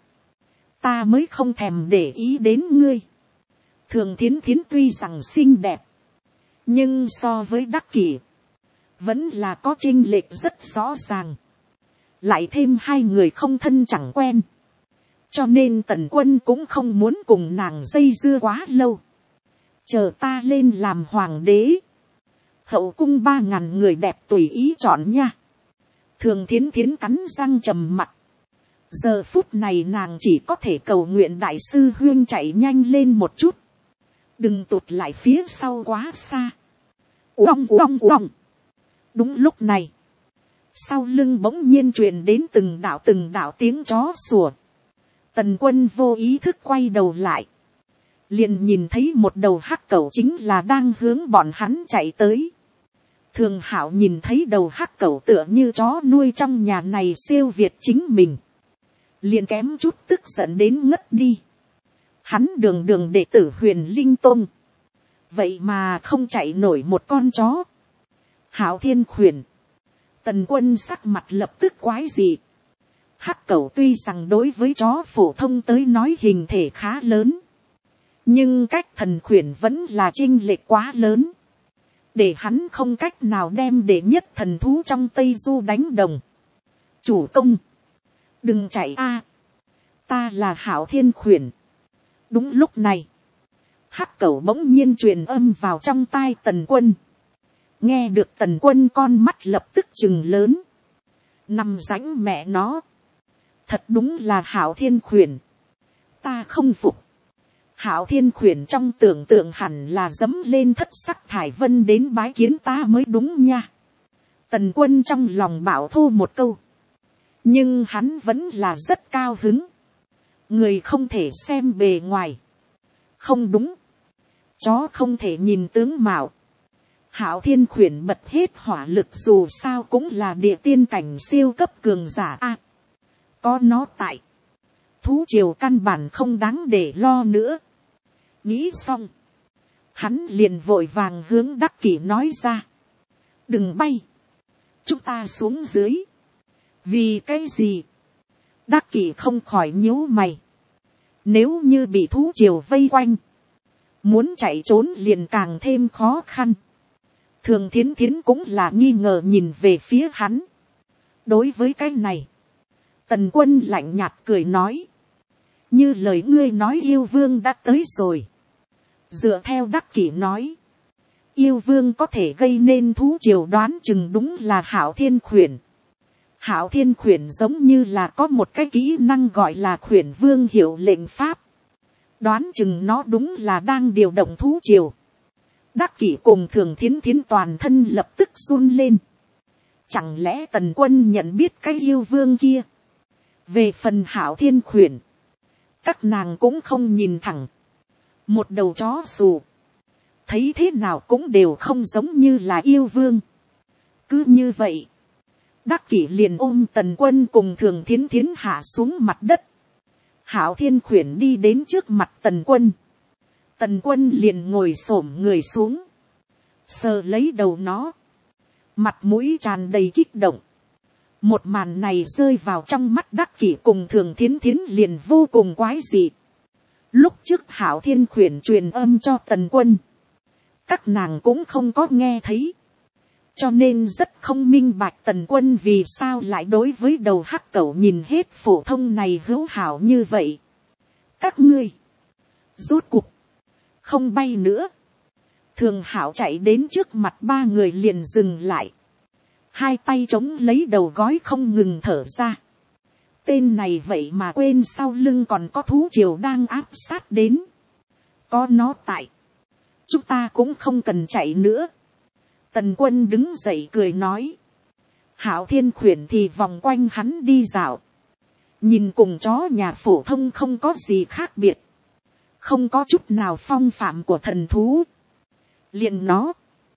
ta mới không thèm để ý đến ngươi. Thường Thiến Thiến tuy rằng xinh đẹp, nhưng so với Đắc Kỷ, vẫn là có chênh lệch rất rõ ràng. Lại thêm hai người không thân chẳng quen, cho nên Tần Quân cũng không muốn cùng nàng dây dưa quá lâu. Chờ ta lên làm hoàng đế, hậu cung 3.000 người đẹp tùy ý chọn nha. Thường Thiến Thiến cắn răng trầm mặc. Giờ phút này nàng chỉ có thể cầu nguyện đại sư huyên chạy nhanh lên một chút, đừng tụt lại phía sau quá xa. Uong uong uong. Đúng lúc này, sau lưng bỗng nhiên truyền đến từng đạo tiếng chó sủa. Tần Quân vô ý thức quay đầu lại, liền nhìn thấy một đầu hắc cẩu chính là đang hướng bọn hắn chạy tới. Thường Hạo nhìn thấy đầu hắc cẩu tựa như chó nuôi trong nhà này siêu việt chính mình, liền kém chút tức giận đến ngất đi. Hắn đường đường đệ tử Huyền Linh Tông, vậy mà không chạy nổi một con chó. Hạo Thiên khuyển. Tần Quân sắc mặt lập tức quái dị. Hắc cẩu tuy rằng đối với chó phổ thông tới nói hình thể khá lớn, nhưng cách thần khuyển vẫn là chênh lệch quá lớn, để hắn không cách nào đem đệ nhất thần thú trong Tây Du đánh đồng. Chủ công, đừng chạy a, ta là Hạo Thiên khuyển. Đúng lúc này, hắc cẩu bỗng nhiên truyền âm vào trong tai Tần Quân. Nghe được Tần Quân con mắt lập tức trừng lớn, nằm rãnh mẹ nó, thật đúng là Hạo Thiên khuyển, ta không phục. Hạo Thiên khuyển trong tưởng tượng hẳn là dẫm lên thất sắc thải vân đến bái kiến ta mới đúng nha. Tần Quân trong lòng bảo thô một câu, nhưng hắn vẫn là rất cao hứng. Người không thể xem bề ngoài, không đúng, chó không thể nhìn tướng mạo. Hạo Thiên khuyển bật hết hỏa lực, dù sao cũng là địa tiên cảnh siêu cấp cường giả a. Có nó tại, thú triều căn bản không đáng để lo nữa. Nghĩ xong, hắn liền vội vàng hướng Đắc Kỷ nói ra, đừng bay, chúng ta xuống dưới. Vì cái gì? Đắc Kỷ không khỏi nhíu mày. Nếu như bị thú triều vây quanh, muốn chạy trốn liền càng thêm khó khăn. Thường Thiến Thiến cũng là nghi ngờ nhìn về phía hắn. Đối với cái này, Tần Quân lạnh nhạt cười nói, như lời ngươi nói yêu vương đã tới rồi. Dựa theo Đắc Kỷ nói, yêu vương có thể gây nên thú triều, đoán chừng đúng là Hạo Thiên khuyển. Hạo Thiên khuyển giống như là có một cái kỹ năng gọi là khuyển vương hiệu lệnh pháp, đoán chừng nó đúng là đang điều động thú triều. Đắc Kỷ cùng Thường Thiến Thiến toàn thân lập tức run lên. Chẳng lẽ Tần Quân nhận biết cái yêu vương kia? Về phần Hạo Thiên khuyển, các nàng cũng không nhìn thẳng. Một đầu chó xù, thấy thế nào cũng đều không giống như là yêu vương. Cứ như vậy, Đắc Kỷ liền ôm Tần Quân cùng Thường Thiến Thiến hạ xuống mặt đất. Hạo Thiên Khuyển đi đến trước mặt Tần Quân. Tần Quân liền ngồi xổm người xuống, sờ lấy đầu nó, mặt mũi tràn đầy kích động. Một màn này rơi vào trong mắt Đắc Kỷ cùng Thường Thiến Thiến liền vô cùng quái dị. Lúc trước Hạo Thiên Khuyển truyền âm cho Tần Quân, các nàng cũng không có nghe thấy, cho nên rất không minh bạch Tần Quân vì sao lại đối với đầu hắc cẩu nhìn hết phổ thông này hữu hảo như vậy. Các ngươi, rốt cuộc, không bay nữa. Thường Hạo chạy đến trước mặt ba người liền dừng lại. Hai tay chống lấy đầu gói không ngừng thở ra. Tên này vậy mà quên sau lưng còn có thú triều đang áp sát đến. Có nó tại, chúng ta cũng không cần chạy nữa. Tần Quân đứng dậy cười nói. Hạo Thiên Khuyển thì vòng quanh hắn đi dạo. Nhìn cùng chó nhà phổ thông không có gì khác biệt. Không có chút nào phong phạm của thần thú. Liền nó,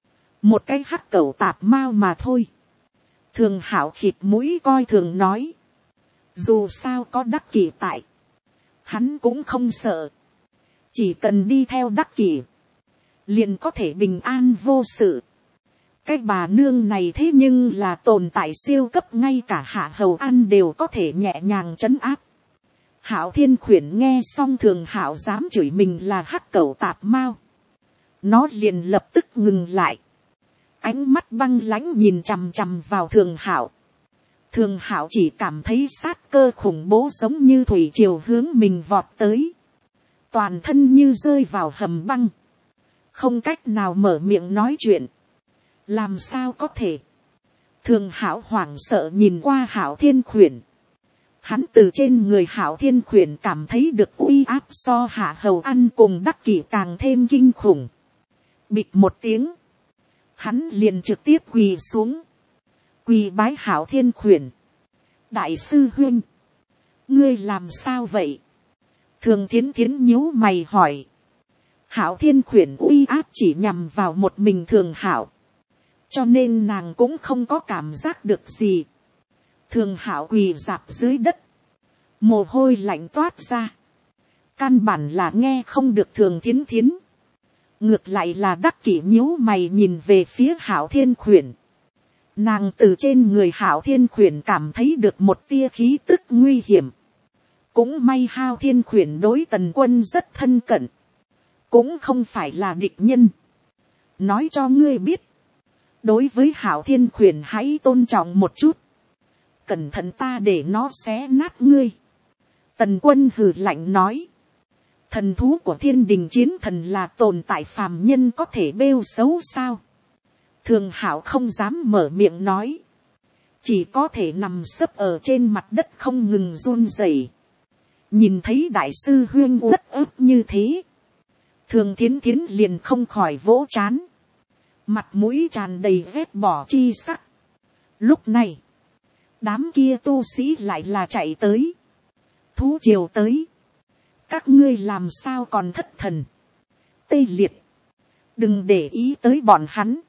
một cái hắc cẩu tạp mao mà thôi. Thường Hạo khịt mũi coi thường nói. Dù sao có Đắc Kỷ tại, hắn cũng không sợ. Chỉ cần đi theo Đắc Kỷ, liền có thể bình an vô sự. Cái bà nương này thế nhưng là tồn tại siêu cấp, ngay cả Hạ Hầu An đều có thể nhẹ nhàng trấn áp. Hạo Thiên Khuyển nghe xong Thường Hạo dám chửi mình là hắc cẩu tạp mao, nó liền lập tức ngừng lại, ánh mắt băng lãnh nhìn chằm chằm vào Thường Hạo. Thường Hạo chỉ cảm thấy sát cơ khủng bố giống như thủy triều hướng mình vọt tới, toàn thân như rơi vào hầm băng, không cách nào mở miệng nói chuyện. Làm sao có thể? Thường Hạo hoảng sợ nhìn qua Hạo Thiên Khuyển. Hắn từ trên người Hạo Thiên Khuyển cảm thấy được uy áp so Hạ Hầu An cùng Đắc Kỷ càng thêm kinh khủng. Bịch một tiếng, hắn liền trực tiếp quỳ xuống, quỳ bái Hạo Thiên Khuyển. Đại sư huynh, ngươi làm sao vậy? Thường Thiến Thiến nhíu mày hỏi. Hạo Thiên Khuyển uy áp chỉ nhằm vào một mình Thường Hạo, cho nên nàng cũng không có cảm giác được gì. Thường Hạo quỳ rạp dưới đất, mồ hôi lạnh toát ra, căn bản là nghe không được Thường Thiến Thiến. Ngược lại là Đắc Kỷ nhíu mày nhìn về phía Hạo Thiên Khuyển. Nàng từ trên người Hạo Thiên Khuyển cảm thấy được một tia khí tức nguy hiểm. Cũng may Hạo Thiên Khuyển đối Tần Quân rất thân cận, cũng không phải là địch nhân. Nói cho ngươi biết, đối với Hạo Thiên Khuyển hãy tôn trọng một chút, cẩn thận ta để nó xé nát ngươi. Tần Quân hừ lạnh nói. Thần thú của Thiên Đình Chiến Thần là tồn tại phàm nhân có thể bêu xấu sao? Thường Hạo không dám mở miệng nói, chỉ có thể nằm sấp ở trên mặt đất không ngừng run rẩy. Nhìn thấy đại sư huyên uất ức như thế, Thường Thiến Thiến liền không khỏi vỗ trán, mặt mũi tràn đầy vết bỏ chi sắc. Lúc này, đám kia tu sĩ lại là chạy tới. Thú triều tới, các ngươi làm sao còn thất thần, tê liệt. Đừng để ý tới bọn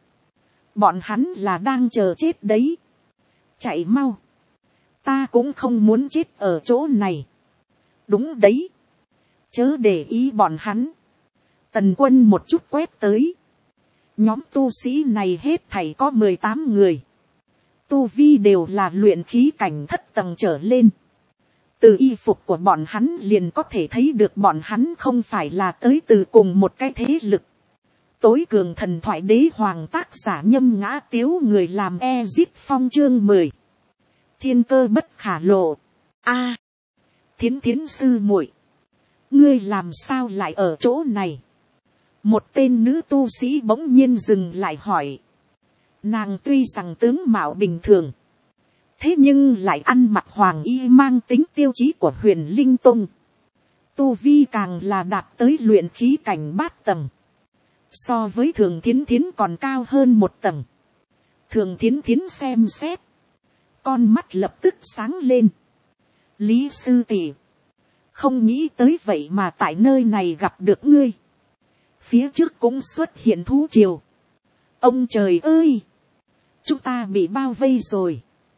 hắn là đang chờ chết đấy. Chạy mau, ta cũng không muốn chết ở chỗ này. Đúng đấy, chớ để ý bọn hắn. Tần Quân một chút quét tới. Nhóm tu sĩ này hết thảy có 18 người. Tu vi đều là luyện khí cảnh thất tầng trở lên. Từ y phục của bọn hắn liền có thể thấy được bọn hắn không phải là tới từ cùng một cái thế lực. Tối cường thần thoại đế hoàng tác giả Nhâm Ngã Tiếu, người làm Ezit Phong chương 10. Thiên cơ bất khả lộ. A, Thiến Thiến sư muội, ngươi làm sao lại ở chỗ này? Một tên nữ tu sĩ bỗng nhiên dừng lại hỏi. Nàng tuy rằng tướng mạo bình thường, thế nhưng lại ăn mặc hoàng y mang tính tiêu chí của Huyền Linh Tông. Tu vi càng là đạt tới luyện khí cảnh bát tầng. So với Thường Thiến Thiến còn cao hơn một tầng. Thường Thiến Thiến xem xét, con mắt lập tức sáng lên. Lý sư tỷ, không nghĩ tới vậy mà tại nơi này gặp được ngươi. Phía trước cũng xuất hiện thú triều. Ông trời ơi, chúng ta bị bao vây rồi.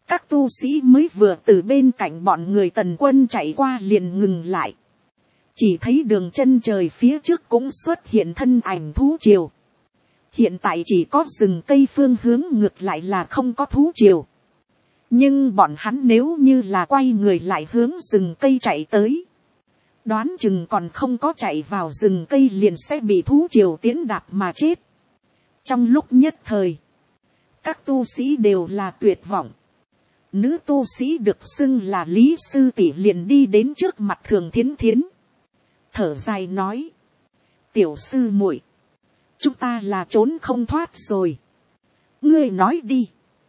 Các tu sĩ mới vừa từ bên cạnh bọn người Tần Quân chạy qua liền ngừng lại. Chỉ thấy đường chân trời phía trước cũng xuất hiện thân ảnh thú triều. Hiện tại chỉ có rừng cây phương hướng ngược lại là không có thú triều. Nhưng bọn hắn nếu như là quay người lại hướng rừng cây chạy tới, đoán chừng còn không có chạy vào rừng cây liền sẽ bị thú triều tiến đạp mà chết. Trong lúc nhất thời, các tu sĩ đều là tuyệt vọng. Nữ tu sĩ được xưng là Lý Sư Tỷ liền đi đến trước mặt Thường Thiến Thiến. Thở dài nói. Tiểu sư muội, chúng ta là trốn không thoát rồi. Ngươi nói đi.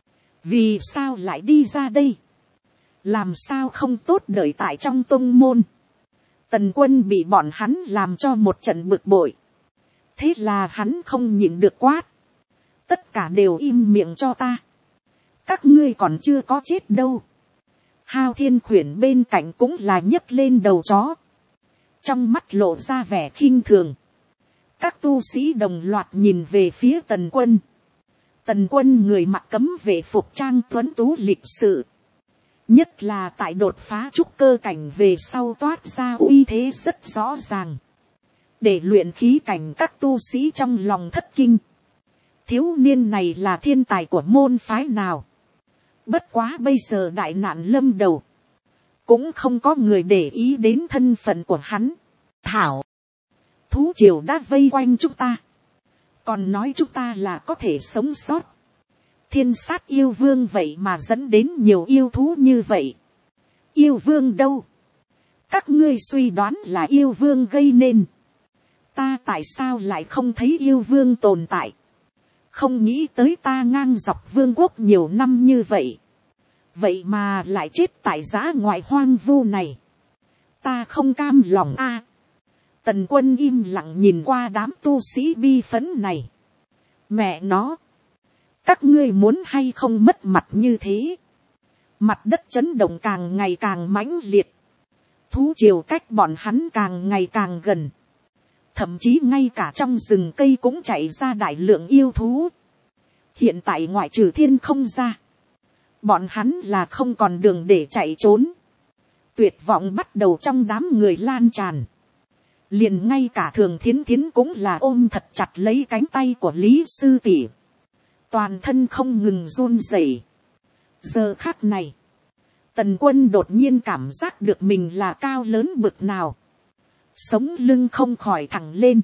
Vì sao lại đi ra đây? Làm sao không tốt đợi tại trong tông môn? Tần Quân bị bọn hắn làm cho một trận bực bội. Thế là hắn không nhịn được quát. Tất cả đều im miệng cho ta. Các ngươi còn chưa có chết đâu. Hao Thiên Khuyển bên cạnh cũng là nhấc lên đầu chó. Trong mắt lộ ra vẻ khinh thường. Các tu sĩ đồng loạt nhìn về phía Tần Quân. Tần Quân người mặc cấm vệ phục trang tuấn tú lịch sự. Nhất là tại đột phá trúc cơ cảnh về sau toát ra uy thế rất rõ ràng. Để luyện khí cảnh các tu sĩ trong lòng thất kinh. Thiếu niên này là thiên tài của môn phái nào? Bất quá bây giờ đại nạn lâm đầu. Cũng không có người để ý đến thân phận của hắn. Thảo. Thú triều đã vây quanh chúng ta. Còn nói chúng ta là có thể sống sót. Thiên sát yêu vương vậy mà dẫn đến nhiều yêu thú như vậy. Yêu vương đâu? Các ngươi suy đoán là yêu vương gây nên. Ta tại sao lại không thấy yêu vương tồn tại? Không nghĩ tới ta ngang dọc vương quốc nhiều năm như vậy. Vậy mà lại chết tại giã ngoại hoang vu này. Ta không cam lòng a. Tần Quân im lặng nhìn qua đám tu sĩ bi phấn này. Mẹ nó. Các ngươi muốn hay không mất mặt như thế. Mặt đất chấn động càng ngày càng mãnh liệt. Thú triều cách bọn hắn càng ngày càng gần. Thậm chí ngay cả trong rừng cây cũng chạy ra đại lượng yêu thú. Hiện tại ngoại trừ Thiên không ra. Bọn hắn là không còn đường để chạy trốn. Tuyệt vọng bắt đầu trong đám người lan tràn. Liền ngay cả Thường Thiến Thiến cũng là ôm thật chặt lấy cánh tay của Lý Sư Tỷ. Toàn thân không ngừng run rẩy. Giờ khắc này, Tần Quân đột nhiên cảm giác được mình là cao lớn bực nào. Sống lưng không khỏi thẳng lên.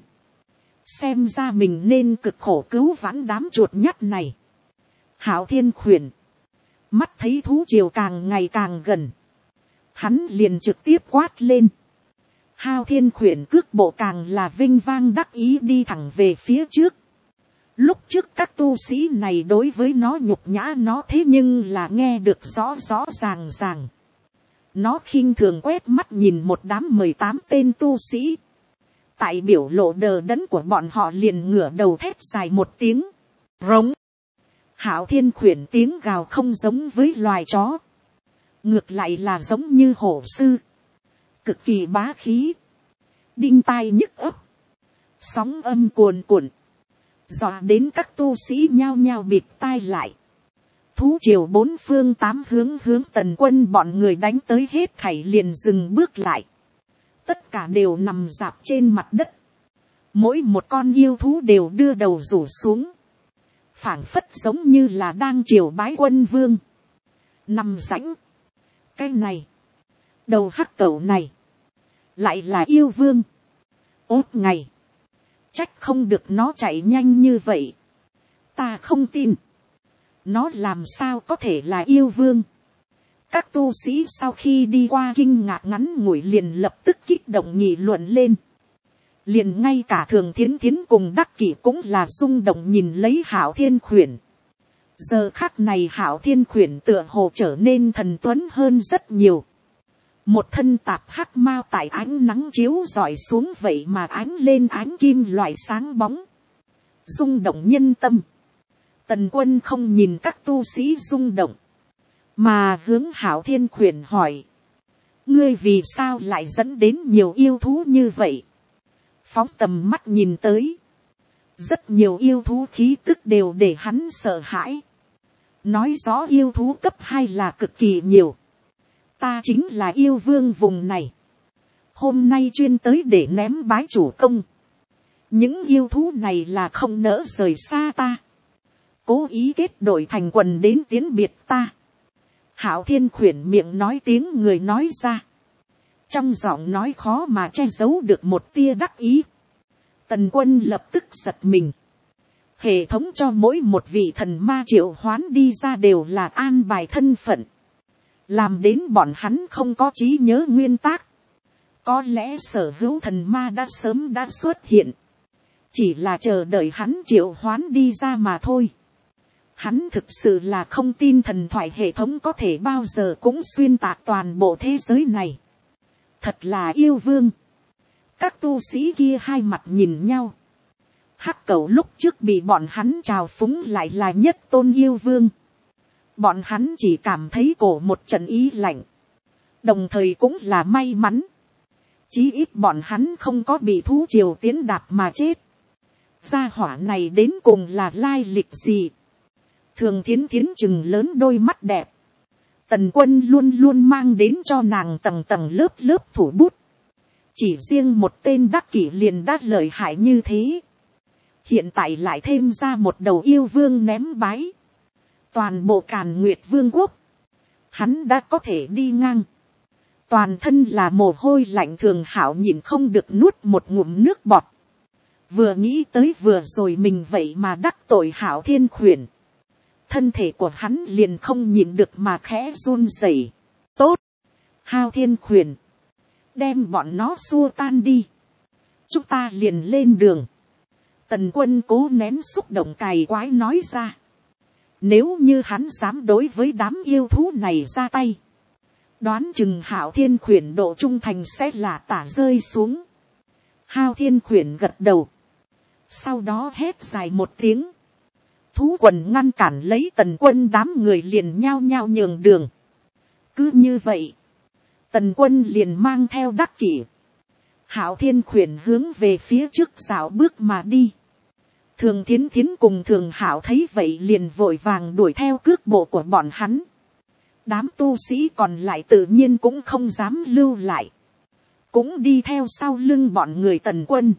Xem ra mình nên cực khổ cứu vãn đám chuột nhắt này. Hạo Thiên Khuyển. Mắt thấy thú triều càng ngày càng gần. Hắn liền trực tiếp quát lên. Hao Thiên Khuyển cước bộ càng là vinh vang đắc ý đi thẳng về phía trước. Lúc trước các tu sĩ này đối với nó nhục nhã nó thế nhưng là nghe được rõ rõ ràng ràng. Nó khinh thường quét mắt nhìn một đám 18 tên tu sĩ. Tại biểu lộ đờ đẫn của bọn họ liền ngửa đầu thét dài một tiếng. Rống. Hạo Thiên Khuyển tiếng gào không giống với loài chó. Ngược lại là giống như hổ sư. Cực kỳ bá khí. Đinh tai nhức ấp. Sóng âm cuồn cuộn. Dọa đến các tu sĩ nhao nhao bịt tai lại. Thú triều bốn phương tám hướng Tần Quân bọn người đánh tới hết thảy liền dừng bước lại. Tất cả đều nằm rạp trên mặt đất. Mỗi một con yêu thú đều đưa đầu rủ xuống. Phảng phất giống như là đang triều bái quân vương. Nằm rãnh. Cái này. Đầu hắc cẩu này. Lại là yêu vương. Ốt ngày. Trách không được nó chạy nhanh như vậy. Ta không tin. Nó làm sao có thể là yêu vương. Các tu sĩ sau khi đi qua kinh ngạc ngắn ngủi liền lập tức kích động nghị luận lên. Liền ngay cả Thường Thiến Thiến cùng Đắc Kỷ cũng là rung động nhìn lấy Hạo Thiên Khuyển. Giờ khắc này Hạo Thiên Khuyển tựa hồ trở nên thần tuấn hơn rất nhiều. Một thân tạp hắc mao tại ánh nắng chiếu rọi xuống vậy mà ánh lên ánh kim loại sáng bóng. Rung động nhân tâm. Tần Quân không nhìn các tu sĩ rung động. Mà hướng Hạo Thiên Khuyển hỏi. Ngươi vì sao lại dẫn đến nhiều yêu thú như vậy? Phóng tầm mắt nhìn tới. Rất nhiều yêu thú khí tức đều để hắn sợ hãi. nói rõ yêu thú cấp 2 là cực kỳ nhiều. Ta chính là yêu vương vùng này, hôm nay chuyên tới để ném bái chủ công. Những yêu thú này là không nỡ rời xa ta, cố ý kết đội thành quần đến tiến biệt ta. Hạo Thiên khuyển miệng nói tiếng người nói ra, trong giọng nói khó mà che giấu được một tia đắc ý. Tần Quân lập tức giật mình. Hệ thống cho mỗi một vị thần ma triệu hoán đi ra đều là an bài thân phận, làm đến bọn hắn không có trí nhớ nguyên tác. Có lẽ sở hữu thần ma đã sớm đã xuất hiện, chỉ là chờ đợi hắn triệu hoán đi ra mà thôi. Hắn thực sự là không tin thần thoại hệ thống có thể bao giờ cũng xuyên tạc toàn bộ thế giới này. Thật là yêu vương. Các tu sĩ kia hai mặt nhìn nhau. Hắc Cẩu lúc trước bị bọn hắn trào phúng lại là nhất tôn yêu vương. Bọn hắn chỉ cảm thấy cổ một trận ý lạnh. Đồng thời cũng là may mắn. Chí ít bọn hắn không có bị thú triều tiến đạp mà chết. Gia hỏa này đến cùng là lai lịch gì? Thường Thiến Thiến chừng lớn đôi mắt đẹp. Tần Quân luôn luôn mang đến cho nàng tầng tầng lớp lớp thủ bút. Chỉ riêng một tên đắc kỷ liền đã lợi hại như thế. Hiện tại lại thêm ra một đầu yêu vương ném bái. Toàn bộ Càn Nguyệt Vương quốc, hắn đã có thể đi ngang. Toàn thân là mồ hôi lạnh. Thường Hạo nhìn không được nuốt một ngụm nước bọt. Vừa nghĩ tới vừa rồi mình vậy mà đắc tội Hạo Thiên khuyển, thân thể của hắn liền không nhịn được mà khẽ run rẩy. Tốt, Hạo Thiên khuyển, đem bọn nó xua tan đi, chúng ta liền lên đường. Tần Quân cố nén xúc động cày quái nói ra. Nếu như hắn dám đối với đám yêu thú này ra tay, đoán chừng Hạo Thiên khuyển độ trung thành sẽ là tả rơi xuống. Hạo Thiên khuyển gật đầu, sau đó hét dài một tiếng. Thú quần ngăn cản lấy Tần Quân, đám người liền nhao nhao nhường đường. Cứ như vậy, Tần Quân liền mang theo đắc kỷ, Hạo Thiên khuyển hướng về phía trước dạo bước mà đi. Thường Thiến Thiến cùng Thường Hạo thấy vậy liền vội vàng đuổi theo cước bộ của bọn hắn. Đám tu sĩ còn lại tự nhiên cũng không dám lưu lại, cũng đi theo sau lưng bọn người Tần Quân.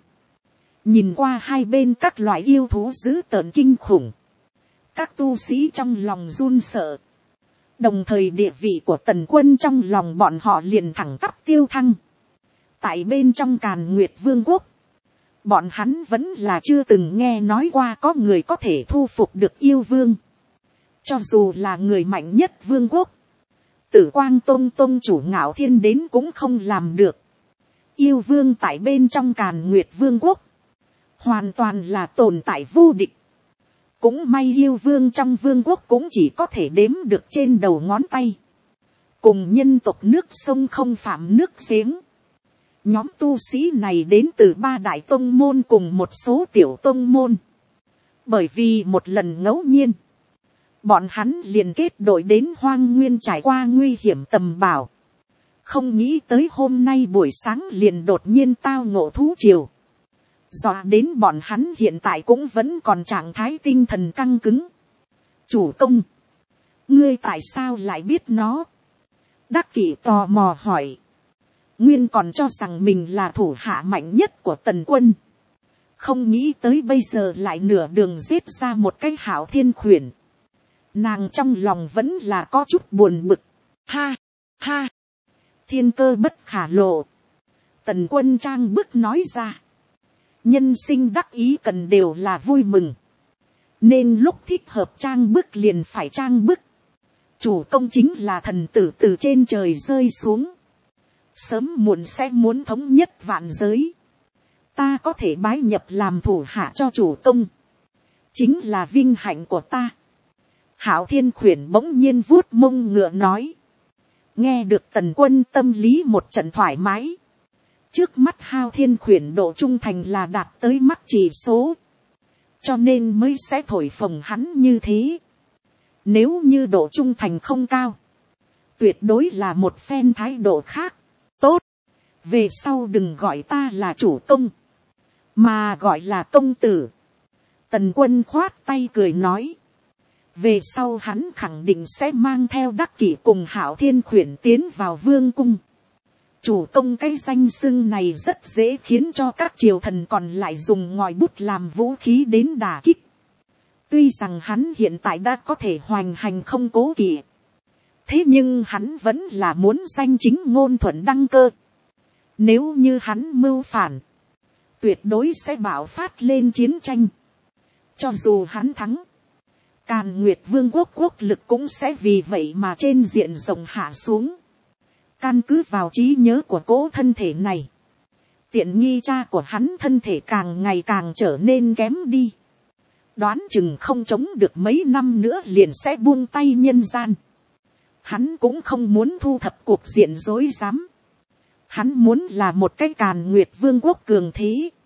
Nhìn qua hai bên các loại yêu thú dữ tợn kinh khủng, các tu sĩ trong lòng run sợ. Đồng thời địa vị của Tần Quân trong lòng bọn họ liền thẳng tắp tiêu thăng. Tại bên trong Càn Nguyệt Vương quốc, bọn hắn vẫn là chưa từng nghe nói qua có người có thể thu phục được yêu vương. Cho dù là người mạnh nhất vương quốc, Tử Quang Tôn tôn chủ Ngạo Thiên đến cũng không làm được. Yêu vương tại bên trong Càn Nguyệt Vương quốc, hoàn toàn là tồn tại vô địch. Cũng may yêu vương trong vương quốc cũng chỉ có thể đếm được trên đầu ngón tay. Cùng nhân tộc nước sông không phạm nước giếng. Nhóm tu sĩ này đến từ 3 đại tông môn cùng một số tiểu tông môn. Bởi vì một lần ngẫu nhiên, bọn hắn liền kết đội đến hoang nguyên trải qua nguy hiểm tầm bảo. Không nghĩ tới hôm nay buổi sáng liền đột nhiên tao ngộ thú triều. Dọa đến bọn hắn hiện tại cũng vẫn còn trạng thái tinh thần căng cứng. Chủ công, ngươi tại sao lại biết nó? Đắc kỷ tò mò hỏi. Nguyên còn cho rằng mình là thủ hạ mạnh nhất của Tần Quân, không nghĩ tới bây giờ lại nửa đường giết ra một cái Hạo Thiên khuyển. Nàng trong lòng vẫn là có chút buồn bực. Ha, ha, thiên cơ bất khả lộ. Tần Quân trang bức nói ra. Nhân sinh đắc ý cần đều là vui mừng, nên lúc thích hợp trang bức liền phải trang bức. Chủ công chính là thần tử từ trên trời rơi xuống, sớm muộn sẽ muốn thống nhất vạn giới. Ta có thể bái nhập làm thủ hạ cho chủ công, chính là vinh hạnh của ta. Hạo Thiên khuyển bỗng nhiên vuốt mông ngựa nói. Nghe được Tần Quân tâm lý một trận thoải mái. Trước mắt Hạo Thiên khuyển độ trung thành là đạt tới mắc chỉ số, cho nên mới sẽ thổi phồng hắn như thế. Nếu như độ trung thành không cao, tuyệt đối là một phen thái độ khác. Tốt, về sau đừng gọi ta là chủ công, mà gọi là công tử. Tần Quân khoát tay cười nói. Về sau hắn khẳng định sẽ mang theo Đắc Kỷ cùng Hạo Thiên khuyển tiến vào vương cung. Chủ công cái danh xưng này rất dễ khiến cho các triều thần còn lại dùng ngòi bút làm vũ khí đến đả kích. Tuy rằng hắn hiện tại đã có thể hoành hành không cố kỵ. Thế nhưng hắn vẫn là muốn danh chính ngôn thuận đăng cơ. Nếu như hắn mưu phản, tuyệt đối sẽ bạo phát lên chiến tranh. Cho dù hắn thắng, Càn Nguyệt Vương quốc quốc lực cũng sẽ vì vậy mà trên diện rộng hạ xuống. Căn cứ vào trí nhớ của cố thân thể này, tiện nghi cha của hắn thân thể càng ngày càng trở nên kém đi. Đoán chừng không chống được mấy năm nữa liền sẽ buông tay nhân gian. Hắn cũng không muốn thu thập cuộc diện rối rắm. Hắn muốn là một cái Càn Nguyệt Vương quốc cường thế.